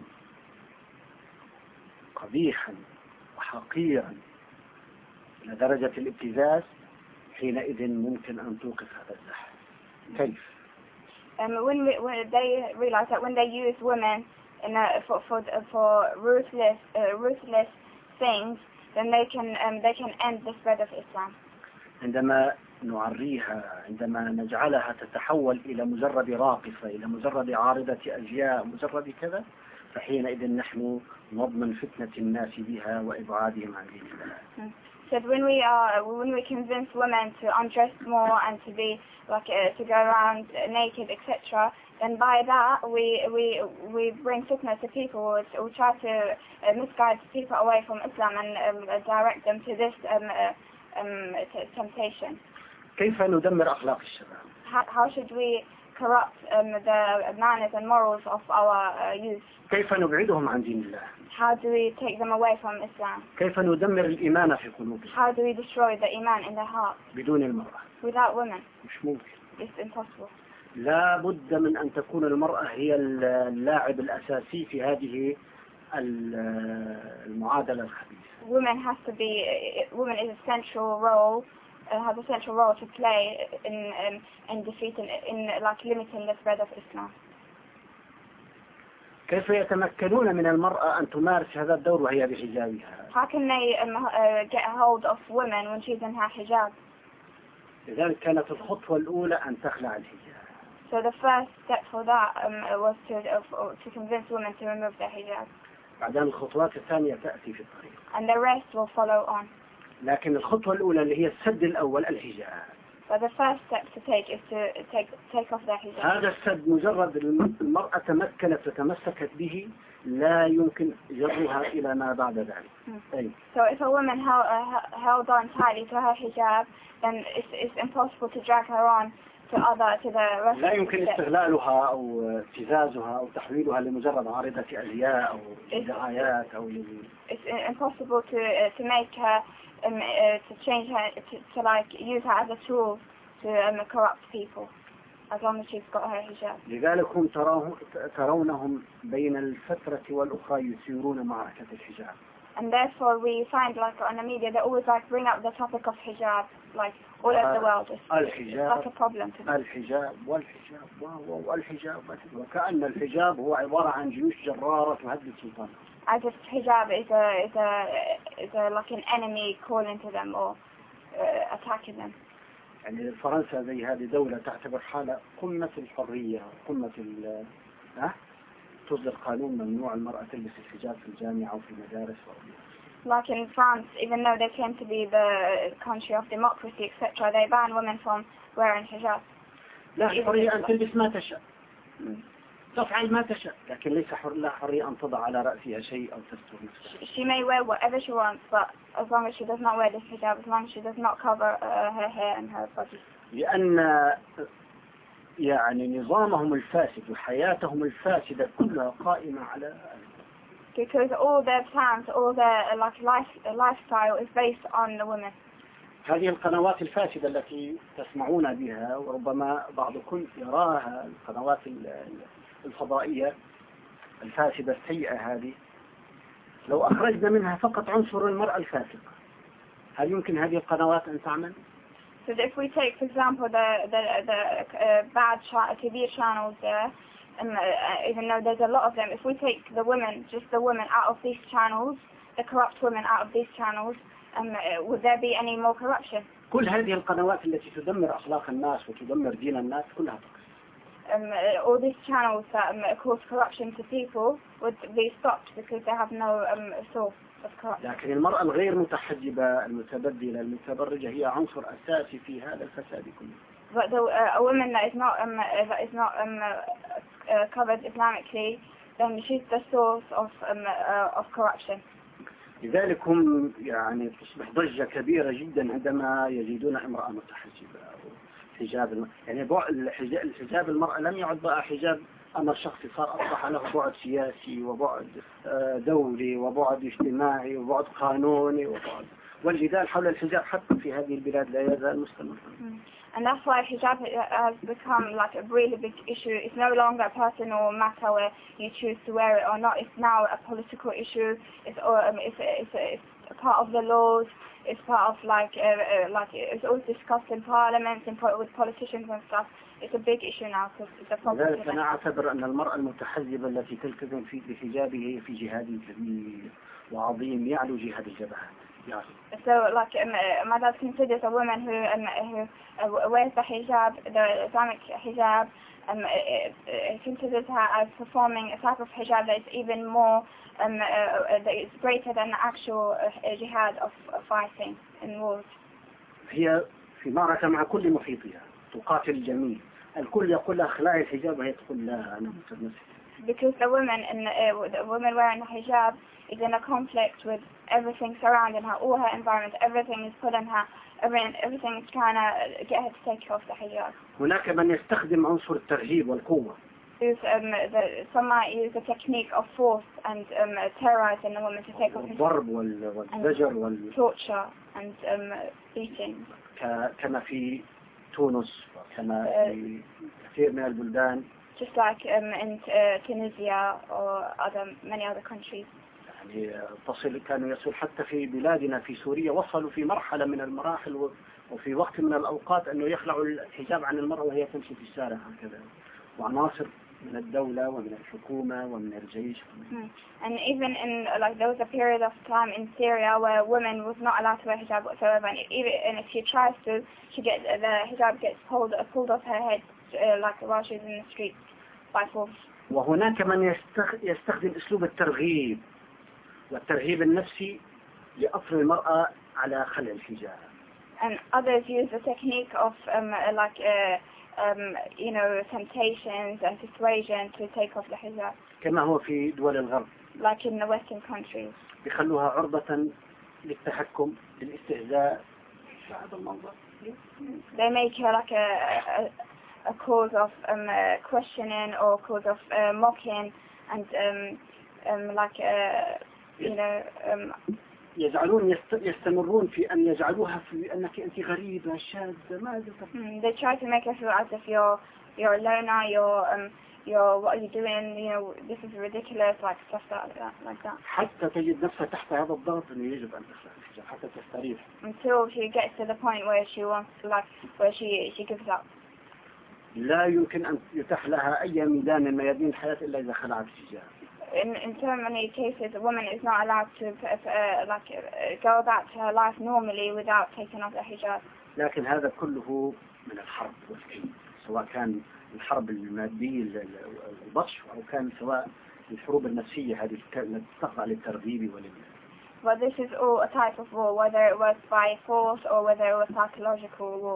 قبيحا وحقيرا إلى درجة الابتزاز حينئذ ممكن أن توقف هذا الزحف. كيف؟ When they realize that when they use women for ruthless things, then they can end the spread of Islam. عندما نعريها، عندما نجعلها تتحول إلى مجرد راقصة، إلى مجرد عارضة أزياء، مجرد كذا، فحينئذ نحن نضمن فتنة الناس بها وإبعادهم عن دين الله. So when we convince women to undress more and to be like to go around naked, etc., then by that we bring fitna to people. We try to misguide people away from Islam and direct them to this temptation. كيف ندمر أخلاق الشباب؟ How should we corrupt the manners and morals of our youth? كيف نبعدهم عن دين الله؟ How do we take them away from Islam? كيف ندمر الإيمان في قلوبهم؟ How do we destroy the iman in their heart? بدون المرأة Without women, مش ممكن. it's impossible. لا بد من أن تكون المرأة هي اللاعب الأساسي في هذه المعادلة الخبيثة. Women is a central role, has a central role to play in defeating, in like limiting the spread of Islam. كيف يتمكنون من المرأة أن تمارس هذا الدور وهي بحجابها؟ How can they get a hold of women when she's in her hijab? لذلك كانت الخطوة الأولى أن تخلع الحجاب. So the first step for that was to convince women to remove their hijab. بعدين الخطوات الثانية تأتي في الطريق. And the rest will follow on. لكن الخطوة الأولى اللي هي السد الأول الحجاب. But the first step to take is to take off their hijab. هذا السد مجرد المرأة تمكنت وتمسكت به لا يمكن جرها إلى ما بعد ذلك. So if a woman held on tightly to her hijab, then it's impossible to drag her on to the rest. لا يمكن استغلالها أو ابتزازها أو تحويلها لمجرد عارضة أزياء أو دعايات أو It's impossible to make her to change her to like use her as a tool to corrupt people as long as she's got her hijab. لذلك هم ترونهم بين الفترة والأخرى يثيرون معركة الحجاب. And therefore we find like on the media they always like bring up the topic of hijab like all over the world. It's like a problem to them. الحجاب والحجاب وكأن الحجاب هو عبارة عن جيوش جرارة تهدد سلطانه. As if hijab is like an enemy calling to them or attacking them. يعني فرنسا زي هذه دولة تعتبر حالة قمة الحرية قمة تصدر قانون ممنوع المرأة تلبس الحجاب في الجامعة وفي المدارس. Like in France, even though they claim to be the country of democracy, etc., they ban women from wearing hijab. لا حرية أن تلبس ما تشاء. تفعل ما تشاء، لكن ليس لا حرية أن تضع على رأسها شيء أو تستر نفسها. She may wear whatever she wants, but as long as she does not wear this hijab, as long as she does not cover her hair and her body. لأن يعني نظامهم الفاسد وحياتهم الفاسدة كلها قائمة على Because all their plans, all their lifestyle is based on the women. هذه القنوات الفاسدة التي تسمعون بها وربما بعضكم يراها القنوات الفضائية الفاسدة السيئة هذه، لو أخرجنا منها فقط عنصر المرأة الفاسقة هل يمكن هذه القنوات أن تعمل؟ So if we take, for example, the bad TV channels there, even though there's a lot of them, if we take the women, just the women out of these channels, the corrupt women out of these channels, would there be any more corruption? كل هذه القنوات التي تدمر أخلاق الناس وتدمر دين الناس كلها تقف. All these channels that cause corruption to people would be stopped because they have no source of corruption. لكن المرأة الغير متحجبة المتبدلة المتبرجة هي عنصر أساسي في هذا الفساد كله. But a woman that is not covered Islamically, then she's the source of corruption. لذلك هم يعني تصبح ضجة كبيرة جدا عندما يجدون امرأة متحجبة أو حجاب يعني الحجاب المرأة لم يعد بقى حجاب أمر شخصي، صار أصبح له بعد سياسي وبعد دولي وبعد اجتماعي وبعد قانوني والجدال حول الحجاب حتى في هذه البلاد لا يزال مستمرا. And that's why hijab has become like a really big issue. It's no longer a personal matter where you choose to wear it or not. It's now a political issue. It's a part of the laws. It's part of like it's always discussed in parliaments and with politicians and stuff. It's a big issue now because it's a problem. لذلك أنا أعتبر أن المرأة المتحجبة التي تلتزم في بحجابه في جهاد كبير وعظيم يعلو جهاد الجبهات. So like my dad considers a woman who wears the hijab, the Islamic hijab, he considers her as performing a type of hijab that is even more that is greater than the actual jihad of fighting in wars. هي في معركة مع كل محيطها تقاتل الجميع. الكل يقول لها اخلعي الحجاب وهي تقول لا أنا متمسك. Because the woman wearing the hijab is in a conflict with everything surrounding her, all her environment, everything is pulling her, everything is trying to get her to take off the hijab. هناك من يستخدم عنصر الترهيب والقوة. Some might use the technique of force and terrorizing the woman to take off hijab. الضرب والزجر torture and beating. كما في تونس وكما في كثير من البلدان. Just like in Tunisia or many other countries. يعني كانوا يصل حتى في بلادنا في سوريا وصلوا في مرحلة من المراحل وفي وقت من الأوقات أنه يخلعوا الحجاب عن المرأة وهي تمشي في الشارع هكذا وعناصر من الدولة ومن الحكومة ومن الجيش. And even in like there was a period of time in Syria where women was not allowed to wear hijab whatsoever, and if she tries to, the hijab gets pulled off her head like while she's in the street by force. وهناك من يستخدم أسلوب الترغيب والترهيب النفسي لأصل المرأة على خلع الحجاب. And others use the technique of temptations and persuasion to take off the hijab. كما هو في دول الغرب. Like in the Western countries. بيخلوها عرضة للتحكم للاستهزاء. هذا المنظر. They make her like a cause of questioning or cause of mocking and يجعلون يستمرون في أن يجعلوها في أنك أنت غريبة شاذة ماذا تفعل. They try to make her feel as if you're a loner, you're what are you doing, this is ridiculous, like stuff like that. حتى تجد نفسها تحت هذا الضغط أنه يجب أن تخلع الحجاب حتى تستريح. Until she gets to the point where she wants where she gives up. لا يمكن أن يتاح لها أي ميدان من ميادين الحياة إلا إذا خلعت الحجاب. In so many cases, a woman is not allowed to go about her life normally without taking off the hijab. لكن هذا كله من الحرب والكيد، سواء كان الحرب المادية البطش أو كان سواء الحروب النفسية هذه التي تخضع للترغيب والإنجاز. But this is all a type of war, whether it was by force or whether it was psychological war.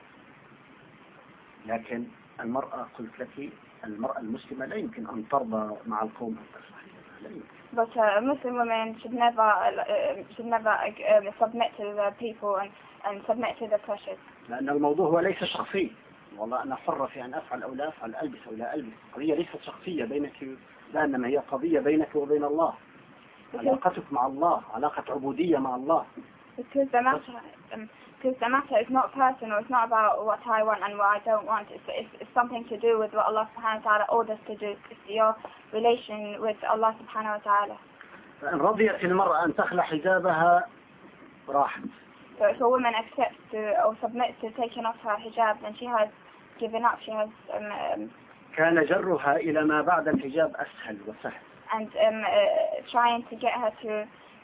لكن المرأة قلت لك المرأة المسلمة لا يمكن أن ترضى مع القوم أن تخلع حجابها. But Muslim women should never submit to the people and submit to the pressures. لأن الموضوع هو ليس شخصي. والله أنا حرة في أن أفعل أو لا أفعل، ألبس أو لا ألبس. قضية ليست شخصية بينك، لا، إنما هي قضية بينك وبين الله. علاقتك مع الله، علاقة عبودية مع الله. Because the matter is not personal. It's not about what I want and what I don't want. It's something to do with what Allah subhanahu wa ta'ala orders to do. It's your relation with Allah subhanahu wa ta'ala. فإن رضيت المرأة أن تخلع حجابها راحت. So if a woman accepts or submits to taking off her hijab, then she has given up. She has كان جرها إلى ما بعد الحجاب أسهل وسهل. And trying to get her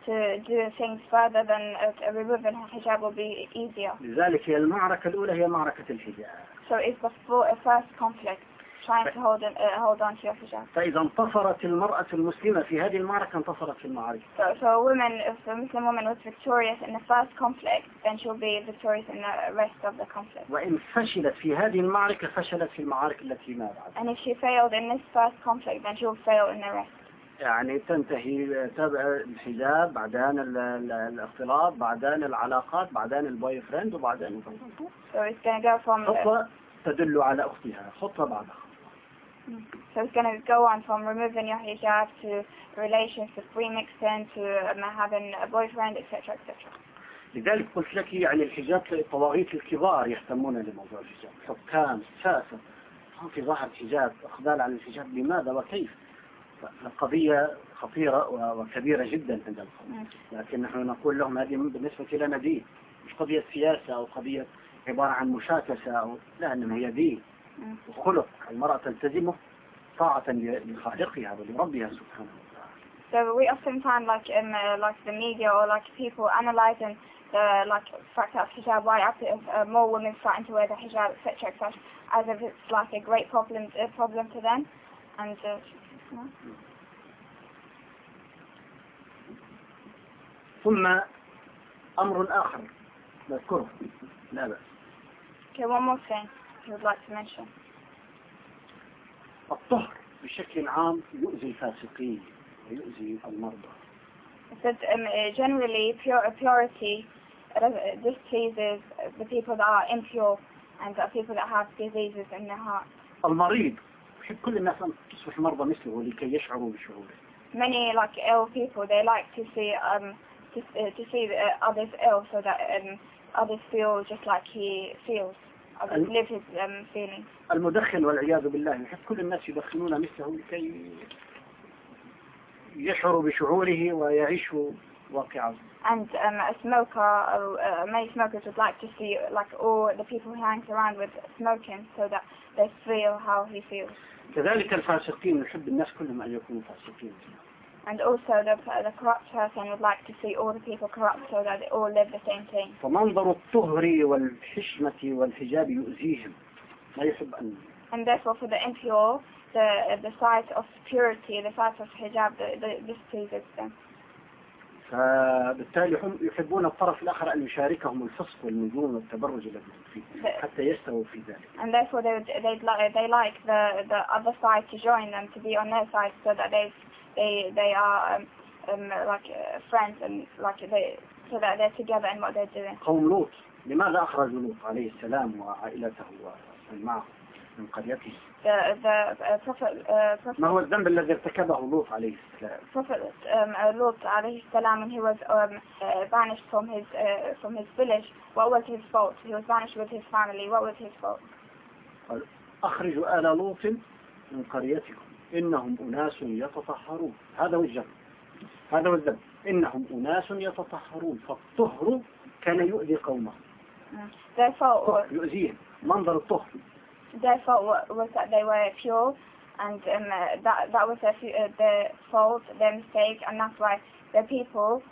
to do things further, then removing her hijab will be easier. لذلك هي المعركة الأولى هي معركة الحجاب. So it's the first conflict, trying to hold on to your hijab. فإذا انتصرت المرأة المسلمة في هذه المعركة انتصرت في المعارك. So if a Muslim woman was victorious in the first conflict, then she'll be victorious in the rest of the conflict. وإن فشلت في هذه المعركة فشلت في المعارك التي ما بعد. And if she failed in this first conflict, then she'll fail in the rest. يعني تنتهي تبع الحجاب، بعدين الاختلاط، بعدين العلاقات، بعدين البوي فريند، وبعدين So it's going to go from خطوة تدل على أختها، خطوة بعد خطوة. So it's going to go on from removing your hijab to relations, to free mixing, to having a boyfriend, etc., etc. لذلك قلت لك يعني الحجاب الطواغيت الكبار يهتمون بموضوع الحجاب، حكام، ساسة، هم في ظاهر الحجاب، إقبال على الحجاب، لماذا وكيف؟ قضية خطيرة وكبيرة جدا عند القوم، لكن نحن نقول لهم هذه بالنسبة لنا دين، مش قضية سياسة أو قضية عبارة عن مشاكسة أو لا، إنما هي دين وخلق المرأة تلتزمه طاعة لخالقها ولربها سبحانه وتعالى. So we often find like the media or like people analyzing the like fact of hijab, why more women starting to wear the hijab, etc., etc., as if it's like a great problem to them, and ثم أمر آخر نذكره لا بأس. Okay, one more thing I would like to mention. الطهر بشكل عام يؤذي الفاسقين ويؤذي المرضى. But generally purity displeases the people that are impure and the people that have diseases in their heart. المريض يحب كل الناس أن تصبح مرضى مثله لكي يشعروا بشعوره. Many like ill people, they like to see others ill so that others feel just like he feels. Others live his feelings. المدخن والعياذ بالله يحب كل الناس يدخنون مثله لكي يشعروا بشعوره ويعيشوا واقعه. And a smoker, many smokers would like to see like all the people who hangs around with smoking so that they feel how he feels. كذلك الفاسقين يحب الناس كلهم أن يكونوا فاسقين. And also the corrupt person would like to see all the people corrupt so that they all live the same thing. فمنظر الطهر والحشمة والحجاب يؤذيهم لا يحب أن. And therefore for the impure, the sight of purity, the sight of hijab, this pleases them. فبالتالي هم يحبون الطرف الآخر أن يشاركهم الفسق والنجوم والتبرج الذي فيه حتى يستووا في ذلك. And therefore they like the other side to join them, to be on their side, so that they are like friends and like so that they're together in what they're doing. قوم لوط لماذا أخرجوا لوط عليه السلام وعائلته ومن معه من قريته؟ Prophet ما هو الذنب الذي ارتكبه لوط عليه السلام؟ Prophet Lot عليه السلام, when he was banished from his village, what was his fault? He was banished with his family. What was his fault? أخرجوا آل لوط من قريتكم إنهم أناس يتطهرون. هذا هو الذنب، هذا هو الذنب، إنهم أناس يتطهرون. فالطهر كان يؤذي قومه. Therefore يؤذيهم منظر الطهر. Therefore was that they were pure, and that was their fault, their mistake, and that's why the people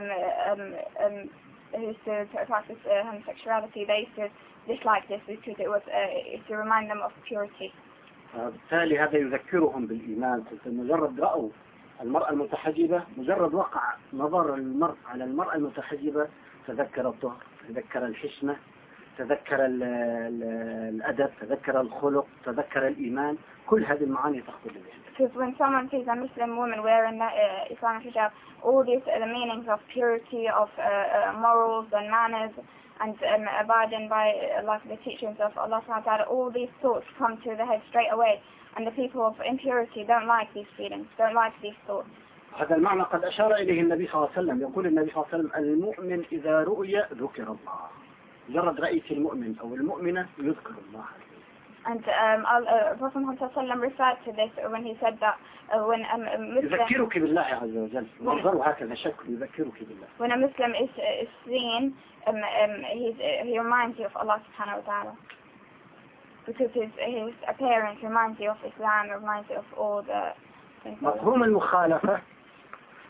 who used to practice homosexuality, they used to dislike this because it was to remind them of purity. بالتالي هذا يذكرهم بالإيمان. مجرد رأوا المرأة المتحجبة، مجرد وقع نظر المرء على المرأة المتحجبة تذكر الطهر، تذكر الحشمة، تذكر الأدب، تذكر الخلق، تذكر الإيمان. كل هذه المعاني تخطر لذهنه. Because when someone sees a Muslim woman wearing Islamic hijab, all these the meanings of purity, of morals and manners, and abiding by like the teachings of Allah subhanahu wa ta'ala, all these thoughts come to the head straight away. And the people of impurity don't like these feelings, don't like these thoughts. هذا المعنى قد أشار إليه النبي صلى الله عليه وسلم. يقول النبي صلى الله عليه وسلم: المؤمن إذا رؤي ذكر الله. مجرد رأيت المؤمن أو المؤمنة يذكر الله. And Prophet Muhammad referred to this when he said that when a Muslim يذكرك بالله عز وجل. منظره هكذا شكل يذكرك بالله. When a Muslim is seen, he reminds you of Allah subhanahu wa ta'ala. Because his appearance reminds you of Islam, reminds you of all the things. مفهوم المخالفة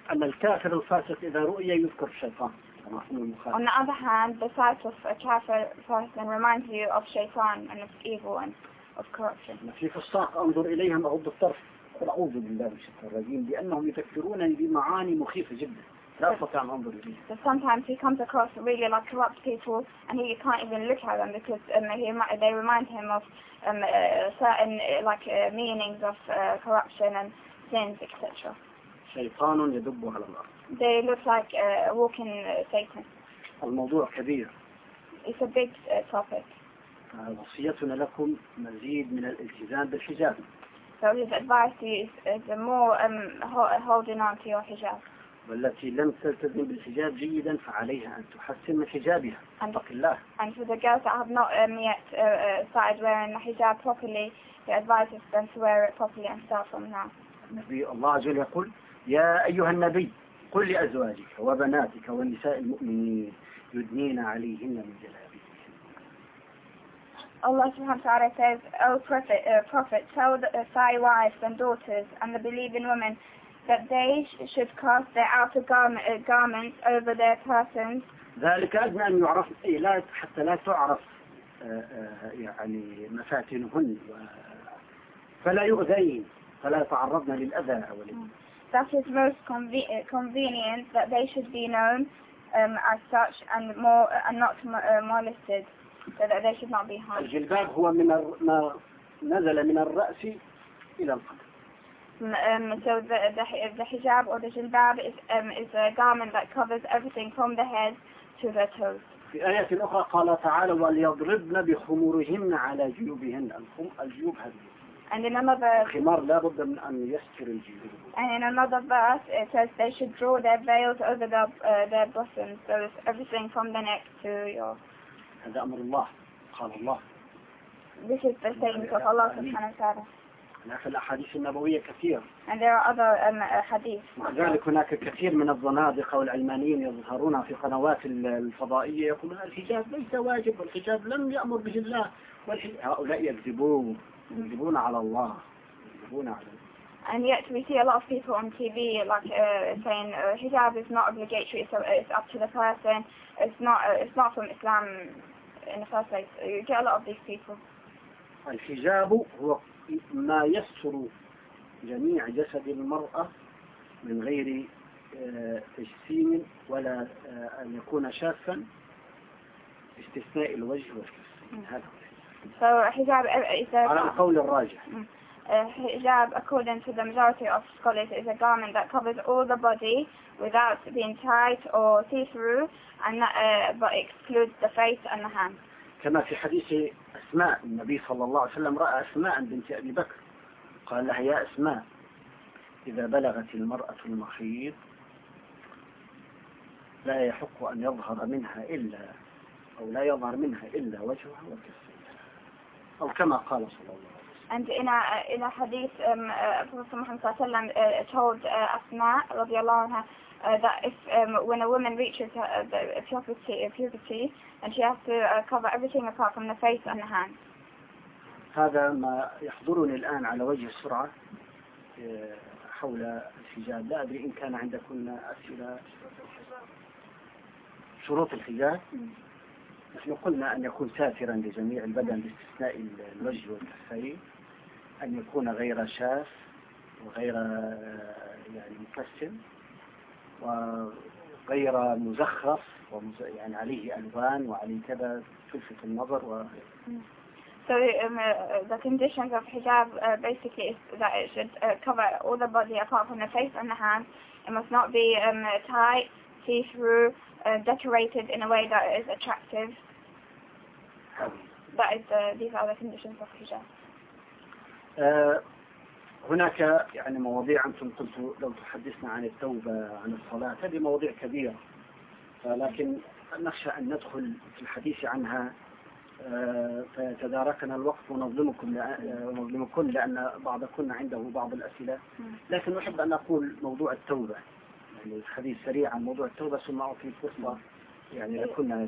أن الكافر الفاسق إذا رؤي يذكر الشيطان. On the other hand, the sight of a kafir person reminds you of shaitan and of evil and of corruption. في فساق أنظر إليهم أغض الطرف قل أعوذ بالله من الشيطان الرجيم لأنهم يفكرونني بمعاني مخيفة جدا لا أستطيع أن أنظر إليهم. So sometimes he comes across really like corrupt people and he can't even look at them because they remind him of certain meanings of corruption and sins, etc. شيطان يدب على الأرض. They look like walking Satan. الموضوع كبير. It's a big topic. وصيتنا لكم مزيد من الالتزام بالحجاب. So his advice to you is more holding on to your hijab. والتي لم تلتزم بالحجاب جيدا فعليها أن تحسن من حجابها. اتق الله. And for the girls that have not yet started wearing the hijab properly, the advice is them to wear it properly and start from now. النبي الله عز وجل يقول يا أيها النبي قل لأزواجك وبناتك ونساء المؤمنين يدنين عليهن من جلابيبهن. Allah subhanahu wa ta'ala says, O Prophet, tell thy wives and daughters and the believing women that they should cast their outer garments over their persons. ذلك أدنى أن يعرف لا حتى لا تعرف يعني مفاتنهن فلا يؤذين فلا يتعرضن للأذى That is most convenient that they should be known as such and not molested, so that they should not be harmed. الجلباب هو ما نزل من الرأس إلى القدم. So the hijab or the jilbab is a garment that covers everything from the head to the toes. في آية أخرى قال تعالى وليضربن بخمورهن على جيوبهن الجيوب هذه. And in another الخمار لا بد من أن يستر الجيوب. And in another verse it says they should draw their veils over their bottoms, so it's everything from the neck to your. هذا أمر الله قال الله. This is the statement of Allah subhanahu wa ta'ala. هناك الأحاديث النبوية كثير. And there are other hadiths. مع ذلك هناك كثير من الزنادقة والعلمانيين يظهرون في قنوات الفضائية يقولون الحجاب ليس واجب والحجاب لم يأمر به الله هؤلاء يكذبون على الله يكذبون على الله. And yet we see a lot of people on TV saying hijab is not obligatory, so it's up to the person. It's not from Islam in the first place. You get a lot of these people. الحجاب هو ما يستر جميع جسد المرأة من غير تجسيم ولا أن يكون شافا باستثناء الوجه والكفين. هذا So hijab is على القول الراجح. Hijab, according to the majority of scholars, is a garment that covers all the body without being tight or see-through, and but excludes the face and the hands. كما في حديث أسماء النبي صلى الله عليه وسلم رأى أسماء بنت أبي بكر قال لها يا أسماء إذا بلغت المرأة المخيض لا يحق أن يظهر منها لا يظهر منها إلا وجهها وكفيها أو كما قال صلى الله عليه وسلم. And in a hadith, Prophet Muhammad sallallahu alaihi wasallam told Asma radiallahu anha that if when a woman reaches the puberty, and she has to cover everything apart from the face and the hands. هذا ما يحضرني الآن على وجه السرعة حول الحجاب. لا أدري إن كان عندكم أسئلة. شروط الحجاب نحن قلنا أن يكون ساترا لجميع البدن باستثناء الوجه والكفين، أن يكون غير شاف وغير يعني مكسم وغير مزخرف يعني عليه ألوان وعليه كذا تلفت النظر So the conditions of hijab basically is that it should cover all the body apart from the face and the hands. It must not be tight, see-through, decorated in a way that is attractive. These are the conditions of hijab. هناك يعني مواضيع أنتم قلتوا لو تحدثنا عن التوبة عن الصلاة، هذه مواضيع كبيرة، لكن نخشى أن ندخل في الحديث عنها فيتداركنا الوقت ونظلمكم لأن بعضكم عنده بعض الأسئلة. لكن أحب أن أقول موضوع التوبة، يعني الحديث سريع عن موضوع التوبة ثم أعطي فرصة يعني لكنا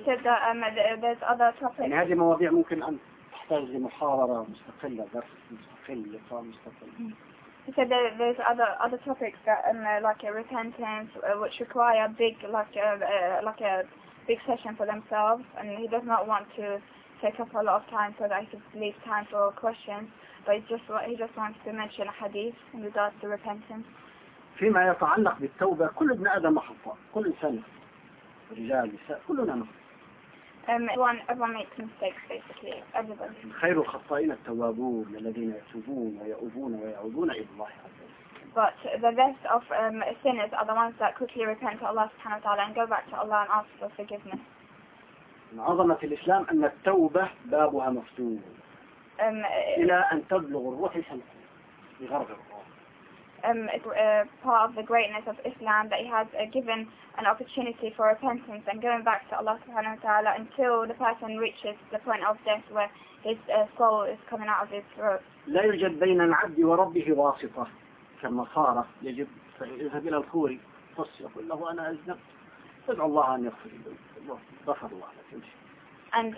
يعني هذه مواضيع ممكن أن تحتاج لمحاضرة مستقلة، درس مستقل، لقاء مستقل. He said there's other topics that like repentance, which require big like a big session for themselves, and he does not want to take up a lot of time so that he could leave time for questions. But he just wants to mention a hadith in regards to repentance. فيما يتعلق بالتوبة كل ابن آدم خطاء، كل إنسان رجال نساء كلنا نخطئ. Everyone makes mistakes basically. Everybody. خير الخطائين التوابون الذين يتوبون ويؤوبون ويعودون إلى الله عز وجل. But the best of sinners are the ones that quickly repent to Allah subhanahu wa ta'ala and go back to Allah and ask for forgiveness. من عظمة الإسلام أن التوبة بابها مفتوح إلى أن تبلغ الروح سنة بغرض الروح. It's part of the greatness of Islam that he has given an opportunity for repentance and going back to Allah subhanahu wa ta'ala until the person reaches the point of death where his soul is coming out of his throat. لا يوجد بين العبد وربه واسطة كالنصارى يجب يذهب إلى الخوري يقول له أنا أذنبت ادعو الله أن يغفر لي غفر الله لك. And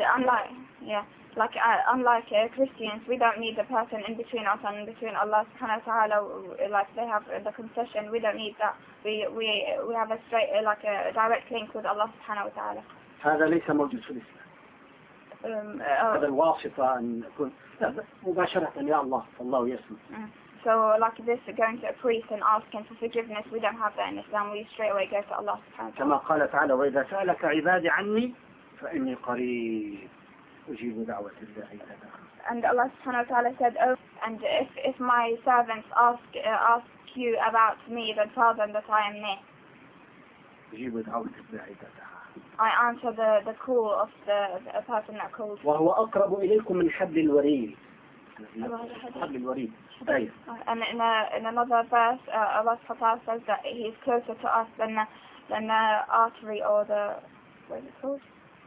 unlike Christians, we don't need the person in between us and between Allah subhanahu wa ta'ala, like they have the concession. We don't need that. We have a straight like a direct link with Allah subhanahu wa ta'ala. هذا ليس موجود في الإسلام. هذا الواسطة أن يكون مباشرة يا الله الله يسمع. So like this, going to a priest and asking for forgiveness, we don't have that in Islam. We straight away go to Allah subhanahu wa ta'ala. كما قال تعالى وإذا سألك عبادي عني فإني قريب أجيب دعوة الداعي إذا دعا. And Allah subhanahu wa ta'ala said, oh, and if my servants ask you about me, then tell them that I am near. أجيب دعوة الداعي إذا دعا. I answer the call of the person that calls. وهو أقرب إليكم من حبل الوريد. حبل الوريد. أي. And in another verse, Allah subhanahu wa ta'ala says that He is closer to us than the artery or the what is it called?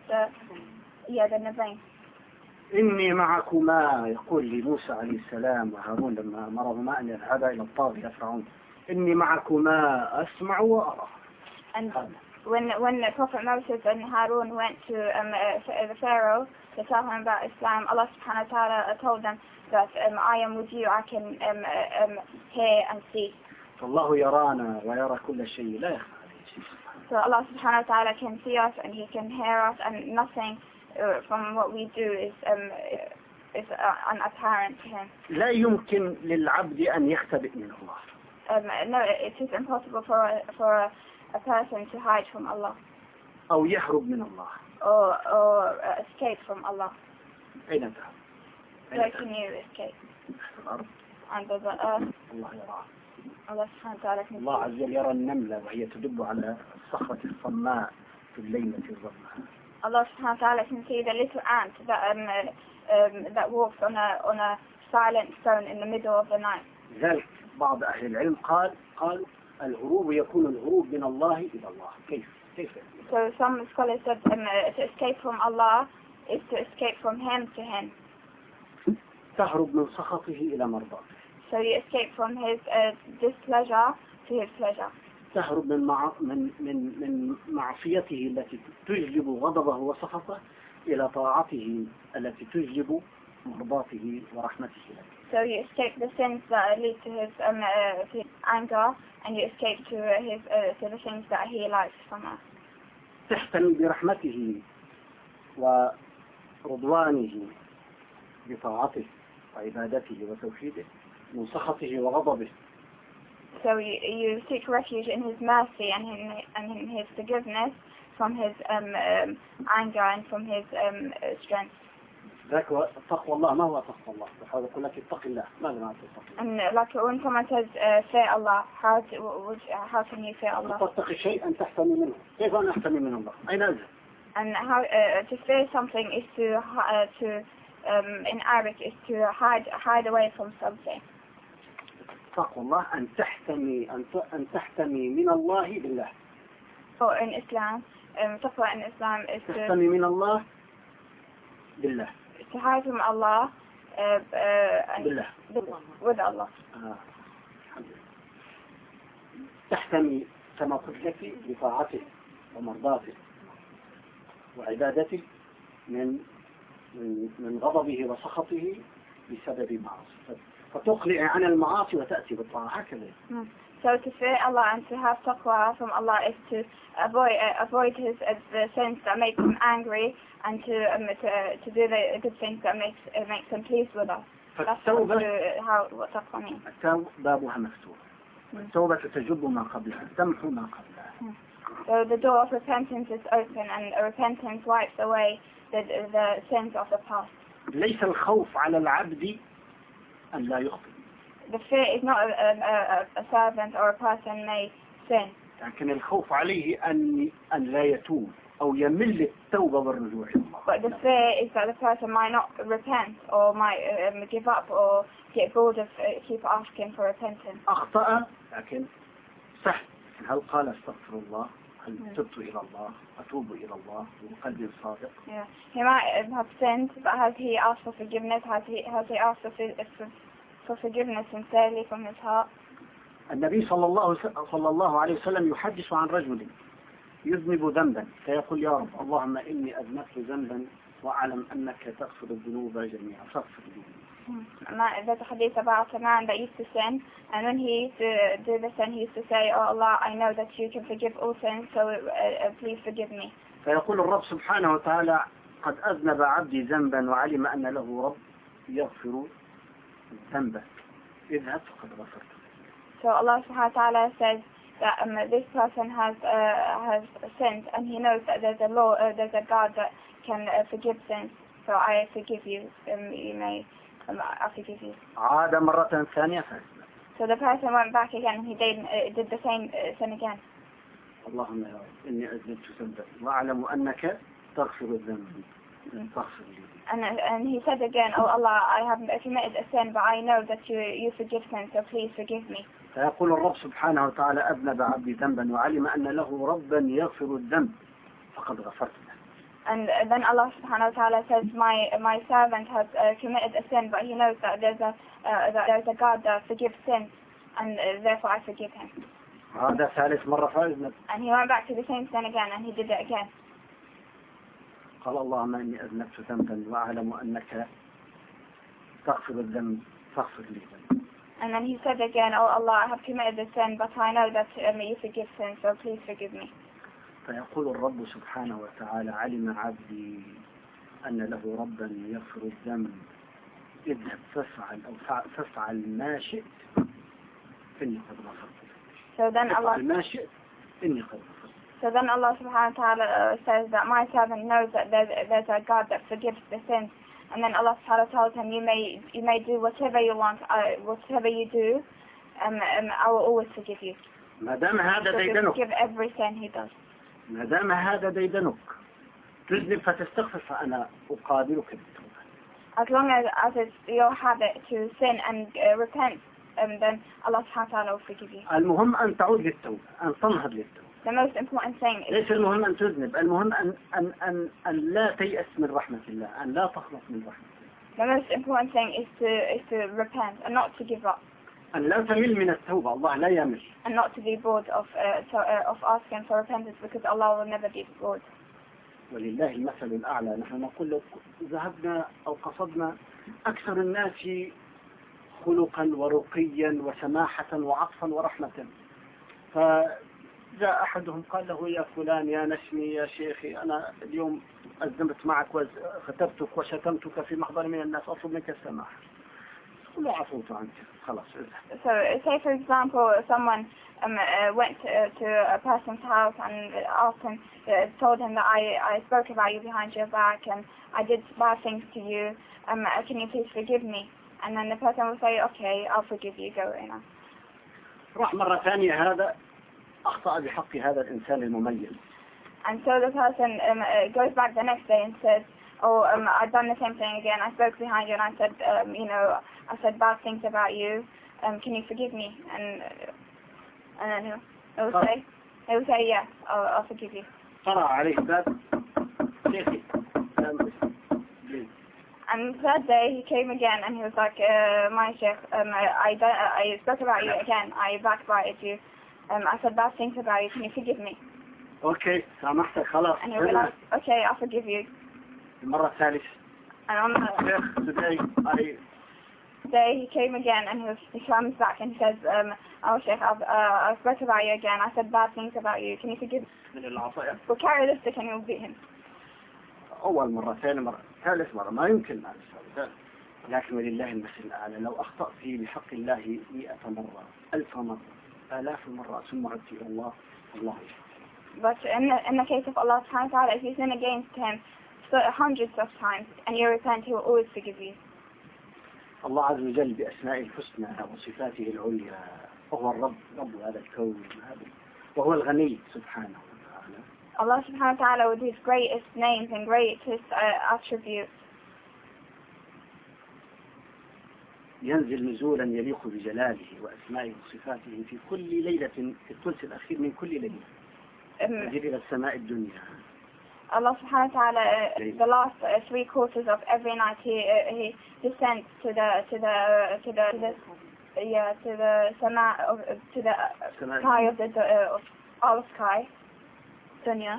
The vein. إني معكما يقول لموسى عليه السلام وهارون لما مرضوا أن يذهبا إلى الطاغية فرعون إني معكما أسمع وأرى. And when the Prophet Moses and Harun went to the Pharaoh to tell him about Islam, Allah subhanahu wa ta'ala told them that I am with you, I can hear and see. فالله يرانا ويرى كل شيء لا يخفى عليه شيء. So Allah subhanahu wa ta'ala can see us and He can hear us, and nothing from what we do is unapparent to Him. لا يمكن للعبد أن يختبئ من الله. No, it is impossible for a person to hide from Allah. أو يهرب من الله. Or escape from Allah. أين تهرب؟ Where can you escape? الأرض. Under the earth. الله يراه. Allah subhanahu wa ta'ala can see. الله عز وجل يرى النملة وهي تدب على الصخرة الصماء في الليلة الظلماء. Allah subhanahu wa ta'ala can see the little ant that walks on a silent stone in the middle of the night. لذلك بعض أهل العلم قال الهروب يكون الهروب من الله إلى الله. كيف؟ So some scholars said to escape from Allah is to escape from Him to Him. تهرب من سخطه إلى مرضاته. So you escape from His displeasure to His pleasure. تهرب من معصيته التي تجلب غضبه وسخطه إلى طاعته التي تجلب مرضاته ورحمته لك. So you escape the sins that lead to His anger, and you escape to the things that He likes from us. تحتمي برحمته ورضوانه بطاعته وعبادته وتوحيده من سخطه وغضبه. So you seek refuge in His mercy and in His forgiveness from His anger and from His strength. ذاك تقوى الله. ما هو تقوى الله؟ بحاول أقول لك اتق الله. ماذا معنى تتقي؟ And like when someone says fear Allah, how can you fear Allah? تتقي شيء أن تحتمي منه. كيف أن أحتمي من الله؟ أين أذهب؟ And how to fear something is to in Arabic is to hide away from something. تقوى الله أن تحتمي من الله بالله. So in Islam, taqwa in Islam is تحتمي من الله بالله. to hide from Allah بالله. with Allah. تحتمي كما قلت لك بطاعته ومرضاته وعبادته من غضبه وسخطه بسبب معاصي، فتقلع عن المعاصي وتأتي بالطاعة هكذا. So to fear Allah and to have taqwa from Allah is to avoid the sins that make him angry, and to do the good things that makes him pleased with us. That's what taqwa means. التوبة بابها مفتوح. التوبة تجب ما قبلها، تمحو ما قبلها. So the door of repentance is open, and repentance wipes away the sins of the past. ليس الخوف على العبد أن لا يخطئ. The fear is not a servant or a person may sin. لكن الخوف عليه أن لا يتوب أو يمل التوبة والرجوع إلى الله. But the fear is that the person might not repent or might give up or get bored of keep asking for repentance. أخطأ لكن صح. هل قال استغفر الله؟ هل تبت إلى الله؟ أتوب إلى الله بقلب صادق؟ Yeah. He might have sinned, but has he asked for forgiveness? Has he asked for forgiveness sincerely from his heart? النبي صلى الله عليه وسلم يحدث عن رجل يذنب ذنبا فيقول يا رب اللهم إني أذنبت ذنبا وأعلم أنك تغفر الذنوب جميعا فاغفر لي. There's a hadith about a man that used to sin, and when he used to do the sin, he used to say, "Oh Allah, I know that you can forgive all sins, so please forgive me." فيقول الرب سبحانه وتعالى قد أذنب عبدي ذنبا وعلم أن له رب يغفر ذنبه اذهب فقد غفرت. So Allah subhanahu wa ta'ala says that this person has sinned, and he knows that there's a God that can forgive sins. So I forgive you. You may. I forgive you. عاد مرة ثانية فأذنب. So the person went back again, and he did the same sin again. اللهم يا رب إني أذنبت ذنبا وأعلم أنك تغفر الذنب فاغفر لي. And he said again, "Oh Allah, I have committed a sin, but I know that you forgive sins, so please forgive me." فيقول الرب سبحانه وتعالى أذنب عبدي ذنبا وعلم أن له ربا يغفر الذنب فقد غفرت له. And then Allah subhanahu wa ta'ala says, my servant has committed a sin, but he knows that there's a God that forgives sins, and therefore I forgive him. هذا ثالث مرة فأذنب. And he went back to the same sin again, and he did it again. قال اللهم إني أذنبت ذنبا وأعلم أنك تغفر الذنب فاغفر لي. And then he said again, "Oh Allah, I have committed a sin, but I know that you forgive sins, so please forgive me." فيقول الرب سبحانه وتعالى علم عبدي أن له ربا يغفر الذنب اذهب فافعل ما شئت إني قد غفرت لك. So then Allah ما شئت إني قد غفرت. So then Allah subhanahu wa ta'ala says that my servant knows that there's a God that forgives the sins. And then Allah subhanahu wa ta'ala tells him, you may do whatever you want, whatever you do, I will always forgive you. ما دام هذا ديدنك. Forgive every sin he does. ما دام هذا ديدنك تذنب فتستغفر فأنا أقابلك بالتوبة. As long as it's your habit to sin and repent, then Allah subhanahu wa ta'ala will forgive you. المهم أن تعود للتوبة، أن تنهض للتوبة. The most important thing is ليس المهم أن تذنب، المهم أن لا تيأس من رحمة الله، أن لا تخلص من رحمة الله. The most important thing is to repent and not to give up. أن لا تمل من التوبة، الله لا يمل. And not to be bored of asking for repentance, because Allah will never be bored. ولله المثل الأعلى. نحن نقول لك ذهبنا أو قصدنا أكثر الناس خلقا ورقيا وسماحة وعطفا ورحمة، فجاء أحدهم قال له يا فلان يا نسمي يا شيخي أنا اليوم أذنبت معك وخطبتك وشتمتك في محضر من الناس أطلب منك السماحة. قل له عفوت عنك خلاص اذهب. So say for example someone went to a person's house and asked him, told him that I spoke about you behind your back and I did bad things to you, can you please forgive me? And then the person will say, okay, I'll forgive you, go in. راح مرة ثانية هذا أخطأ بحق هذا الإنسان المميز. And so the person goes back the next day and says, oh, I've done the same thing again. I spoke behind you and I said, I said bad things about you. Can you forgive me? And then he'll say, yes, I'll forgive you. قرأ عليه باب شيخي. And the third day he came again and he was like, my sheikh, I spoke about you again. I backbited you. I said bad things about you. Can you forgive me? Okay, سامحتك خلاص. And he was like, okay, I'll forgive you. المرة الثالثة. And on the Sheikh, today Day he came again and he comes back and he says, oh Sheikh, I've spoke about you again. I said bad things about you. Can you forgive me? من العطايا We'll carry this stick and you'll beat him. أول مرة ثاني مرة ثالث مرة ما يمكن ما نسوي، لكن ولله المثل الأعلى. لو أخطأت فيه بحق الله 100 مرة 1000 مرة 1000 مرات ثم عدت إلى الله الله يشفى. But in the case of Allah subhanahu wa ta'ala, if you sin against him hundreds of times and you repent, he will always forgive you. الله عز وجل بأسمائه الحسنى وصفاته العليا وهو الرب، رب هذا الكون وهو الغني سبحانه وتعالى. Allah subhanahu wa ta'ala with his greatest names and greatest attributes ينزل نزولا يليق بجلاله وأسمائه وصفاته في كل ليلة في الثلث الأخير من كل ليلة ينزل إلى السماء الدنيا. Allah subhanahu wa ta'ala, the last 3/4 of every night, he descends to the sky of the all sky, dunya.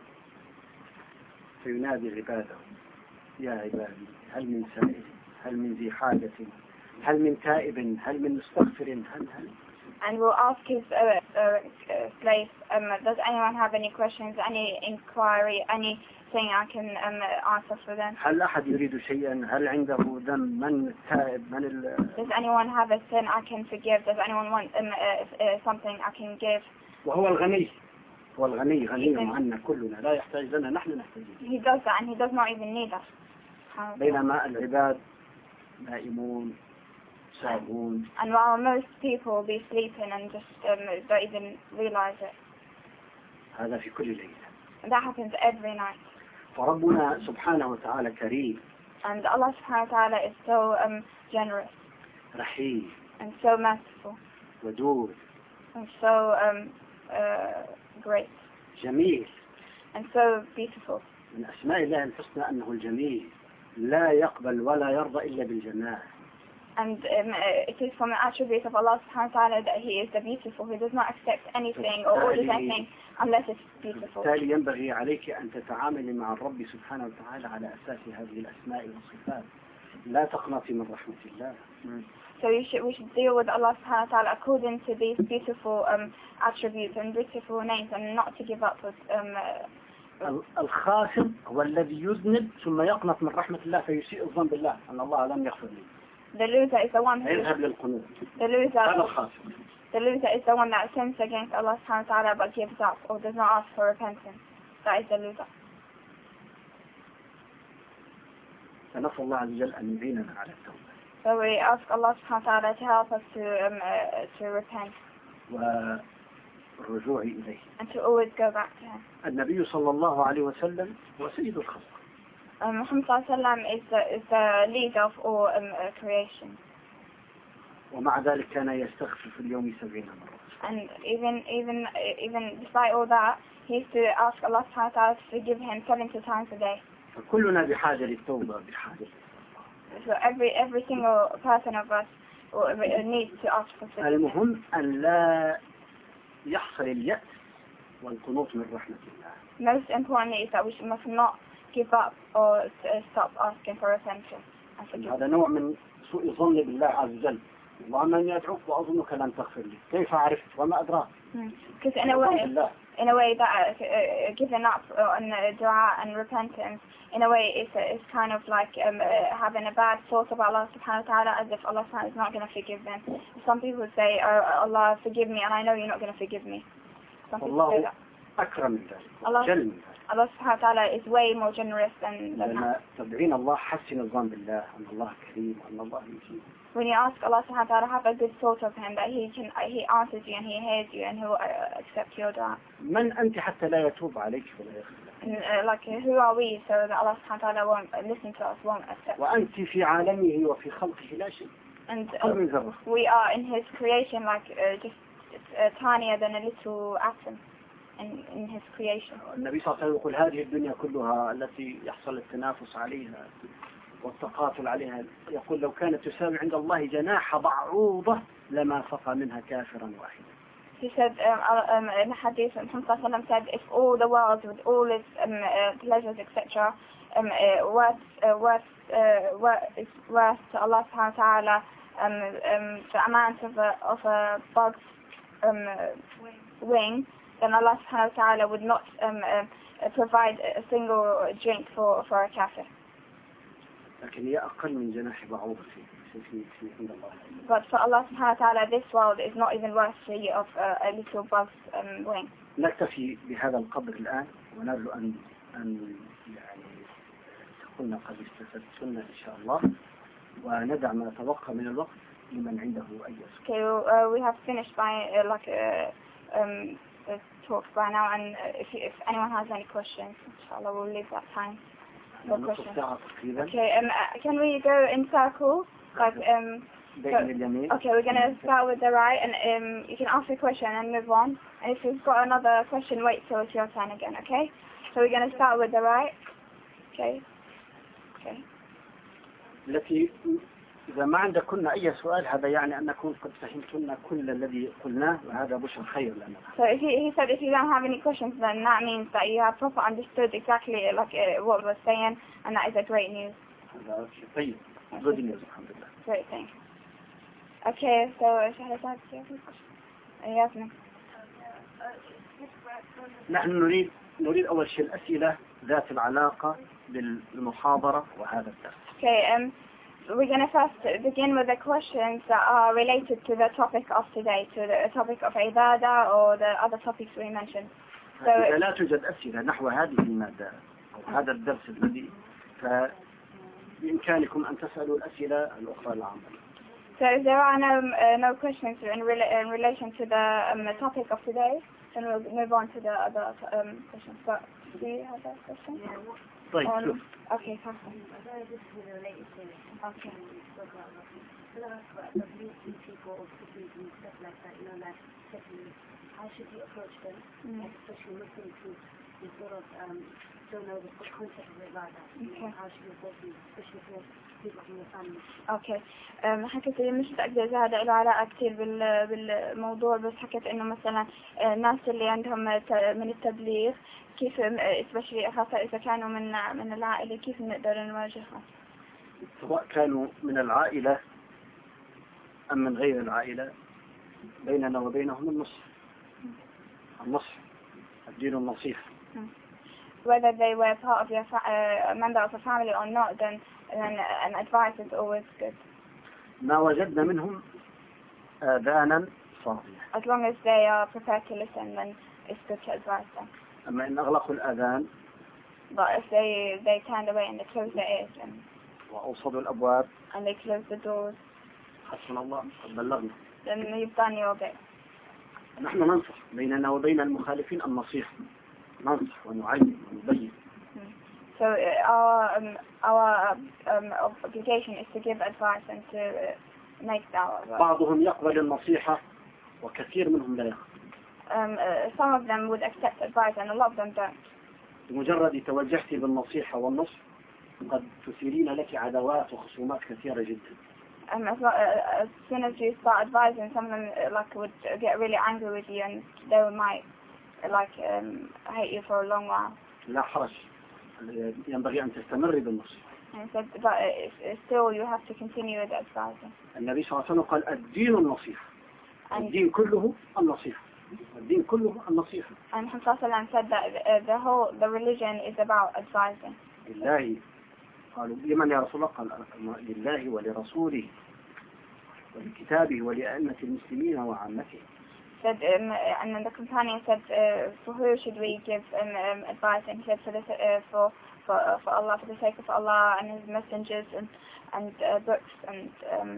فينادي عباده يا عبادي هل من سائل هل من ذي حاجة هل من تائب هل من مستغفر هل And we'll ask his slaves, does anyone have any questions, any inquiry, anything I can answer for them? هل أحد يريد شيئا هل عنده ذنب من التائب من Does anyone have a sin I can forgive? Does anyone want something I can give? وهو الغني، هو الغني غني عنا كلنا لا يحتاج لنا نحن نحتاج. He does that and he does not even need us. بينما العباد نائمون ساهون. And while most people will be sleeping and just don't even realize it. هذا في كل ليلة. And that happens every night. فربنا سبحانه وتعالى كريم. And Allah subhanahu wa ta'ala is so generous. رحيم. And so merciful. ودود. And so great. جميل. And so beautiful. من أسماء الله الحسنى أنه الجميل لا يقبل ولا يرضى إلا بالجمال. And it is from the attributes of Allah subhanahu wa ta'ala that He is the beautiful. He does not accept anything or order anything unless it's beautiful. بالتالي ينبغي عليك أن تتعاملي مع الرب سبحانه وتعالى على أساس هذه الأسماء والصفات. لا تقنطي من رحمة الله. So we should deal with Allah subhanahu wa ta'ala according to these beautiful attributes and beautiful names and not to give up with الخاسر هو الذي يذنب ثم يقنط من رحمة الله فيسيء الظن بالله أن الله لم يغفر لي. The loser is the one who يذهب للقنوط. The loser هذا الخاسر. The loser is the one that sins against Allah subhanahu wa ta'ala but gives up or does not ask for repentance. That is the loser. فنسأل الله عز وجل أن يعيننا على التوبة. So we ask Allah subhanahu wa ta'ala to help us to repent. والرجوع إليه. And to always go back to Him. النبي صلى الله عليه وسلم هو سيد الخلق. Muhammad sallallahu alaihi wasallam is the leader of all creation. ومع ذلك كان يستغفر في اليوم 70 مرة. And even despite all that, he used to ask Allah subhanahu wa ta'ala to forgive him 70 times a day. فكلنا بحاجة للتوبة بحاجة. So every single person of us needs to ask for forgiveness. المهم أن لا يحصل اليأس والقنوط من رحمة الله. Most importantly is that we must not give up or stop asking for repentance and forgiveness. هذا نوع من سوء الظن بالله عز وجل. اللهم إني أدعوك وأظنك لن تغفر لي. كيف عرفت وما أدراك؟ Because in a way that giving up on dua and repentance, in a way it's kind of like having a bad thought about Allah subhanahu wa ta'ala as if Allah subhanahu is not going to forgive them. Some people say, oh, Allah forgive me, and I know you're not going to forgive me. Some people say that. أكرم من ذلك وأجل من ذلك. Allah subhanahu wa ta'ala is way more generous than that. لما تدعين الله حسن الظن بالله أن الله كريم وأن الله يجيب. When you ask Allah subhanahu wa ta'ala, have a good thought of Him, that He answers you and He hears you and He will accept your dua. من أنت حتى لا يتوب عليك ولا يغفر. Like who are we so that Allah subhanahu wa ta'ala won't listen to us, won't accept. وأنت في عالمه وفي خلقه لا شيء. And من ذرة. we are in His creation like just tinier than a little atom in His creation. النبي صلى الله عليه وسلم يقول هذه الدنيا كلها التي يحصل التنافس عليها والتقاتل عليها، يقول لو كانت تساوي عند الله جناح بعوضة لما صفى منها كافرا واحدا. He said in the hadith, Muhammad sallallahu alaihi wasallam said, if all the world with all its pleasures etc. is worth to Allah subhanahu wa ta'ala the amount of a bug's wing, then Allah subhanahu wa ta'ala would not provide a single drink for a kafir. لكن هي أقل من جناح بعوضة في عند الله. But for Allah subhanahu wa ta'ala, this world is not even worth of a little bug's wing. نكتفي بهذا القدر الآن، ونرجو أن يعني تكون قد استفدتن إن شاء الله، وندع ما تبقى من الوقت لمن عنده أي سؤال. Okay, we have finished by the talk by now, and if anyone has any questions, inshallah, we'll leave that time for questions. Okay, can we go in circles? Like, okay, we're going to start with the right, and you can ask a question and move on. And if you've got another question, wait till it's your turn again, okay? So we're going to start with the right. Okay. Okay. التي إذا ما عندكن أي سؤال هذا يعني أنكم قد فهمتن كل الذي قلناه، وهذا بشر خير لنا. So he said if you don't have any questions, then that means that you have proper understood exactly what we were saying, and that is a great news. هذا شيء طيب. Good news, alhamdulillah. Great thing. Okay, so شهلتات ياسمين. نحن نريد أول شيء الأسئلة ذات العلاقة بالمحاضرة وهذا الدرس. Okay, we're going to first begin with the questions that are related to the topic of today, to the topic of ibadah or the other topics we mentioned. So إذا لا توجد أسئلة نحو هذه المادة أو هذا الدرس الذي فبإمكانكم أن تسألوا الأسئلة الأخرى العامة. So if there are no questions in relation to the topic of today, then we'll move on to the other questions. But do you have a question? طيب. Okay, perfect. Okay. How should you approach them, especially Muslims who sort of don't know the concept of ibadah? Okay. How should you approach them, especially for people from your family? Okay. حكيت لي مش متأكدة إذا هذا له علاقة كتير بالموضوع، بس حكيت إنه مثلا الناس اللي عندهم من التبليغ كيف especially خاصة إذا كانوا من العائلة كيف نقدر نواجهها؟ سواء كانوا من العائلة أم من غير العائلة، بيننا وبينهم النصح الدين النصيحة. Whether they were part of your member of a family or not, then an advice is always good. ما وجدنا منهم آذانا صافية. As long as they are prepared to listen, then it's good to advise them. أما إن أغلقوا الآذان But if they turned away and they closed their ears وأوصدوا الأبواب and they closed the doors, حسبنا الله قد بلغنا. then you've done your bit. نحن ننصح بيننا وبين المخالفين النصيحة، ننصح ونعلم ونبين. So our obligation is to give advice and to make da'wah. بعضهم يقبل النصيحة وكثير منهم لا يقبل. Some of them would accept advice and a lot of them don't. بمجرد توجهتي بالنصيحة والنصح قد تثيرين لك عداوات وخصومات كثيرة جدا. As soon as you start advising, some of them would get really angry with you and they might hate you for a long while. لا حرج، ينبغي أن تستمر بالنصيحة. And so, but still you have to continue with advising. النبي صلى الله عليه وسلم قال الدين النصيحة. الدين كله النصيحة. الدين كله النصيحة. And Muhammad sallallahu alaihi wasallam said that the religion is about advising. لله قالوا لمن يا رسول الله؟ قال لله ولرسوله ولكتابه ولأئمة المسلمين وعامته. Said, and then the companion said, for who should we give advice? And he said, for Allah, for the sake of Allah and His messengers and books and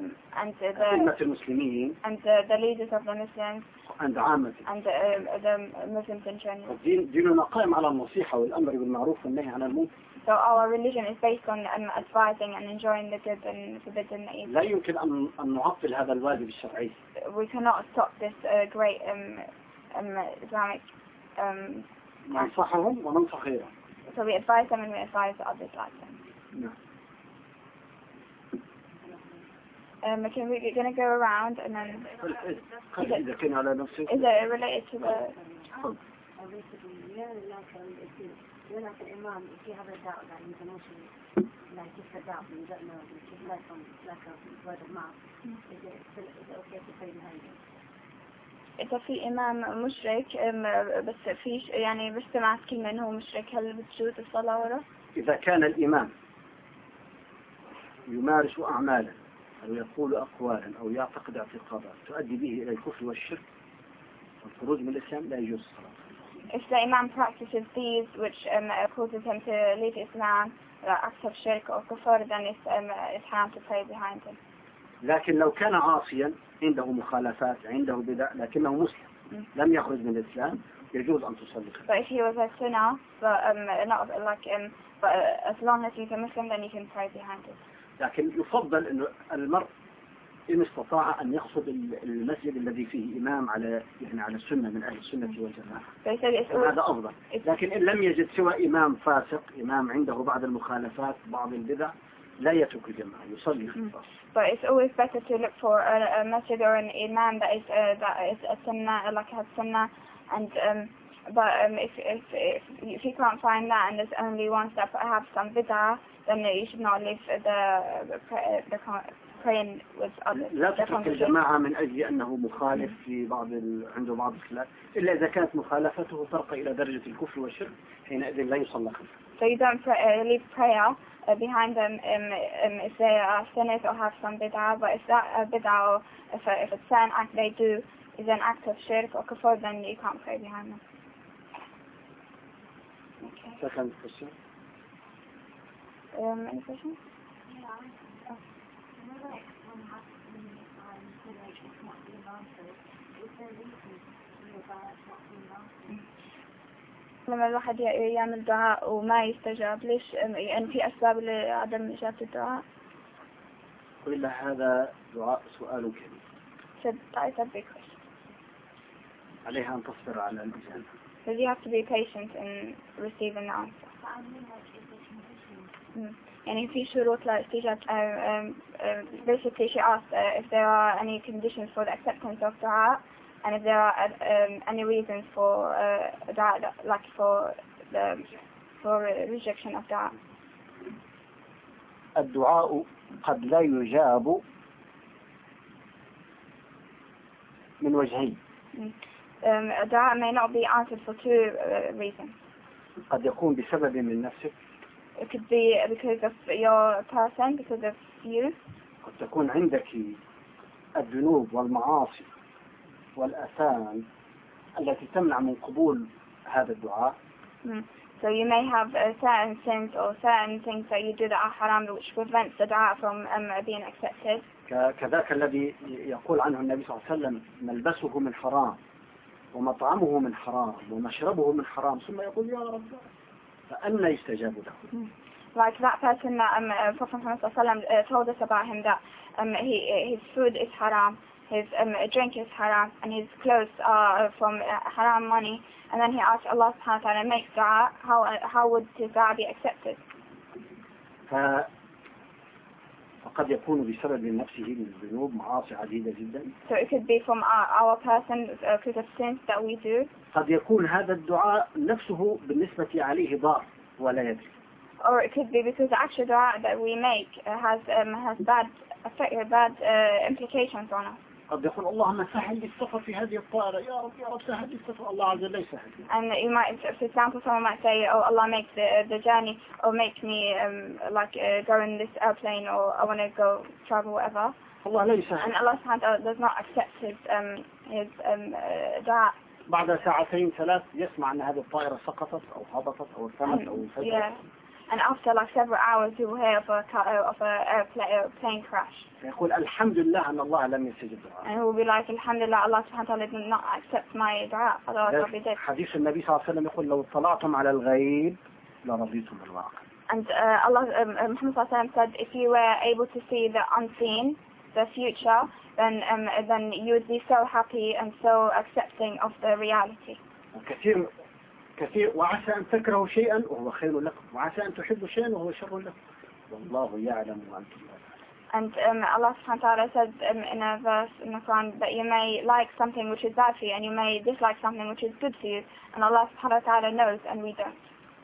أئمة المسلمين and the leaders of the Muslims and عامته and the Muslims in general. ديننا قائم على النصيحة والأمر بالمعروف والنهي عن المنكر. So our religion is based on advising and enjoying the good and forbidding the evil. لا يمكن أن نعطل هذا الواجب الشرعي. We cannot stop this great Islamic. ننصحهم وننصح غيرهم. So we advise them and we advise others like them. نعم. Okay, we're going to go around and then. إذا كان على نفسه. Is it related to the? basically, like an imam, if you have a doubt that you can actually, like, just a doubt and you don't know, which is less on, like a word of mouth, is it okay to pray behind him? إذا في إمام مشرك بس فيش يعني بسمعت كلمة إنه مشرك هل بتجوز الصلاة ورا؟ إذا كان الإمام يمارس أعمالا أو يقول أقوالا أو يعتقد اعتقادات تؤدي به إلى الكفر والشرك والخروج من الإسلام لا يجوز الصلاة. If the imam practices these which causes him to leave Islam, acts of shirk or kufr, then it's haram to pray behind him. لكن لو كان عاصيا عنده مخالفات عنده بدع لكنه مسلم لم يخرج من الإسلام يجوز أن تصلي. But if he was a sinner, but not like but as long as he's a Muslim, then you can pray behind him. لكن يفضل إنه المرء إن استطاع أن يقصد المسجد الذي فيه إمام على يعني على السنة من أهل السنة والجماعة هذا أفضل. لكن إن لم يجد سوى إمام فاسق إمام عنده بعض المخالفات بعض البدع لا يترك الجماعة يصلي في الفصل. But it's always better to look for a masjid or an imam that is a sunnah, like has sunnah, and but if you can't find that and there's only ones that have some bid'ah, then you should not leave the praying with others. لا تترك الجماعة من أجل أنه مخالف في عنده بعض الخلاف إلا إذا كانت مخالفته ترقى إلى درجة الكفر والشرك حينئذ لا يصلى خلفه. So you don't leave prayer behind them if they are sinners or have some bid'ah, but if that bid'ah or if a certain act they do is an act of shirk or kufr, then you can't pray behind them. Okay. Second question. Any questions? لما الواحد يعمل دعاء وما يستجاب ليش يعني في أسباب لعدم إجابة الدعاء؟ وإلا هذا دعاء سؤال كبير. عليها أن تصبر على الإجابة. So you have to be patient in receiving the answer. يعني في شروط لاستجابة. Basically she asked if there are any conditions for the acceptance of dua and if there are any reasons for dua, like for rejection of dua. الدعاء قد لا يجاب من وجهين. Dua may not be answered for two reasons. قد يكون بسبب من نفسك. It could be because of your person, because of you. قد تكون عندك الذنوب والمعاصي والآثام التي تمنع من قبول هذا الدعاء. So you may have certain sins or certain things that you do that are haram which prevents the dua from being accepted. كذاك الذي يقول عنه النبي صلى الله عليه وسلم ملبسه من حرام ومطعمه من حرام ومشربه من حرام ثم يقول يا رب فأنا يستجاب له. Like that person that Prophet Muhammad told us about him that his food is haram, his drink is haram, and his clothes are from haram money, and then he asked Allah subhanahu wa ta'ala to make dua, how would his dua be accepted? فقد يكون بسبب نفسه من الذنوب معاصي عديدة جدا. So it could be from our person because of sins that we do. قد يكون هذا الدعاء نفسه بالنسبة عليه ضار ولا يدري. Or it could be because the actual dua that we make has bad implications on us. قد يقول اللهم سهل لي السفر في هذه الطائرة يا رب سهل لي السفر الله عز وجل يسهل. And you might, for example, someone might say, oh Allah make the journey or make me go in this airplane or I want to go travel whatever. الله لا يسهل. And Allah subhanahu wa ta'ala does not accept his dua. بعد ساعتين ثلاث يسمع أن هذه الطائرة سقطت أو هبطت أو ثمت أو انفجرت. And after like several hours you will hear of a plane crash. يقول الحمد لله أن الله لم يستجب دعاء. And he will be like Alhamdulillah Allah subhanahu wa ta'ala did not accept my dua. Otherwise I'll be dead. حديث النبي صلى الله عليه وسلم يقول لو اطلعتم على الغيب لرضيتم بالواقع. And Allah Muhammad sallallahu alaihi wasallam said if you were able to see the unseen, the future, then you would be so happy and so accepting of the reality. كثير وعسى أن تكرهوا شيئا وهو خير لكم وعسى أن تحبوا شيئا وهو شر لكم والله يعلم وأنتم لا تعلمون. And Allah subhanahu wa ta'ala said in a verse in the Quran that you may like something which is bad for you and you may dislike something which is good for you, and Allah subhanahu wa ta'ala knows and we don't.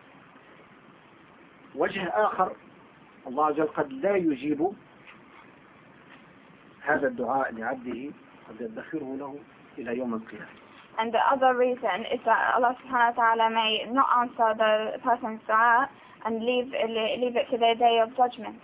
وجه آخر الله عز وجل قد لا يجيب هذا الدعاء لعبده قد يدخره له إلى يوم القيامة. And the other reason is that Allah subhanahu wa ta'ala may not answer the person's dua and leave it to the day of judgment.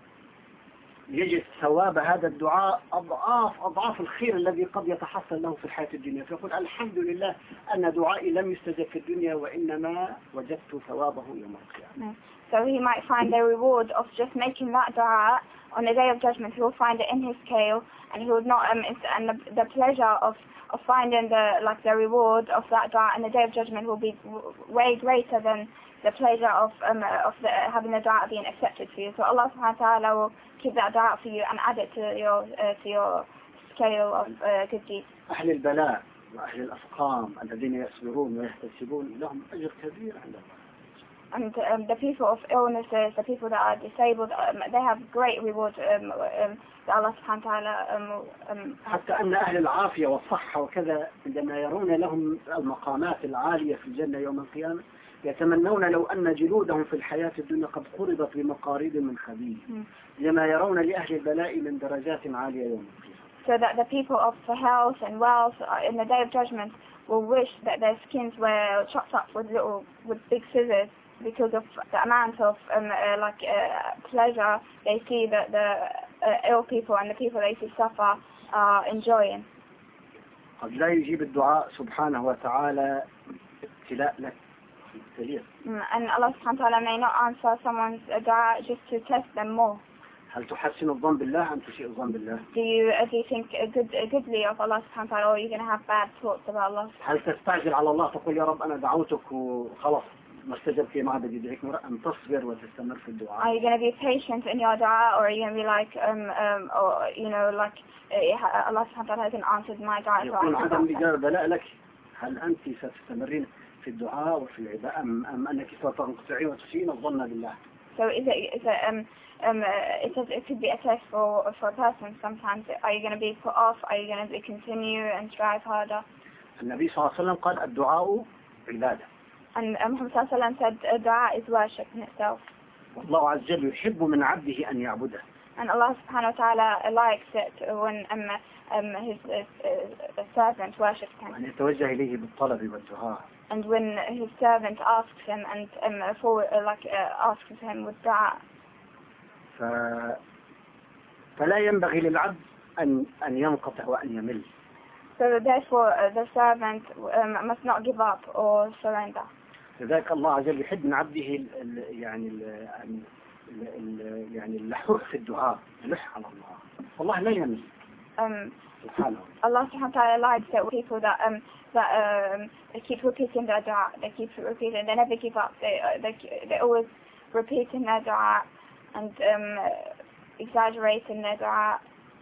يجد ثواب هذا الدعاء أضعاف الخير الذي قد يتحصل له في الحياة الدنيا، فيقول الحمد لله أن دعائي لم يستجب في الدنيا وإنما وجدت ثوابه يوم القيامة. So he might find the reward of just making that dua on the day of judgment. He will find it in his scale, and he would not and the pleasure of finding the reward of that dua on the day of judgment will be way greater than the pleasure of having the dua being accepted for you. So Allah subhanahu wa ta'ala will keep that dua for you and add it to your scale of good deeds. أهل البلاء وأهل الأسقام الذين يصبرون ويحتسبون لهم أجر كبير عند الله. And the people of illnesses, the people that are disabled, they have great reward that Allah subhanahu wa ta'ala حتى أن أهل العافية والصحة وكذا عندما يرون لهم المقامات العالية في الجنة يوم القيامة يتمنون لو أن جلودهم في الحياة الدنيا قد قربت بمقاريض من خبيث لما يرون لأهل البلاء من درجات عالية يوم القيامة. So that the people of health and wealth in the day of judgment will wish that their skins were chopped up with big scissors, because of the amount of pleasure they see that the ill people and the people they see suffer are enjoying. قد لا يجيب الدعاء سبحانه وتعالى ابتلاء لك. And Allah subhanahu wa ta'ala may not answer someone's dua just to test them more. هل تحسن الظن بالله أم تسيء الظن بالله؟ Do you think goodly of Allah subhanahu wa ta'ala, or are you going to have bad thoughts about Allah? هل تستعجل على الله تقول يا رب أنا دعوتك وخلاص ما استجبت ما عاد يدعيك مرة، أم تصبر وتستمر في الدعاء؟ Are you going to be patient in your dua, or are you going to be like Allah subhanahu wa ta'ala hasn't answered my dua? يكون عدم الإجابة بلاء لك. هل أنت ستستمرين في الدعاء وفي العبادة أم أنك ستنقطعين وتسيئين الظن بالله؟ So it could be a test for a person sometimes. Are you going to be put off? Are you going to continue and strive harder? النبي صلى الله عليه وسلم قال الدعاء عبادة. And Muhammad sallallahu alaihi wasallam said dua is worship in itself. والله عز وجل يحب من عبده أن يعبده. And Allah subhanahu wa ta'ala likes it when his servant worships him. أن يتوجه إليه بالطلب والدعاء. And when his servant asks him and asks him with dua. فلا ينبغي للعبد أن ينقطع وأن يمل. So therefore the servant must not give up or surrender. لذلك الله عز وجل يحب من عبده يعني اللحوح في الدعاء، يلح على الله، والله لا يمل. Allah subhanahu wa ta'ala likes that people that they keep repeating their dua, they keep repeating, they never give up, they always repeating their dua and exaggerating their dua.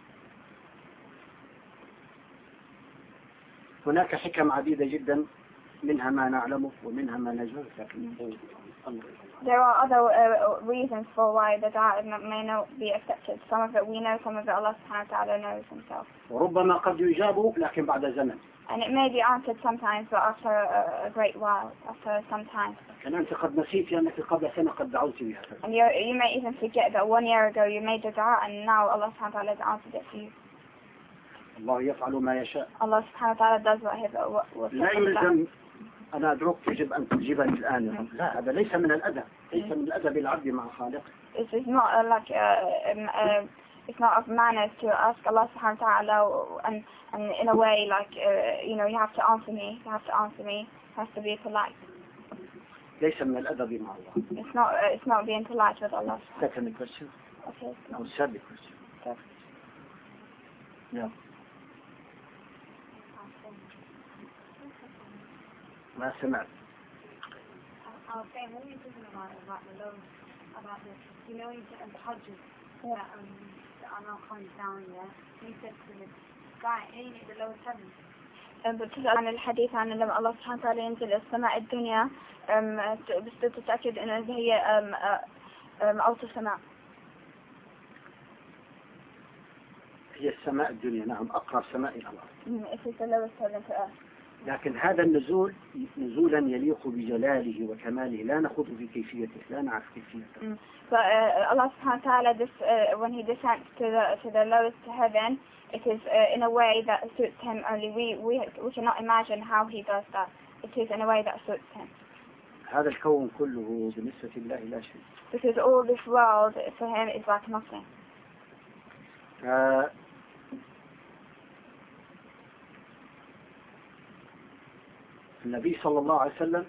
هناك حكم عديدة جدا منها ما نعلمه ومنها ما نجهله لكن There are other reasons for why the dua may not be accepted. Some of it we know, some of it Allah subhanahu wa ta'ala knows himself. وربما قد يجاب لكن بعد زمن. And it may be answered sometimes, but after a great while, after some time. لكن أنت قد نسيت أنك قبل سنة قد دعوت بها. And you may even forget that 1 year ago you made the dua and now Allah subhanahu wa ta'ala has answered it for you. الله يفعل ما يشاء. Allah subhanahu wa ta'ala does what لا يلزم أنا أدعوك يجب أن تجيبني الآن. لا هذا ليس من الأدب، ليس من الأدب العبد مع خالقه. It's not it's not of manners to ask Allah subhanahu wa ta'ala and in a way you have to answer me. You have to answer me. It has to be polite. ليس من الأدب مع الله. It's not being polite with Allah. Second question. Okay. No, third question. Okay. Yeah. ما سمعت. I was saying, when you're talking about the loans, about this, you know, you get the Hajj that are now coming down, yeah? You said to the guy, ain't it the lowest heaven? بتسأل عن الحديث عن لما الله سبحانه وتعالى ينزل السماء الدنيا بس تتأكد إن هي أوطى السماء. السماء الدنيا، نعم أقرب سماء إلى الأرض. It is the lowest heaven to earth. لكن هذا النزول نزولا يليق بجلاله وكماله، لا نخوض في كيفيته، لا نعرف كيفيته. So Allah subhanahu wa ta'ala, when he descends to the lowest heaven, it is in a way that suits him only. We cannot imagine how he does that. It is in a way that suits him. هذا الكون كله بالنسبة لله لا شيء. Because all this world for him is like nothing. النبي صلى الله عليه وسلم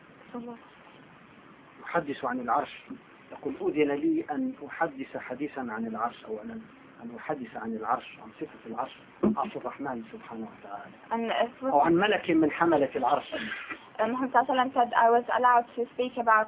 يحدث عن العرش، يقول أذن لي أن أحدث حديثا عن العرش، أو أن أحدث عن العرش، عن صفة العرش، عرش الرحمن سبحانه وتعالى، أو عن ملك من حملة العرش. Muhammad said, I was allowed to speak about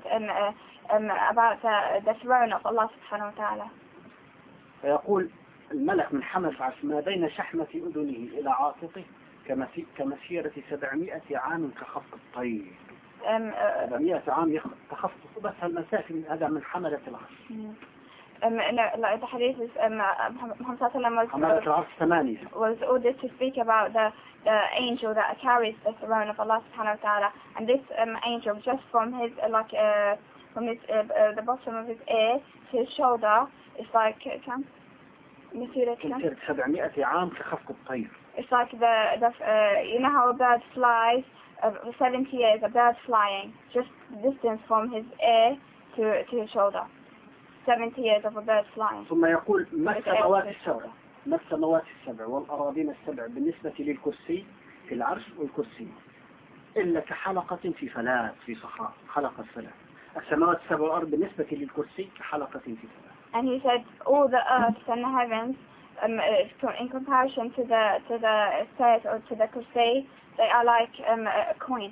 the throne of Allah subhanahu wa ta'ala. فيقول الملك من حملة العرش ما بين شحمة أذنه إلى عاتقه كمسيرة 700 عام كخفق الطير. 700 عام كخفق، بس المسافة هذا من حملة العرش. The hadith is Muhammad was ordered to speak about the angel that carries the throne of Allah subhanahu wa ta'ala, and this angel, just from his from his the bottom of his ear to his shoulder, it's like مسيرة 700 عام كخفق الطير. It's like you know how a bird flies 70 years, a bird flying, just distance from his ear to his shoulder. 70 years of a bird flying. ثم يقول ما السماوات السبع والأراضين السبع بالنسبة للكرسي في العرش والكرسي إلا كحلقة في فلاة في صحراء، حلقة فلاة. السماوات السبع والأرض بالنسبة للكرسي كحلقة في فلاة. And he said all the earth and the heavens in comparison to the stairs or to the kursi, they are like a coin.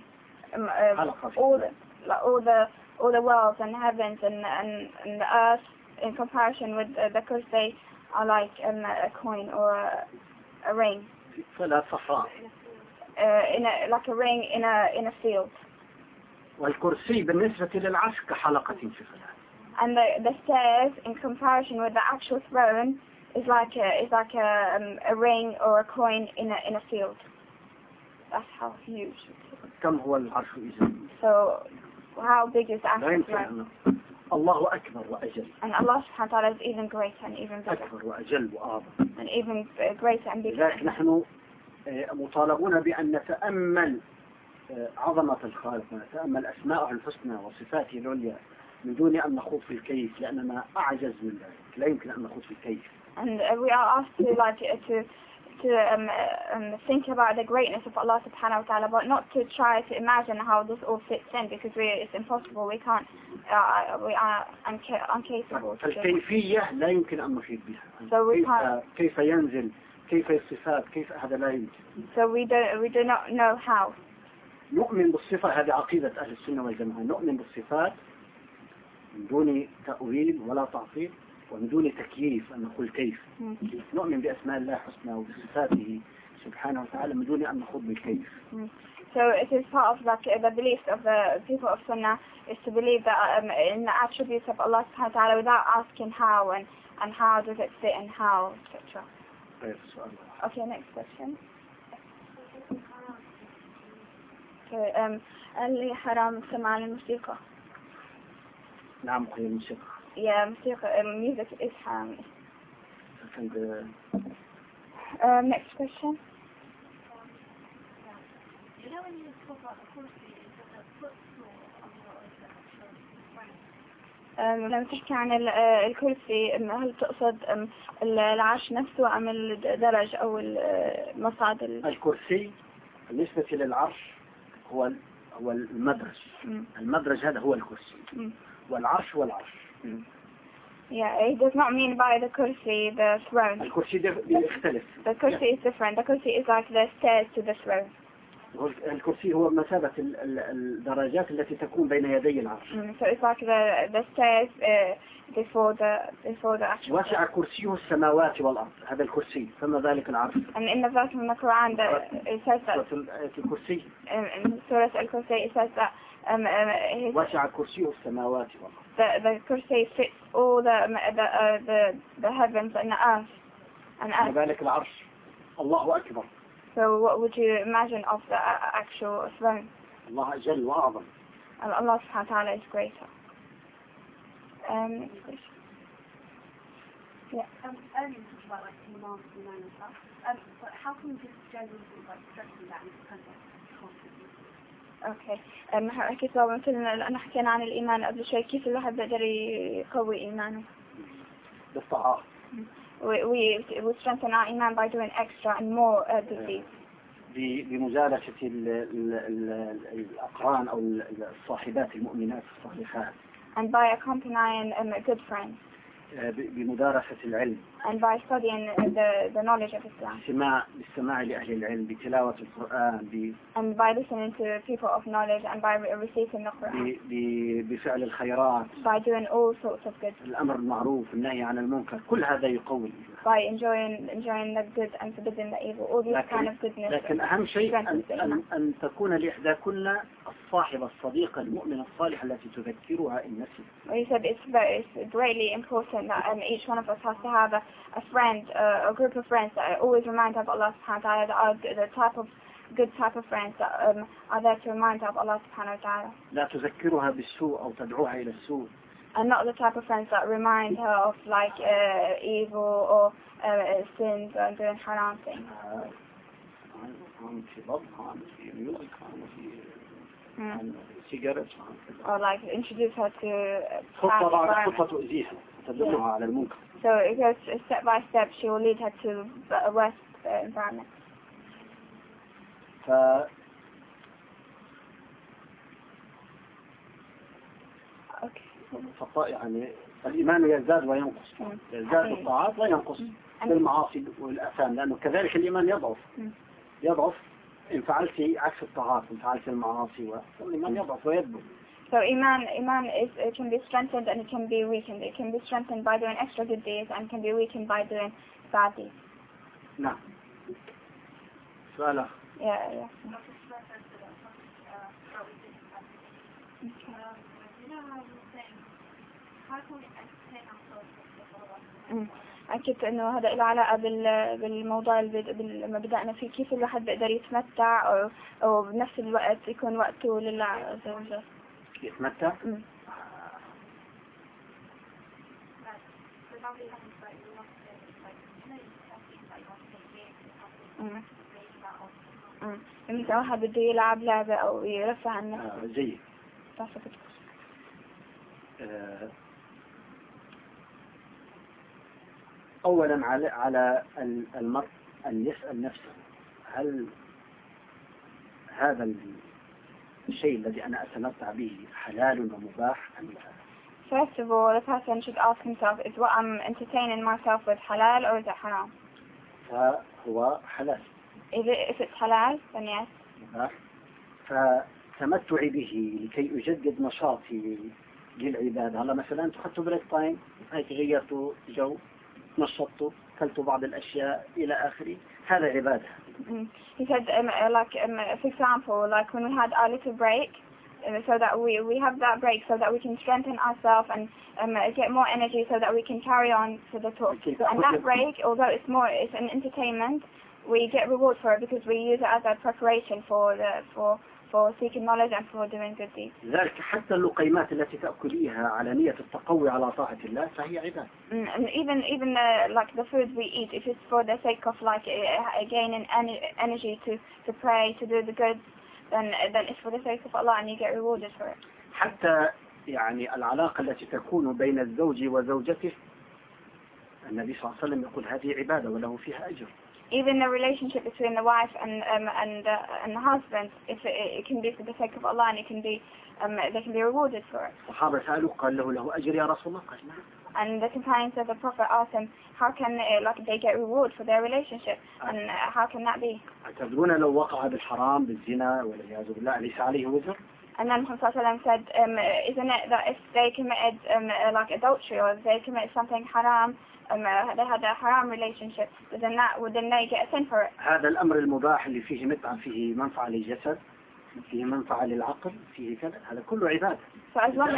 All the worlds and heavens and the earth in comparison with the kursi are like a coin or a ring. Like a ring in a field. والكرسي بالنسبة للعرش كحلقة في فلاة. And the stairs in comparison with the actual throne is like a ring or a coin in a field. That's how huge. كم هو العرش إذن؟ So how big is the actual throne? الله أكبر وأجل. And Allah subhanahu wa ta'ala is even greater and even bigger. أكبر وأجل وأعظم. And even greater and bigger. لذلك نحن مطالبون بأن نتأمل عظمة الخالق ونتأمل أسماءه الحسنى وصفاته العليا من دون أن نخوض في الكيف، لأننا أعجز من ذلك، لا يمكن أن نخوض في الكيف. And we are asked to think about the greatness of Allah subhanahu wa ta'ala, but not to try to imagine how this all fits in, because it's impossible. We can't. We are incapable. الكيفية لا يمكن أن نحيط بها. So we can't. كيف ينزل، كيف الصفات، كيف هذا لا يمكن. So we do not know how. نؤمن بالصفة، هذه عقيدة أهل السنة والجماعة، نؤمن بالصفات من دون تأويل ولا تعطيل ومن دون تكييف أن نقول كيف. نؤمن بأسماء الله الحسنى وبصفاته سبحانه وتعالى من دون أن نخوض بالكيف. So it is part of the beliefs of the people of Sunnah is to believe that in the attributes of Allah subhanahu wa ta'ala without asking how and how does it fit and how, etc. Okay, next question. اللي حرام سماع الموسيقى. نعم هي الموسيقى. Yeah, موسيقى music is haram. Next question. You know when you talk about the kursi, is it a footstool or لما تحكي عن الكرسي هل تقصد العرش نفسه أم الدرج أو المصعد؟ الكرسي بالنسبة للعرش هو المدرج. المدرج هذا هو الكرسي. والعرش هو العرش. Yeah, it does not mean by the kursi the throne. الكرسي يختلف. The kursi is different. The kursi is like the stairs to the throne. الكرسي هو مثابة الدرجات التي تكون بين يدي العرش. So it's like the stairs before the actual. وسع كرسيه السماوات والأرض، هذا الكرسي، فما ذلك العرش. And in the verse from the Quran it says that الكرسي. In Surah Al-Kursi it says that وسع كرسيه السماوات والأرض. The kursi fits all the heavens and the earth. ما بالك العرش. الله أكبر. So what would you imagine of the actual throne? الله أجل وأعظم. Allah subhanahu wa ta'ala is greater. Yeah. Earlier you talked about like Imam and stuff. But how can we just generally like stressing that in this context? Okay. حكيت بابا مثلا لأن حكينا عن الإيمان قبل شوي كيف الواحد بيقدر يقوي إيمانه. بالطاعة. We strengthen our iman by doing extra and more good deeds. بمجالسة الأقران أو الصاحبات المؤمنات الصالحات. And by accompanying good friends. بمدارسة العلم. And by studying the knowledge of Islam. بالسماع لأهل العلم بتلاوة القرآن. And by listening to people of knowledge and by reciting the Quran. بفعل الخيرات. By doing all sorts of good. الأمر المعروف النهي عن المنكر كل هذا يقوي. By enjoying the good and forbidding the evil. All these kind of goodness. لكن أهم شيء أن تكون لإحداكن الصاحبة الصديقة المؤمنة الصالحة التي تذكرها إن نسيت. He said it's greatly important that each one of us has to have a friend, a group of friends that always remind of Allah subhanahu wa ta'ala, that are the type of good type of friends that are there to remind of Allah subhanahu wa ta'ala. لا تذكرها بالسوء أو تدعوها إلى السوء. And not the type of friends that remind her of like evil or sins or doing haram things. Or like introduce her to خطة تؤذيها تدلها على المنكر. So it goes step by step. She will lead her to a worse environment. يعني الإيمان يزداد وينقص. يزداد بالطاعات وينقص بالمعاصي والآثام لأنه كذلك الإيمان يضعف إن فعلت عكس الطاعات إن فعلت المعاصي والإيمان يضعف ويذبل. So iman it can be strengthened and it can be weakened. It can be strengthened by doing extra good deeds and can be weakened by doing bad deeds. نعم. سؤال. Yeah. أكيد إنه هذا له علاقة بالموضوع لما بدأنا فيه كيف الواحد بيقدر يتمتع أو بنفس الوقت يكون وقته لله عز وجل. يتمتع؟ مثل واحد بده يلعب لعبة أو يرفع عن نفسه. جيد. أولا على المرء أن يسأل نفسه هل هذا الشيء الذي أنا أتمتع به حلال ومباح أم لا؟ First of all, the person should ask himself, is what I'm entertaining myself with halal or is it haram? فهو حلال. If it's halal, then yes. فتمتعي به لكي أجدد نشاطي للعبادة. هلا مثلا أخذت بريك تايم هيك غيرت جو نشطت كلت بعض الأشياء إلى آخره هذا عبادة. He said for example like when we had our little break so that we have that break so that we can strengthen ourselves and get more energy so that we can carry on to the talk. And that break, although it's an entertainment, we get reward for it because we use it as a preparation for seeking knowledge and for doing good deeds. ذلك حتى اللقيمات التي تأكليها على نية التقوي على طاعة الله فهي عبادة. And even like the food we eat, if it's for the sake of like gaining energy to pray, to do the good, then it's for the sake of Allah and you get rewarded for it. حتى يعني العلاقة التي تكون بين الزوج وزوجته النبي صلى الله عليه وسلم يقول هذه عبادة وله فيها أجر. Even the relationship between the wife and the husband, if it can be for the sake of Allah and it can be they can be rewarded for it. الصحابة سألوا قال له أجر يا رسول الله قال نعم. And the companions of the Prophet asked him, how can they get reward for their relationship and how can that be? أتدرون لو وقع بالحرام بالزنا والعياذ بالله أليس عليه وزر؟ And then Muhammad said, isn't it that if they committed like adultery or if they committed something haram, they had a haram relationship, then they get a sin for it. هذا الأمر المباح اللي فيه متعة فيه منفعة للجسد فيه منفعة للعقل فيه كذا هذا كله عبادة. So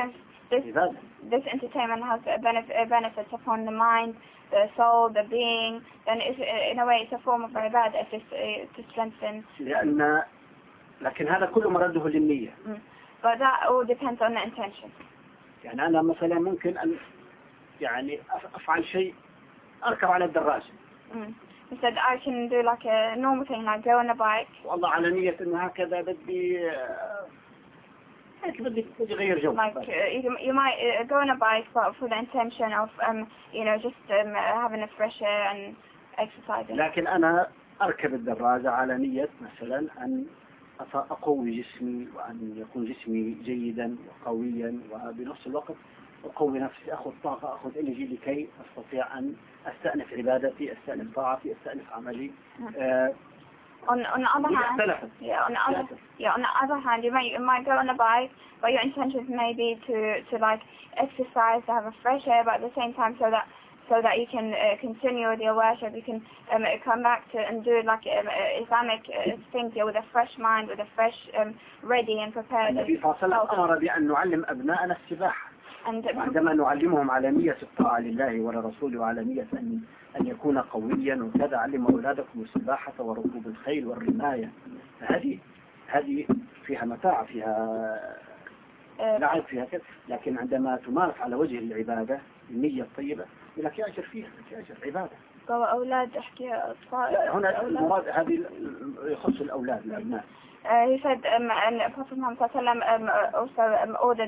this entertainment has benefits upon the mind, the soul, the being, then in a way it's a form of ibadah to strengthen. لكن هذا كله مرده للنية. But that all depends on the intention. يعني أنا مثلا ممكن أن يعني أفعل شيء أركب على الدراجة. He said I can do like a normal thing, like go on a bike. والله على نية إنه هكذا بدي غير جو. Like you might go on a bike for the intention of just having a fresh air and exercising. لكن أنا أركب الدراجة على نية مثلا أن أقوي جسمي وأن يكون جسمي جيدا وقويا وبنفس الوقت أقوي نفسي، أخذ طاقة، أخذ إنرجي لكي أستطيع أن أستأنف عبادتي، أستأنف طاعتي، أستأنف عملي. On the other hand, on the other hand, you might go on a bike, but your intention may be to like exercise, to have a fresh air, but at the same time so that you can continue with your worship, you can come back to and do like Islamic things here with a fresh mind, with a fresh ready and prepared. النبي صلى الله عليه وسلم أمر بأن نعلم أبناءنا السباحة. عندما نعلمهم على نية الطاعة لله ولرسوله وعلى نية أن يكون قويا وكذا، علموا أولادكم السباحة وركوب الخيل والرماية. هذه فيها متاع، فيها لعب، فيها كذا، لكن عندما تمارس على وجه العبادة النية الطيبة لك يأجر فيها، يأجر عبادة. أولاد احكي أطفال. لا هنا المراد هذه يخص الأولاد الأبناء. He said, and Prophet Muhammad also ordered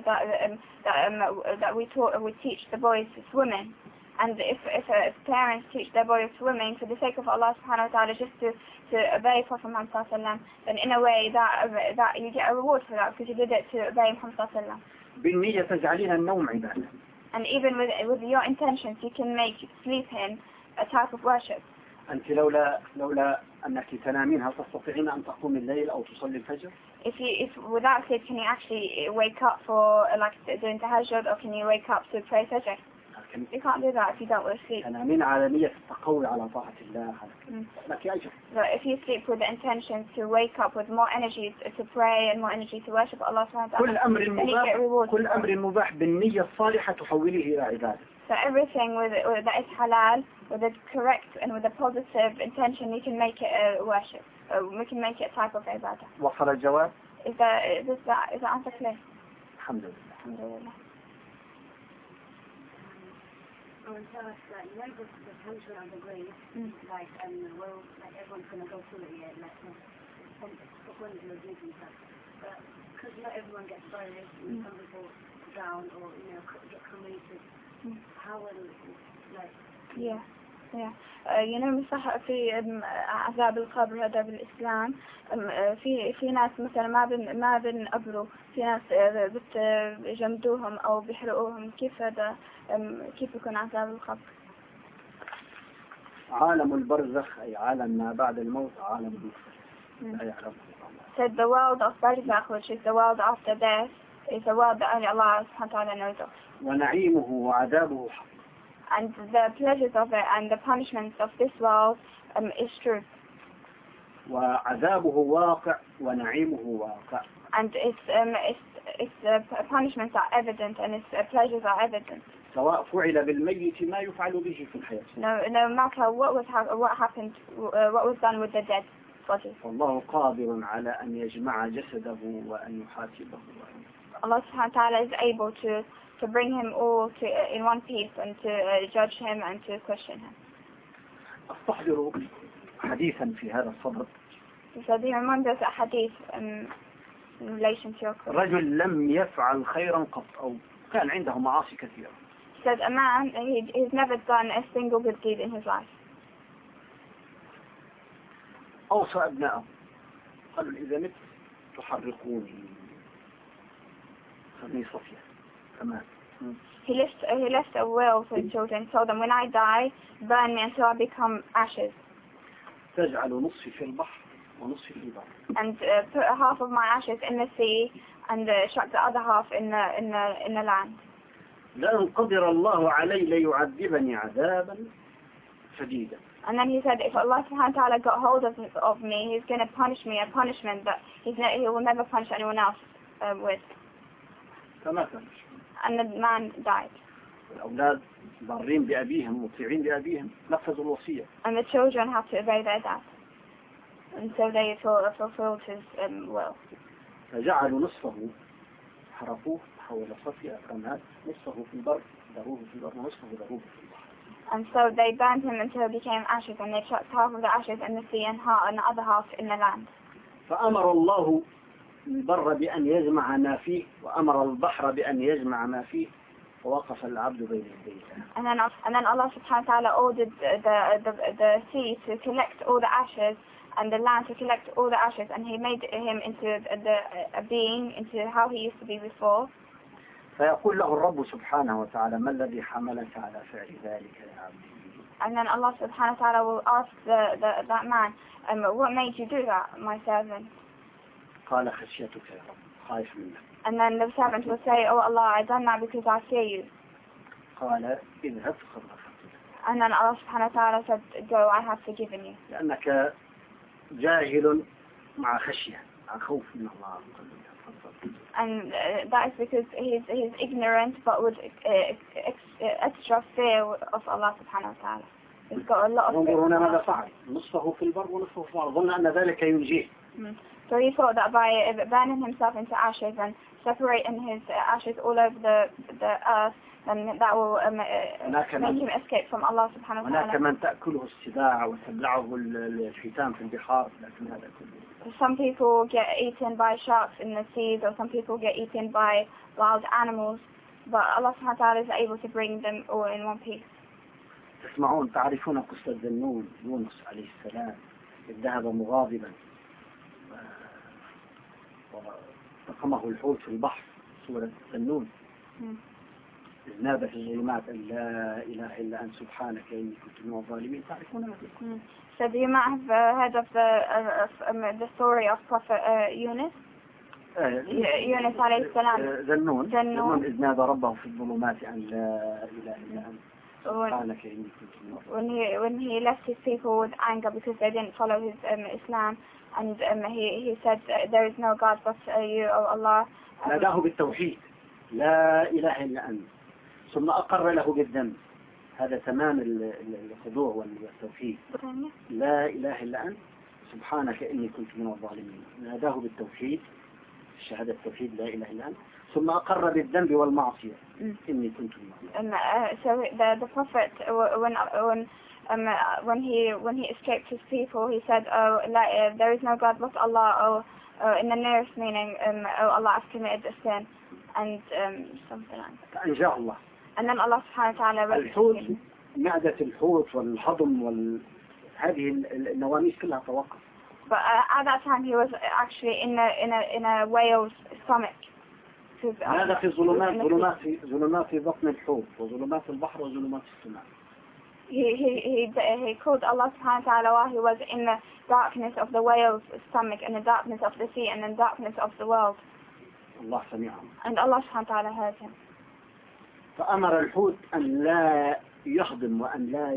that we teach the boys swimming, and if parents teach their boys swimming for the sake of Allah subhanahu wa ta'ala, just to obey Prophet Muhammad, then in a way that you get a reward for that because you did it to obey Muhammad. بالنية تجعلين النوم عبادة. And even with your intentions, you can make sleeping a type of worship. أنت لولا أنك تنامين هل تستطيعين أن تقوم الليل أو تصلي الفجر؟ If without sleep, can you actually wake up for like doing tahajjud, or can you wake up to pray fajr? You can't do that if you don't want to sleep. تنامين على نية التقوي على طاعة الله. لك أجر. So if you sleep with the intention to wake up with more energy to pray and more energy to worship Allah subhanahu wa ta'ala, كل أمر مباح بالنية الصالحة تحوله إلى عبادة. So everything that is halal, with the correct and with a positive intention, you can make it a worship. We can make it a type of ibadah. وصل الجواب؟ Is that answer clear? الحمد لله. الحمد لله. Tell us that you know the punishment of the grave, like everyone's going to go through it yet, like when you're doing stuff. But because not everyone gets buried, some people drown or get cremated. How will like? Yeah. مثلا في عذاب القبر هذا بالإسلام في ناس مثلا ما بنقبروا، في ناس بيجمدوهم أو بيحرقوهم. كيف يكون عذاب القبر؟ عالم البرزخ أي عالم ما بعد الموت عالم البرزخ. Said the world of barzakh, which is the world after death, is a world that only Allah subhanahu wa ta'ala knows of. ونعيمه وعذابه حق. And the pleasures of it and the punishments of this world is true. وعذابه واقع ونعيمه واقع. And its punishments are evident and its pleasures are evident. سواء فعل بالميت ما يفعل به في الحياة. No matter what happened, what was done with the dead body. والله قادر على أن يجمع جسده وأن يحاسبه. Allah subhanahu wa ta'ala is able to bring him all in one piece and to judge him and to question him. أستحضر حديثا في هذا الصدد. So he remembers a hadith in relation to your question. رجل لم يفعل خيرا قط أو كان عنده معاصي كثيرة. He said a man, he's never done a single good deed in his life. أوصى أبنائه قالوا إذا مت تحرقوني خذني صفية. He left a will for his children, told them, when I die, burn me until I become ashes. تجعل نصفي في البحر ونصفي في البحر. And put half of my ashes in the sea and chuck the other half in the land. لأن قدر الله علي ليعذبني عذابا شديدا. And then he said, if Allah subhanahu wa ta'ala got hold of me, he's going to punish me a punishment that he will never punish anyone else with. and the man died. الأولاد بارين بأبيهم مطيعين بأبيهم نفذوا الوصية. And the children have to obey their dad. And so they fulfilled his will. فجعلوا نصفه حرقوه حول صفية رماد نصفه في البر ذروه في البر ونصفه ذروه في البحر. And so they burned him until he became ashes, and they chucked half of the ashes in the sea and the other half in the land. فأمر الله البر بأن يجمع ما فيه وأمر البحر بأن يجمع ما فيه فوقف العبد بين يديه. And then Allah subhanahu wa ta'ala ordered the sea to collect all the ashes and the land to collect all the ashes, and he made him into a being, into how he used to be before. فيقول له الرب سبحانه وتعالى ما الذي حملك على فعل ذلك يا عبدي. And then Allah subhanahu wa ta'ala will ask that man, what made you do that, my servant? قال خشيتك يا رب خايف منك. And then the servant will say, oh Allah, I done that because I fear you. قال اذهب فقد غفرت لك. And then Allah subhanahu wa ta'ala said, go, I have forgiven you. لأنك جاهل مع خشية مع خوف من الله. And that is because he's ignorant, but with extra fear of Allah subhanahu wa ta'ala. He's got a lot of fear. انظر هنا ماذا فعل نصفه في البر ونصفه في البحر ظن أن ذلك ينجيه. So he thought that by burning himself into ashes and separating his ashes all over the earth, then that will make him escape from Allah subhanahu wa ta'ala. هناك من تأكله السباع وتبلعه الحيتان في البحار لكن هذا كله. Some people get eaten by sharks in the seas, or some people get eaten by wild animals, but Allah subhanahu wa ta'ala is able to bring them all in one piece. تسمعون تعرفون قصة ذنون يونس عليه السلام إذ ذهب مغاضبا ورقمه الحوت في البحر سورة ذنون إذ نادى في الظلمات أن لا إله إلا أنت سبحانك إني كنت من الظالمين تعرفون هذا. So do you might have heard of the story of Prophet Yunus? Yunus عليه السلام. ذنون إذ نادى ربه في الظلمات أن لا إله إلا أنت سبحانك إني كنت من الظالمين. When he left his people with anger because they didn't follow his Islam, and he said there is no God but you, O Allah. ناداه بالتوحيد لا إله إلا أنت ثم أقر له بالذنب. هذا تمام الخضوع والتوحيد. لا إله إلا أنت سبحانك إني كنت من الظالمين. ناداه بالتوحيد شهادة التوحيد لا إله إلا أنت ثم أقر بالذنب والمعصية إني كنت من الظالمين. So the prophet when he escaped his people, he said, oh, there is no God but Allah, in the nearest meaning, oh Allah, I've committed a sin, and something like that. فأنجاه الله. And then Allah subhanahu wa ta'ala الحوت معدة الحوت والهضم هذه النواميس كلها توقف. But at that time he was actually in a whale's stomach. هذا في ظلمات في بطن الحوت وظلمات البحر وظلمات السماء. He called Allah subhanahu wa ta'ala while he was in the darkness of the whale's stomach and the darkness of the sea and the darkness of the world. الله سميعه. And Allah subhanahu wa ta'ala heard him. فأمر الحوت أن لا يهضم وأن لا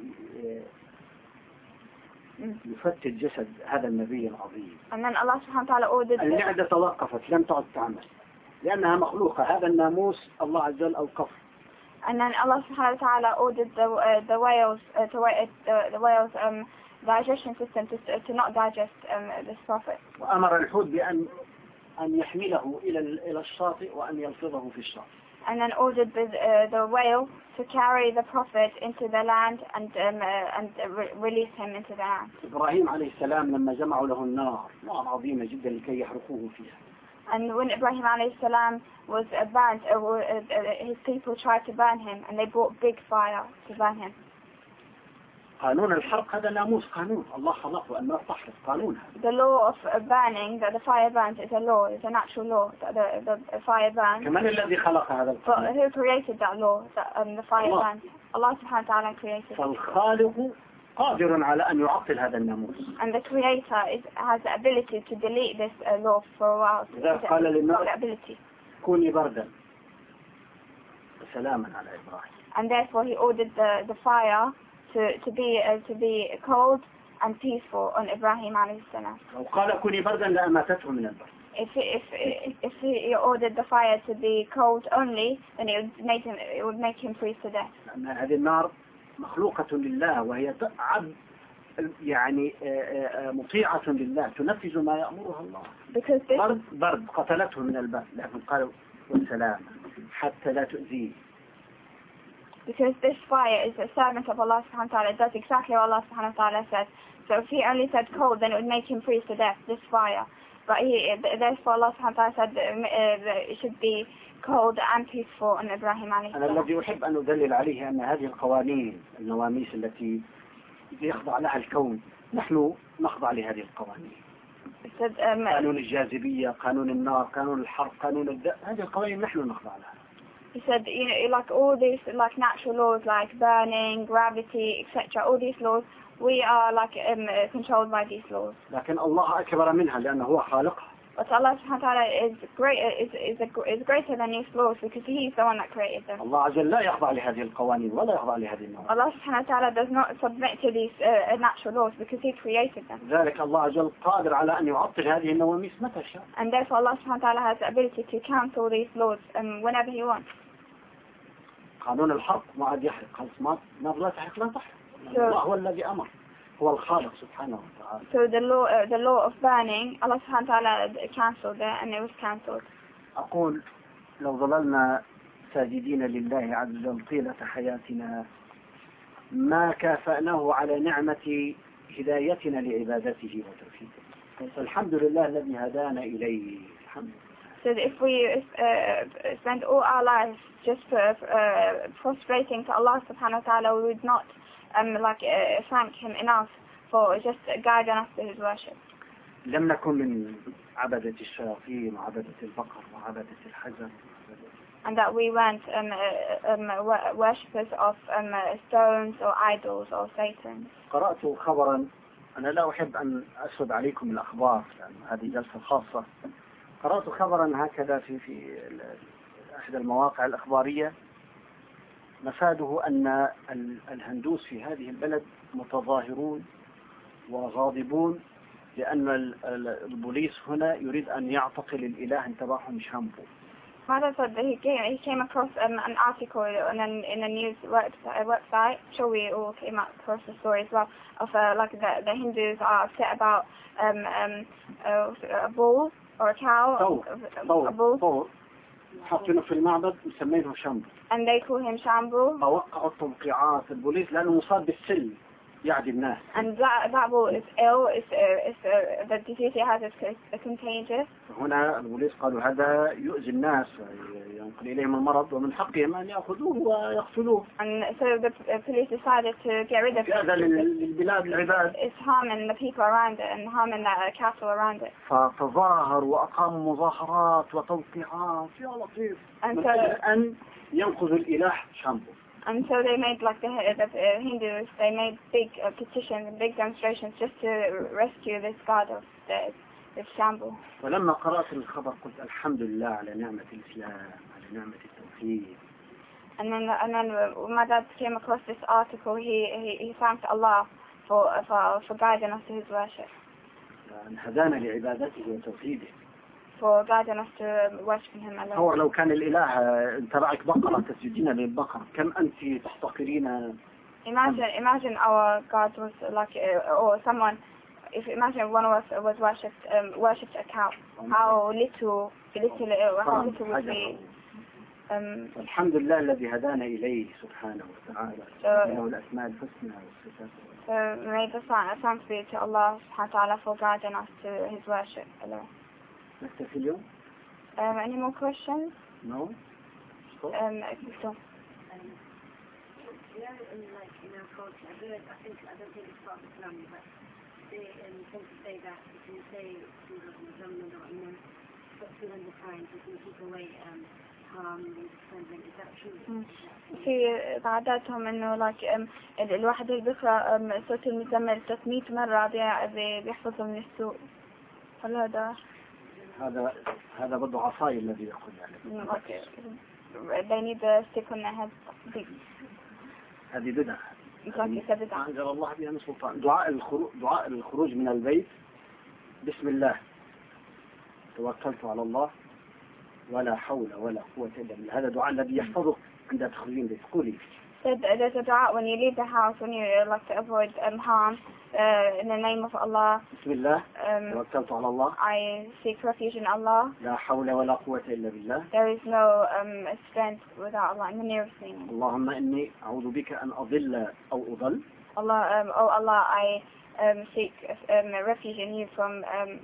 يفتت جسد هذا النبي العظيم. And then Allah subhanahu wa ta'ala ordered المعدة توقفت لم تعد تعمل لأنها مخلوقة. هذا الناموس الله عز وجل أوقفه. And then Allah subhanahu wa ta'ala ordered the whales the whales digestion system to not digest this prophet. وأمر الحوت بأن يحمله إلى الشاطئ وأن يلفظه في الشاطئ. And then ordered the whale to carry the prophet into the land and release him into the land. إبراهيم عليه السلام لما جمعوا له النار عظيمة جدا لكي يحرقوه فيها. And when Ibrahim alayhi salam was burnt, his people tried to burn him, and they brought big fire to burn him. قانون الحرق هذا ناموس قانون الله خلقه أنه تحرق قانون. The law of burning, that the fire burns, is a law. It's a natural law that the fire burns. كمان الذي خلق هذا القانون. But who created that law that the fire burns? Allah subhanahu wa ta'ala created. فالخالق قادر على أن يعطل هذا الناموس. And the creator has the ability to delete this law for a while. إذا قال للنار ability. كوني بردا سلاما على إبراهيم. And therefore he ordered the fire to be cold and peaceful on Ibrahim alayhi salam. لو قال كوني بردا لأماتته من البرد. if he ordered the fire to be cold only, then it would make him freeze to death. لأن هذه النار مخلوقة لله وهي يعني مطيعة لله تنفذ ما يأمرها الله. Because this برد قتلته من البرد لكن قالوا والسلام حتى لا تؤذيه. Because this fire is a servant of Allah subhanahu wa ta'ala. It does exactly what Allah subhanahu wa ta'ala says. So if he only said cold, then it would make him freeze to death, this fire. But therefore Allah subhanahu wa ta'ala said that it should be cold and peaceful on Ibrahim alayhi أنا salam. الذي أحب أن أدلل عليه أن هذه القوانين النواميس التي يخضع لها الكون نحن نخضع لهذه القوانين. قانون الجاذبية، قانون النار، قانون الحرق، قانون الدم، هذه القوانين نحن نخضع لها. He said, like all these like natural laws like burning, gravity, etc. All these laws, we are like controlled by these laws. لكن الله أكبر منها لأنه هو خالقها. But Allah subhanahu wa ta'ala is greater than these laws because He is the one that created them. الله عز وجل لا يخضع لهذه القوانين ولا يخضع لهذه النواميس. Allah subhanahu wa ta'ala does not submit to these natural laws because He created them. ذلك الله عز وجل قادر على أن يعطل هذه النواميس متى شاء. And therefore Allah subhanahu wa ta'ala has the ability to cancel these laws whenever He wants. قانون الحرق ما عاد يحرق، خلاص ما لا تحرق لا تحرق. الله هو الذي أمر، هو الخالق سبحانه وتعالى. So the law of burning, Allah subhanahu wa ta'ala cancelled it and it was cancelled. أقول لو ظللنا ساجدين لله عز وجل طيلة حياتنا ما كافأناه على نعمة هدايتنا لعبادته وتوحيده. فالحمد لله الذي هدانا إليه. الحمد لله. So if we spend all our lives just prostrating to Allah subhanahu wa ta'ala, we would not thank Him enough for just guiding us to His worship. لم نكن من عبدة الشياطين وعبدة البقر وعبدة الحجر. And that we weren't worshippers of stones or idols or Satan. قرأت خبرا، أنا لا أحب أن أسرد عليكم الأخبار لأن هذه جلسة خاصة. قرأت خبرا هكذا في أحد المواقع الأخبارية مفاده أن الهندوس في هذه البلد متظاهرون وغاضبون لأن البوليس هنا يريد أن يعتقل الإله تبعهم شامبو. Mother said that he came across an article in a news website. I'm sure we all came across the story as well of the Hindus are upset about a bull or a cow. A bull. حاطينه في المعبد مسمينه شامبو. And they call him Shambhu. فوقعوا التوقيعات البوليس لأنه مصاب بالسل يعدي الناس. And that bull is ill. The disease he has is contagious. هنا البوليس قالوا هذا يؤذي الناس ينقل إليهم المرض ومن حقهم أن يأخذوه ويقتلوه. And so the police decided to get rid of it. هذا للبلاد العباد. It's harming the people around it and harming the cattle around it. فتظاهروا وأقاموا مظاهرات وتوقيعات يا لطيف من أجل أن ينقذوا الإله شامبو. And so they made the Hindus. They made big petitions and big demonstrations just to rescue this god of this Shambhu. ولما قرأت الخبر قلت الحمد لله على نعمة الإسلام على نعمة التوحيد. And then when my dad came across this article, he thanked Allah for guiding us to His worship. هدانا لعبادته وتوحيده. For guiding us to worshiping Him alone. هو لو كان الإله تبعك بقرة تسجدين للبقرة كم أنت تحتقرين. Imagine our God was like or someone. Imagine one of us was worshipped a cow. How little would be. الحمد لله الذي هدانا إليه سبحانه وتعالى له الأسماء الحسنى والصفات. So may the thanks be to Allah subhanahu wa ta'ala for guiding us to His worship alone. نكتفي اليوم. Any more questions? No. So. Like in our culture, I don't think it's part of Islam, but they tend to say that if you say Muhammad or Imam, but 200 times you can keep away harm and suffering. Is that true? في عاداتهم إنه الواحد اللي بيقرأ سورة المزمل 300 مرة بيحفظه من السوء. هل هذا بده عصاي الذي يأخذ يعني. Okay. They need to stick on their head. هذه بدعة. بدعة. أنزل الله بها من سلطان. دعاء الخروج من البيت بسم الله توكلت على الله ولا حول ولا قوة إلا بالله. هذا دعاء الذي يحفظك عند تخرجين البيت. قولي. Said there's a dua when you leave the house, when you like to avoid harm, in the name of Allah. بسم الله توكلت على الله. I seek refuge in Allah. لا حول ولا قوة إلا بالله. There is no strength without Allah, in the nearest meaning. اللهم إني أعوذ بك أن أضل أو أضل. Allah, oh Allah, I seek refuge in you from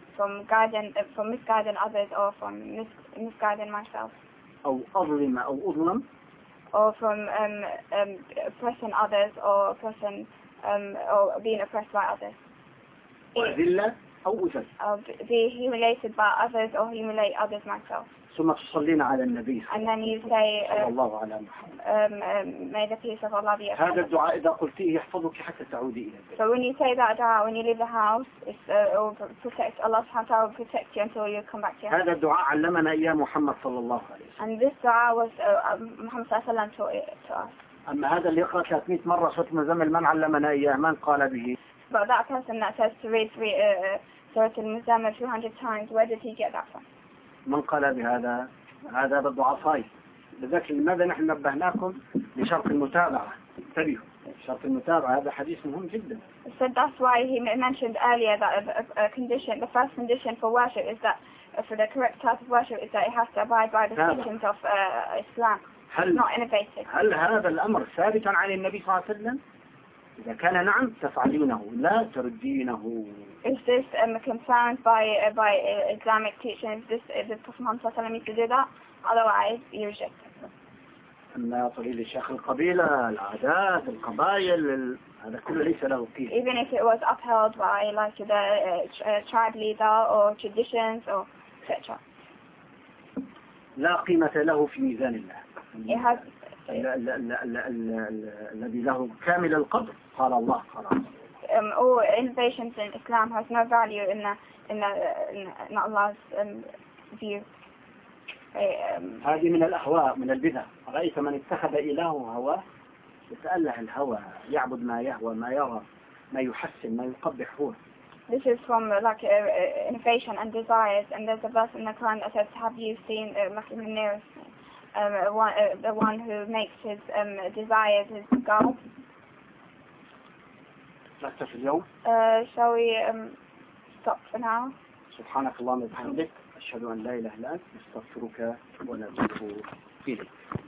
misguiding others, or from misguiding myself, أو أظلم أو أظلم, or from oppressing others, or oppressing or being oppressed by others, وأذل أو أذل, or be humiliated by others or humiliate others myself. ثم تصلين على النبي And then you say, صلى الله على محمد. may the peace of Allah be upon هذا us. الدعاء إذا قلتيه يحفظك حتى تعودي إلى البيت. So when you say that dua, when you leave the house, it will protect, Allah subhanahu wa ta'ala will protect you until you come back to your house. هذا الدعاء علمنا إياه محمد صلى الله عليه وسلم. And this dua was, Muhammad sallallahu alayhi wa sallam taught it to us. أما هذا اللي يقرأ 300 مرة سورة المزمل من علمنا إياه؟ من قال به؟ But that person that says to read Surah Al-Muzammil 200 times, where did he get that from? من قال بهذا؟ هذا بالضعفاء. لذلك لماذا نحن نبهناكم لشرط المتابعة؟ انتبهوا، شرط المتابعة هذا حديث مهم جدا. So that's why he mentioned earlier that a condition, the first condition for worship is that, for the correct type of worship, is that it has to abide by the teachings of Islam, not innovative. هل هذا الأمر ثابتا عن النبي صلى الله عليه وسلم؟ إذا كان نعم تفعلينه لا تردينه. Is this confirmed by Islamic teaching? Is the Prophet Muhammad sallallahu alaihi wasallam used to do that? Otherwise, you reject it. أما طريق الشيخ القبيلة، العادات، القبائل، هذا كله ليس له قيمة. Even if it was upheld by like the tribe leader or traditions or etc. لا قيمة له في ميزان الله. It has الذي له كامل القدر قال الله قال الله. all innovations in Islam has no value in Allah's view. هذه من الأهواء من البدع. رأيت من اتخذ إلهه هواه يتأله الهوى يعبد ما يهوى ما يرى ما يحسن ما يقبح هو. This is from like innovation and desires, and there's a verse in the Quran that says, "Have you seen like in the nearest the one who makes his desires his goal?" نكتفي اليوم. Shall we stop for now? سبحانك اللهم وبحمدك أشهد أن لا إله إلا أنت نستغفرك ونتوب إليك.